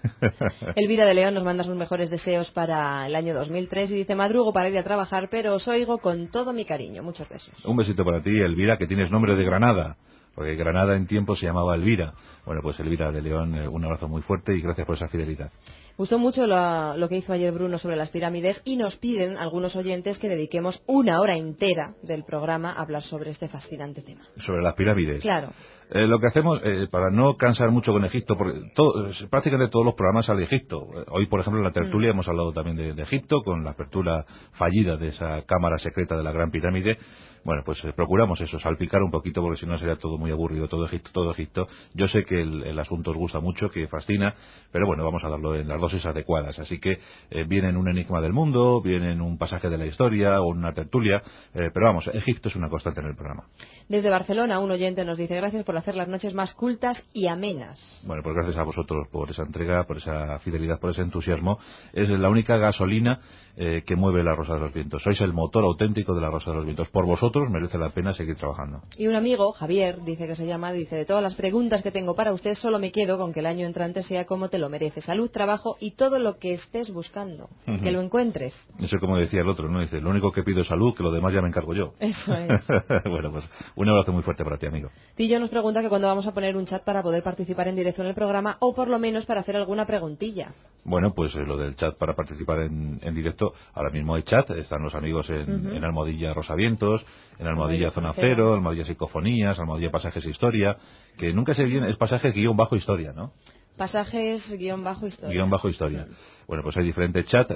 Elvira de León nos manda sus mejores deseos para el año 2003 y dice: madrugo para ir a trabajar, pero os oigo con todo mi cariño. Muchos besos. Un besito para ti, Elvira, que tienes nombre de Granada, porque Granada en tiempo se llamaba Elvira. Bueno, pues Elvira de León, un abrazo muy fuerte y gracias por esa fidelidad. Gustó mucho lo que hizo ayer Bruno sobre las pirámides y nos piden algunos oyentes que dediquemos una hora entera del programa a hablar sobre este fascinante tema. Sobre las pirámides. Claro. Lo que hacemos, para no cansar mucho con Egipto, porque prácticamente todos los programas sale Egipto. Hoy, por ejemplo, en la tertulia hemos hablado también de Egipto, con la apertura fallida de esa cámara secreta de la Gran Pirámide. Bueno, pues procuramos eso, salpicar un poquito, porque si no sería todo muy aburrido, todo Egipto. Yo sé que el asunto os gusta mucho, que fascina, pero bueno, vamos a darlo en las dosis adecuadas. Así que viene en un enigma del mundo, viene en un pasaje de la historia o una tertulia, pero vamos, Egipto es una constante en el programa. Desde Barcelona, un oyente nos dice: gracias por hacer las noches más cultas y amenas. Bueno, pues gracias a vosotros por esa entrega, por esa fidelidad, por ese entusiasmo. Es la única gasolina que mueve la Rosa de los Vientos. Sois el motor auténtico de la Rosa de los Vientos. Por vosotros merece la pena seguir trabajando. Y un amigo, Javier, dice que se llama, dice: de todas las preguntas que tengo para usted, solo me quedo con que el año entrante sea como te lo merece. Salud, trabajo y todo lo que estés buscando. Que lo encuentres. Eso, como decía el otro, ¿no? Dice: lo único que pido es salud, que lo demás ya me encargo yo. Eso es. Bueno, pues un abrazo muy fuerte para ti, amigo. Tillo nos pregunta que cuándo vamos a poner un chat para poder participar en directo en el programa, o por lo menos para hacer alguna preguntilla. Bueno, pues lo del chat para participar en directo, ahora mismo hay chat, están los amigos en Almohadilla Rosavientos, en Almohadilla Zona Cero, Almohadilla Psicofonías, Almohadilla Pasajes e Historia, que nunca se viene, es pasaje _ historia, ¿no? Pasajes _historia. Guión bajo historia. Bueno, pues hay diferentes chats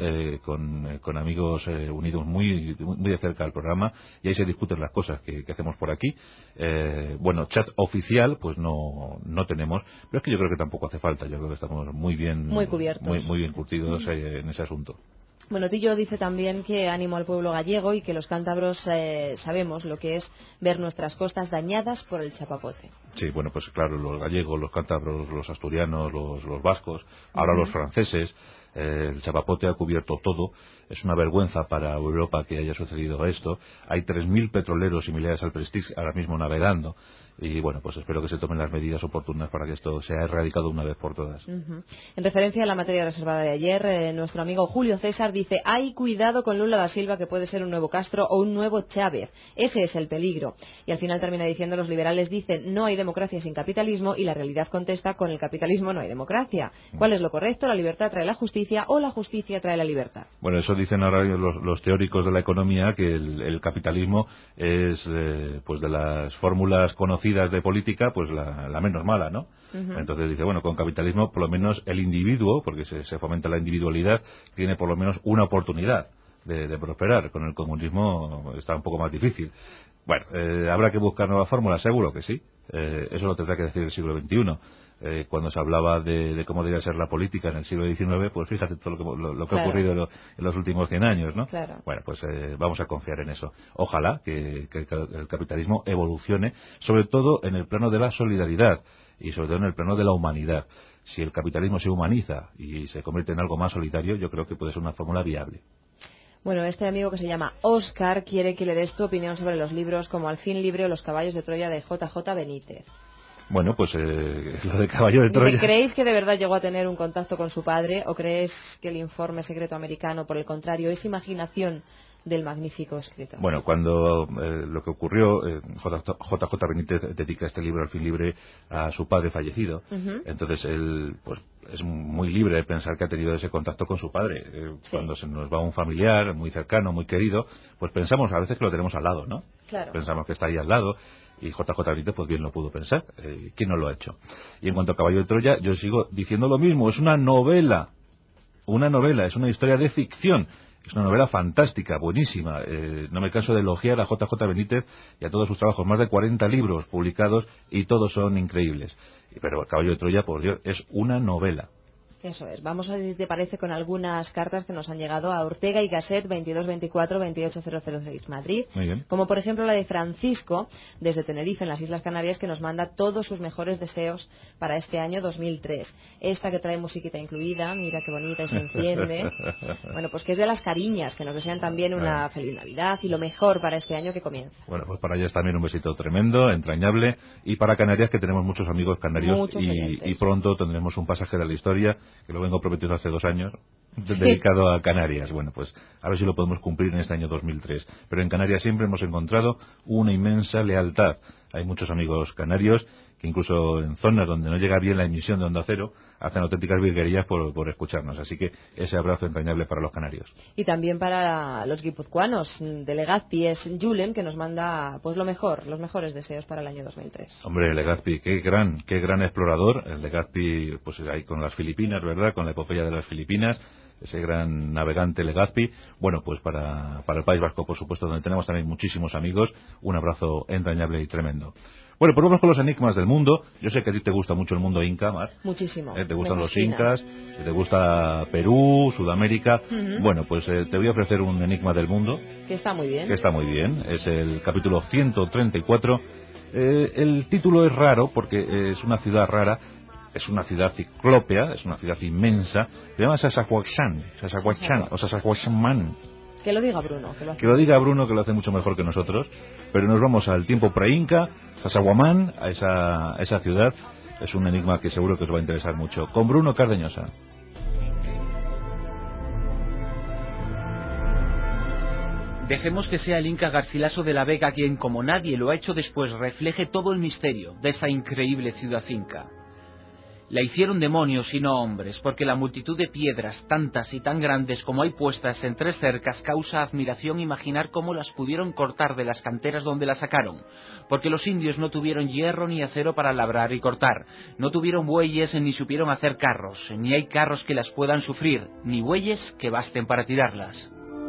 con amigos unidos muy de cerca al programa, y ahí se discuten las cosas que hacemos por aquí. Bueno, chat oficial pues no tenemos, pero es que yo creo que tampoco hace falta. Yo creo que estamos muy cubiertos, muy bien curtidos en ese asunto. Bueno, Tillo dice también que ánimo al pueblo gallego y que los cántabros sabemos lo que es ver nuestras costas dañadas por el chapapote. Sí, bueno, pues claro, los gallegos, los cántabros, los asturianos, los vascos, ahora los franceses. El chapapote ha cubierto todo. Es una vergüenza para Europa que haya sucedido esto. Hay 3.000 petroleros similares al Prestige ahora mismo navegando. Y bueno, pues espero que se tomen las medidas oportunas para que esto sea erradicado una vez por todas. En referencia a la materia reservada de ayer, nuestro amigo Julio César dice: hay cuidado con Lula da Silva, que puede ser un nuevo Castro o un nuevo Chávez. Ese es el peligro. Y al final termina diciendo: los liberales dicen no hay democracia sin capitalismo, y la realidad contesta: con el capitalismo no hay democracia. ¿Cuál es lo correcto? ¿La libertad trae la justicia o la justicia trae la libertad? Bueno, eso dicen ahora los teóricos de la economía, que el capitalismo es pues de las fórmulas conocidas de política, pues la menos mala, ¿no? Entonces dice, bueno, con capitalismo por lo menos el individuo, porque se fomenta la individualidad, tiene por lo menos una oportunidad de prosperar. Con el comunismo está un poco más difícil. Bueno, ¿habrá que buscar nuevas fórmulas? Seguro que sí. Eso lo tendrá que decir el siglo XXI. Cuando se hablaba de cómo debía ser la política en el siglo XIX, pues fíjate todo lo que ha ocurrido en los últimos 100 años, ¿no? Claro. Bueno, pues vamos a confiar en eso. Ojalá que el capitalismo evolucione, sobre todo en el plano de la solidaridad y sobre todo en el plano de la humanidad. Si el capitalismo se humaniza y se convierte en algo más solidario, yo creo que puede ser una fórmula viable. Bueno, este amigo que se llama Oscar quiere que le des tu opinión sobre los libros como Al fin libre o Los caballos de Troya de JJ Benítez. Bueno, pues lo de Caballo de Troya. ¿Creéis que de verdad llegó a tener un contacto con su padre o crees que el informe secreto americano, por el contrario, es imaginación del magnífico escritor? Bueno, cuando lo que ocurrió, JJ Benítez dedica este libro, Al fin libre, a su padre fallecido. Entonces él pues es muy libre de pensar que ha tenido ese contacto con su padre. Sí. Cuando se nos va un familiar muy cercano, muy querido, pues pensamos a veces que lo tenemos al lado, ¿no? Claro. Pensamos que está ahí al lado. Y JJ Benítez pues bien lo pudo pensar. ¿Quién no lo ha hecho? Y en cuanto a Caballo de Troya, yo sigo diciendo lo mismo. Es una novela. Es una historia de ficción. Es una novela fantástica, buenísima. No me canso de elogiar a JJ Benítez y a todos sus trabajos. Más de 40 libros publicados y todos son increíbles. Pero Caballo de Troya, por Dios, es una novela. Eso es. Vamos a ver si te parece con algunas cartas que nos han llegado a Ortega y Gasset 2224-28006 Madrid. Muy bien. Como por ejemplo la de Francisco desde Tenerife en las Islas Canarias, que nos manda todos sus mejores deseos para este año 2003. Esta que trae musiquita incluida, mira qué bonita y se enciende. Bueno, pues que es de las cariñas, que nos desean también una feliz Navidad y lo mejor para este año que comienza. Bueno, pues para ellas también un besito tremendo, entrañable, y para Canarias, que tenemos muchos amigos canarios y pronto tendremos un pasaje de la historia, que lo vengo prometiendo hace 2 años, dedicado a Canarias. Bueno, pues a ver si lo podemos cumplir en este año 2003. Pero en Canarias siempre hemos encontrado una inmensa lealtad. Hay muchos amigos canarios que incluso en zonas donde no llega bien la emisión de Onda Cero hacen auténticas virguerías por escucharnos. Así que ese abrazo entrañable para los canarios. Y también para los guipuzcoanos. De Legazpi es Julen, que nos manda pues lo mejor, los mejores deseos para el año 2003. Hombre, Legazpi, qué gran explorador. El Legazpi, pues ahí con las Filipinas, ¿verdad? Con la epopeya de las Filipinas. Ese gran navegante Legazpi. Bueno, pues para el País Vasco, por supuesto, donde tenemos también muchísimos amigos, un abrazo entrañable y tremendo. Bueno, pues vamos con los enigmas del mundo. Yo sé que a ti te gusta mucho el mundo inca, Mar. Muchísimo. Te gustan los incas, te gusta Perú, Sudamérica. Bueno, pues te voy a ofrecer un enigma del mundo. Que está muy bien. Que está muy bien. Es el capítulo 134. El título es raro porque es una ciudad rara. Es una ciudad ciclópea, es una ciudad inmensa. Se llama Sasahuachán o Sasahuachman. Que lo diga Bruno. Que lo diga Bruno, que lo hace mucho mejor que nosotros. Pero nos vamos al tiempo pre-inca, Sasahuamán, a esa ciudad. Es un enigma que seguro que os va a interesar mucho. Con Bruno Cardeñosa. Dejemos que sea el Inca Garcilaso de la Vega quien, como nadie lo ha hecho después, refleje todo el misterio de esta increíble ciudad inca. La hicieron demonios y no hombres, porque la multitud de piedras, tantas y tan grandes como hay puestas en 3 cercas, causa admiración imaginar cómo las pudieron cortar de las canteras donde las sacaron, porque los indios no tuvieron hierro ni acero para labrar y cortar, no tuvieron bueyes ni supieron hacer carros, ni hay carros que las puedan sufrir, ni bueyes que basten para tirarlas.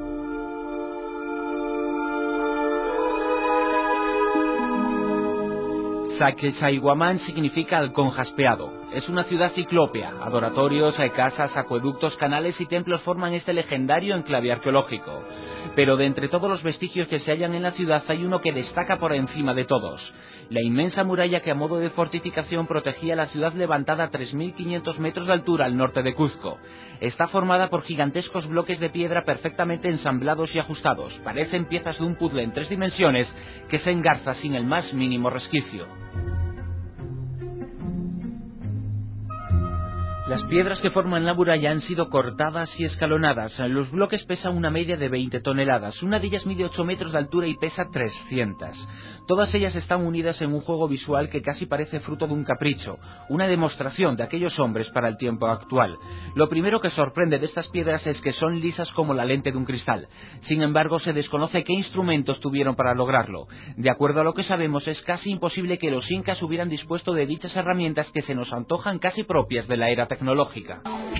Sacsayhuamán significa halcón jaspeado. Es una ciudad ciclópea. Adoratorios, casas, acueductos, canales y templos forman este legendario enclave arqueológico. Pero de entre todos los vestigios que se hallan en la ciudad hay uno que destaca por encima de todos. La inmensa muralla que a modo de fortificación protegía la ciudad levantada a 3.500 metros de altura al norte de Cuzco. Está formada por gigantescos bloques de piedra perfectamente ensamblados y ajustados. Parecen piezas de un puzzle en 3 dimensiones que se engarza sin el más mínimo resquicio. Las piedras que forman la muralla han sido cortadas y escalonadas. Los bloques pesan una media de 20 toneladas. Una de ellas mide 8 metros de altura y pesa 300. Todas ellas están unidas en un juego visual que casi parece fruto de un capricho, una demostración de aquellos hombres para el tiempo actual. Lo primero que sorprende de estas piedras es que son lisas como la lente de un cristal. Sin embargo, se desconoce qué instrumentos tuvieron para lograrlo. De acuerdo a lo que sabemos, es casi imposible que los incas hubieran dispuesto de dichas herramientas que se nos antojan casi propias de la era tecnológica.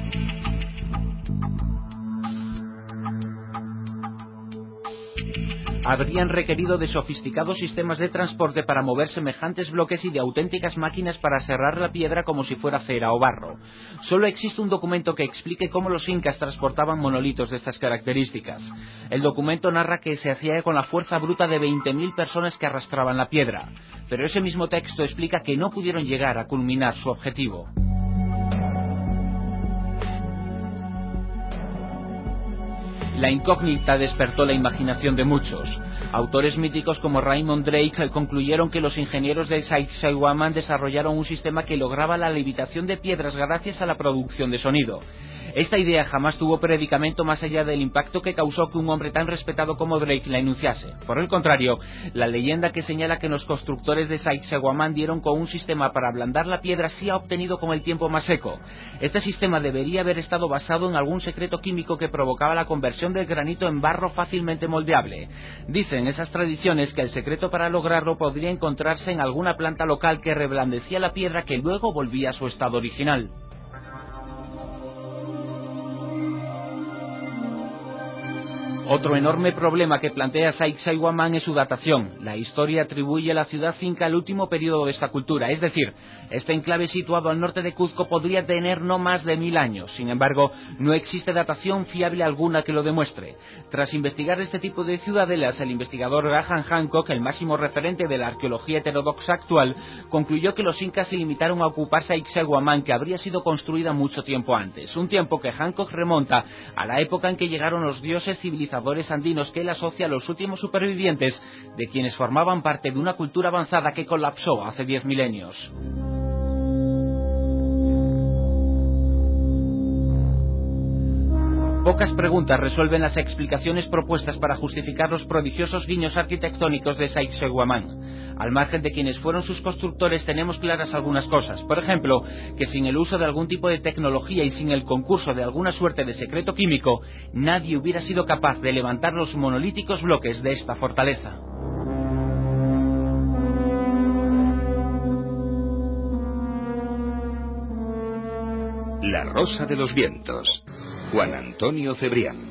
Habrían requerido de sofisticados sistemas de transporte para mover semejantes bloques y de auténticas máquinas para serrar la piedra como si fuera cera o barro. Solo existe un documento que explique cómo los incas transportaban monolitos de estas características. El documento narra que se hacía con la fuerza bruta de 20.000 personas que arrastraban la piedra, pero ese mismo texto explica que no pudieron llegar a culminar su objetivo. La incógnita despertó la imaginación de muchos. Autores míticos como Raymond Drake concluyeron que los ingenieros de Sacsayhuamán desarrollaron un sistema que lograba la levitación de piedras gracias a la producción de sonido. Esta idea jamás tuvo predicamento más allá del impacto que causó que un hombre tan respetado como Drake la enunciase. Por el contrario, la leyenda que señala que los constructores de Sacsayhuamán dieron con un sistema para ablandar la piedra se ha obtenido con el tiempo más seco. Este sistema debería haber estado basado en algún secreto químico que provocaba la conversión del granito en barro fácilmente moldeable. Dicen esas tradiciones que el secreto para lograrlo podría encontrarse en alguna planta local que reblandecía la piedra que luego volvía a su estado original. Otro enorme problema que plantea Sacsayhuamán es su datación. La historia atribuye la ciudad finca al último periodo de esta cultura, es decir, este enclave situado al norte de Cuzco podría tener no más de 1000 años. Sin embargo, no existe datación fiable alguna que lo demuestre. Tras investigar este tipo de ciudadelas, el investigador Graham Hancock, el máximo referente de la arqueología heterodoxa actual, concluyó que los incas se limitaron a ocupar Sacsayhuamán, que habría sido construida mucho tiempo antes, un tiempo que Hancock remonta a la época en que llegaron los dioses civilizadores andinos que él asocia a los últimos supervivientes de quienes formaban parte de una cultura avanzada que colapsó hace 10 milenios. Pocas preguntas resuelven las explicaciones propuestas para justificar los prodigiosos guiños arquitectónicos de Sacsayhuamán. Al margen de quienes fueron sus constructores, tenemos claras algunas cosas. Por ejemplo, que sin el uso de algún tipo de tecnología y sin el concurso de alguna suerte de secreto químico, nadie hubiera sido capaz de levantar los monolíticos bloques de esta fortaleza. La Rosa de los Vientos. Juan Antonio Cebrián.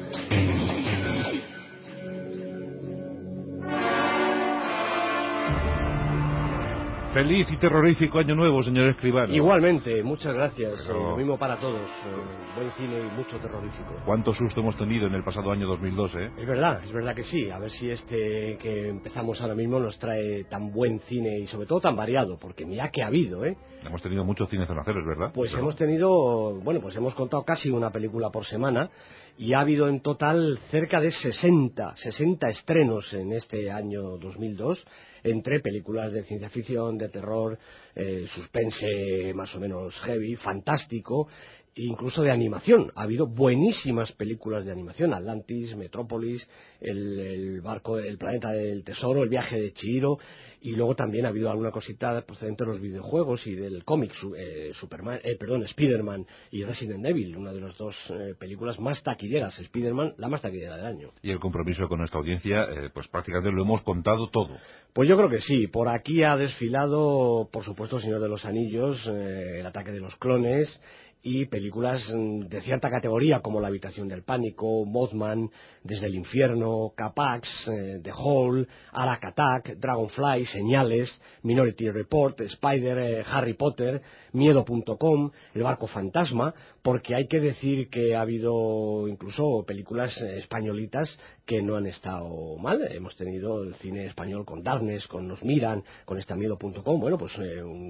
Feliz y terrorífico año nuevo, señor escribano. Igualmente, muchas gracias. Lo mismo para todos. Buen cine y mucho terrorífico. ¿Cuánto susto hemos tenido en el pasado año 2002, Es verdad que sí. A ver si este que empezamos ahora mismo nos trae tan buen cine y sobre todo tan variado, porque mira que ha habido, Hemos tenido muchos cines Zona Cero, ¿verdad? Pues hemos tenido, pues hemos contado casi una película por semana y ha habido en total cerca de 60 estrenos en este año 2002, entre películas de ciencia ficción, de terror, suspense más o menos heavy, fantástico, incluso de animación. Ha habido buenísimas películas de animación: Atlantis, Metrópolis, el planeta del tesoro, El viaje de Chihiro, y luego también ha habido alguna cosita procedente de los videojuegos y del cómic, Spider-Man y Resident Evil, una de las dos películas más taquilleras. Spider-Man, la más taquillera del año. Y el compromiso con esta audiencia, pues prácticamente lo hemos contado todo. Pues yo creo que sí. Por aquí ha desfilado, por supuesto, El Señor de los Anillos, El ataque de los clones, y películas de cierta categoría como La habitación del pánico, Mothman, Desde el infierno, Capax, The Hole, Arak Attack, Dragonfly, Señales, Minority Report, Spider, Harry Potter, Miedo.com, El barco fantasma, porque hay que decir que ha habido incluso películas españolitas que no han estado mal. Hemos tenido el cine español con Darkness, con Nos Miran, con esta Miedo.com. Bueno, pues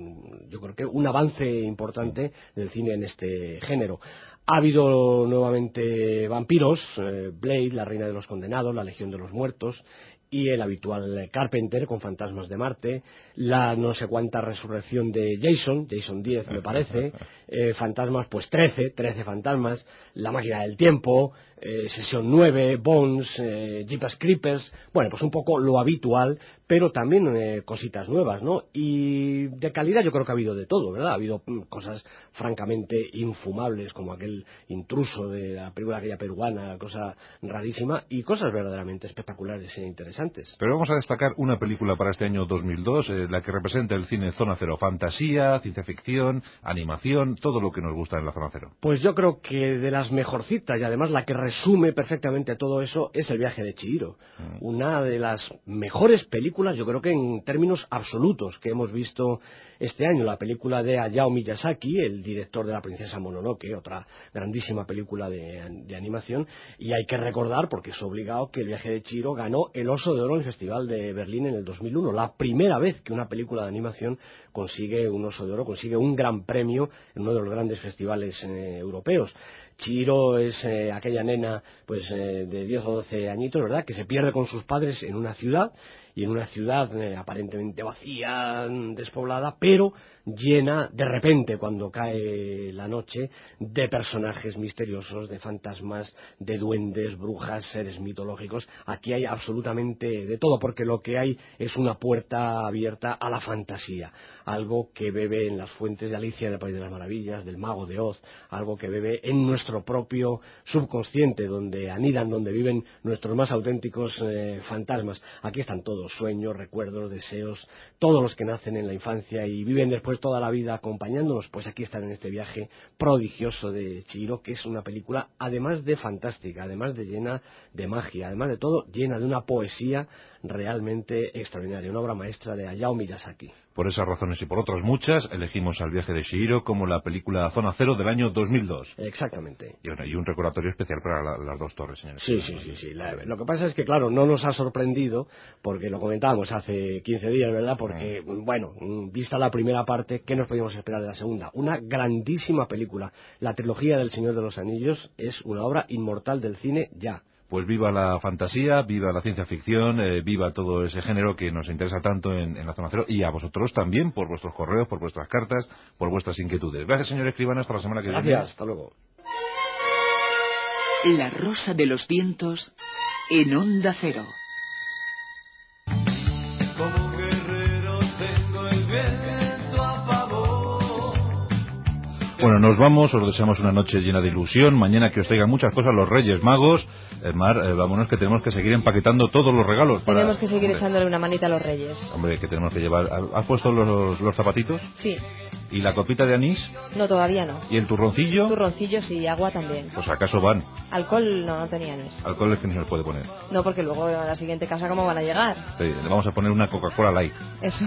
yo creo que un avance importante del cine en este género. Ha habido nuevamente vampiros, Blade, La reina de los condenados, La legión de los muertos, y el habitual Carpenter con Fantasmas de Marte, la no sé cuánta resurrección de Jason 10 me parece, fantasmas pues 13 fantasmas, La máquina del tiempo, Sesión 9, Bones, Jeepers Creepers, bueno, pues un poco lo habitual, pero también cositas nuevas, ¿no? Y de calidad yo creo que ha habido de todo, ¿verdad? Ha habido cosas francamente infumables, como aquel intruso de la película aquella peruana, cosa rarísima, y cosas verdaderamente espectaculares e interesantes. Pero vamos a destacar una película para este año 2002, la que representa el cine Zona Cero: fantasía, ciencia ficción, animación, todo lo que nos gusta en la Zona Cero. Pues yo creo que de las mejorcitas, y además la que resume perfectamente todo eso, es El viaje de Chihiro. Una de las mejores películas, yo creo que en términos absolutos, que hemos visto este año. La película de Hayao Miyazaki, el director de La princesa Mononoke, otra grandísima película de animación. Y hay que recordar, porque es obligado, que El viaje de Chihiro ganó el Oso de Oro en el Festival de Berlín en el 2001. La primera vez que una película de animación consigue un Oso de Oro, consigue un gran premio en uno de los grandes festivales europeos. Chihiro es aquella nena pues de 10 o 12 añitos, ¿verdad?, que se pierde con sus padres en una ciudad, y en una ciudad aparentemente vacía, despoblada, pero llena de repente, cuando cae la noche, de personajes misteriosos, de fantasmas, de duendes, brujas, seres mitológicos. Aquí hay absolutamente de todo, porque lo que hay es una puerta abierta a la fantasía, algo que bebe en las fuentes de Alicia en el País de las Maravillas, del Mago de Oz, algo que bebe en nuestro propio subconsciente, donde anidan, donde viven nuestros más auténticos fantasmas. Aquí están todos. los sueños, recuerdos, deseos, todos los que nacen en la infancia y viven después toda la vida acompañándonos, pues aquí están en este viaje prodigioso de Chihiro, que es una película además de fantástica, además de llena de magia, además de todo llena de una poesía realmente extraordinaria, una obra maestra de Hayao Miyazaki. Por esas razones y por otras muchas, elegimos al viaje de Chihiro como la película Zona Cero del año 2002. Exactamente. Y un recordatorio especial para las dos torres, señores. Sí. Lo que pasa es que, claro, no nos ha sorprendido, porque lo comentábamos hace 15 días, ¿verdad? Porque, bueno, vista la primera parte, ¿qué nos podíamos esperar de la segunda? Una grandísima película. La trilogía del Señor de los Anillos es una obra inmortal del cine ya. Pues viva la fantasía, viva la ciencia ficción, viva todo ese género que nos interesa tanto en la Zona Cero, y a vosotros también, por vuestros correos, por vuestras cartas, por vuestras inquietudes. Gracias, señor Escribano, hasta la semana que viene. Gracias, hasta luego. La Rosa de los Vientos en Onda Cero. Bueno, nos vamos, os deseamos una noche llena de ilusión, mañana que os traigan muchas cosas los Reyes Magos. Mar, vámonos que tenemos que seguir empaquetando todos los regalos. Tenemos que seguir echándole una manita a los Reyes. Hombre, que tenemos que llevar... ¿Has puesto los zapatitos? Sí. ¿Y la copita de anís? No, todavía no. ¿Y el turroncillo? Turroncillo sí, agua también. Pues acaso van. Alcohol no tenía anís. Alcohol es que no se les puede poner. No, porque luego a la siguiente casa, ¿cómo van a llegar? Sí, le vamos a poner una Coca-Cola Light. Eso.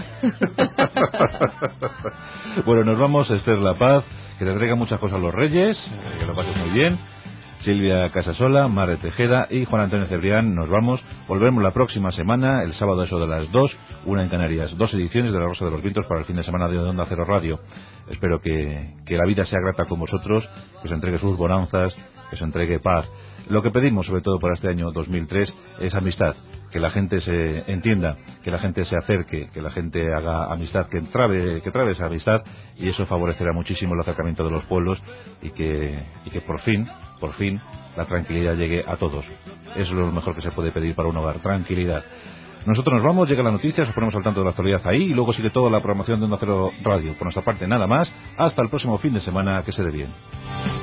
Bueno, nos vamos, Esther La Paz, que te traiga muchas cosas a los Reyes, que lo pases muy bien. Silvia Casasola, Mare Tejeda y Juan Antonio Cebrián, nos vamos. Volvemos la próxima semana, el sábado a eso de las 2, una en Canarias. 2 ediciones de La Rosa de los Vientos para el fin de semana de Onda Cero Radio. Espero que la vida sea grata con vosotros, que os entregue sus bonanzas, que os entregue paz. Lo que pedimos, sobre todo para este año 2003, es amistad. Que la gente se entienda, que la gente se acerque, que la gente haga amistad, que trabe esa amistad, y eso favorecerá muchísimo el acercamiento de los pueblos y que por fin la tranquilidad llegue a todos. Eso es lo mejor que se puede pedir para un hogar, tranquilidad. Nosotros nos vamos, llega la noticia, os ponemos al tanto de la actualidad ahí y luego sigue toda la programación de Onda Cero Radio. Por nuestra parte nada más, hasta el próximo fin de semana, que se dé bien.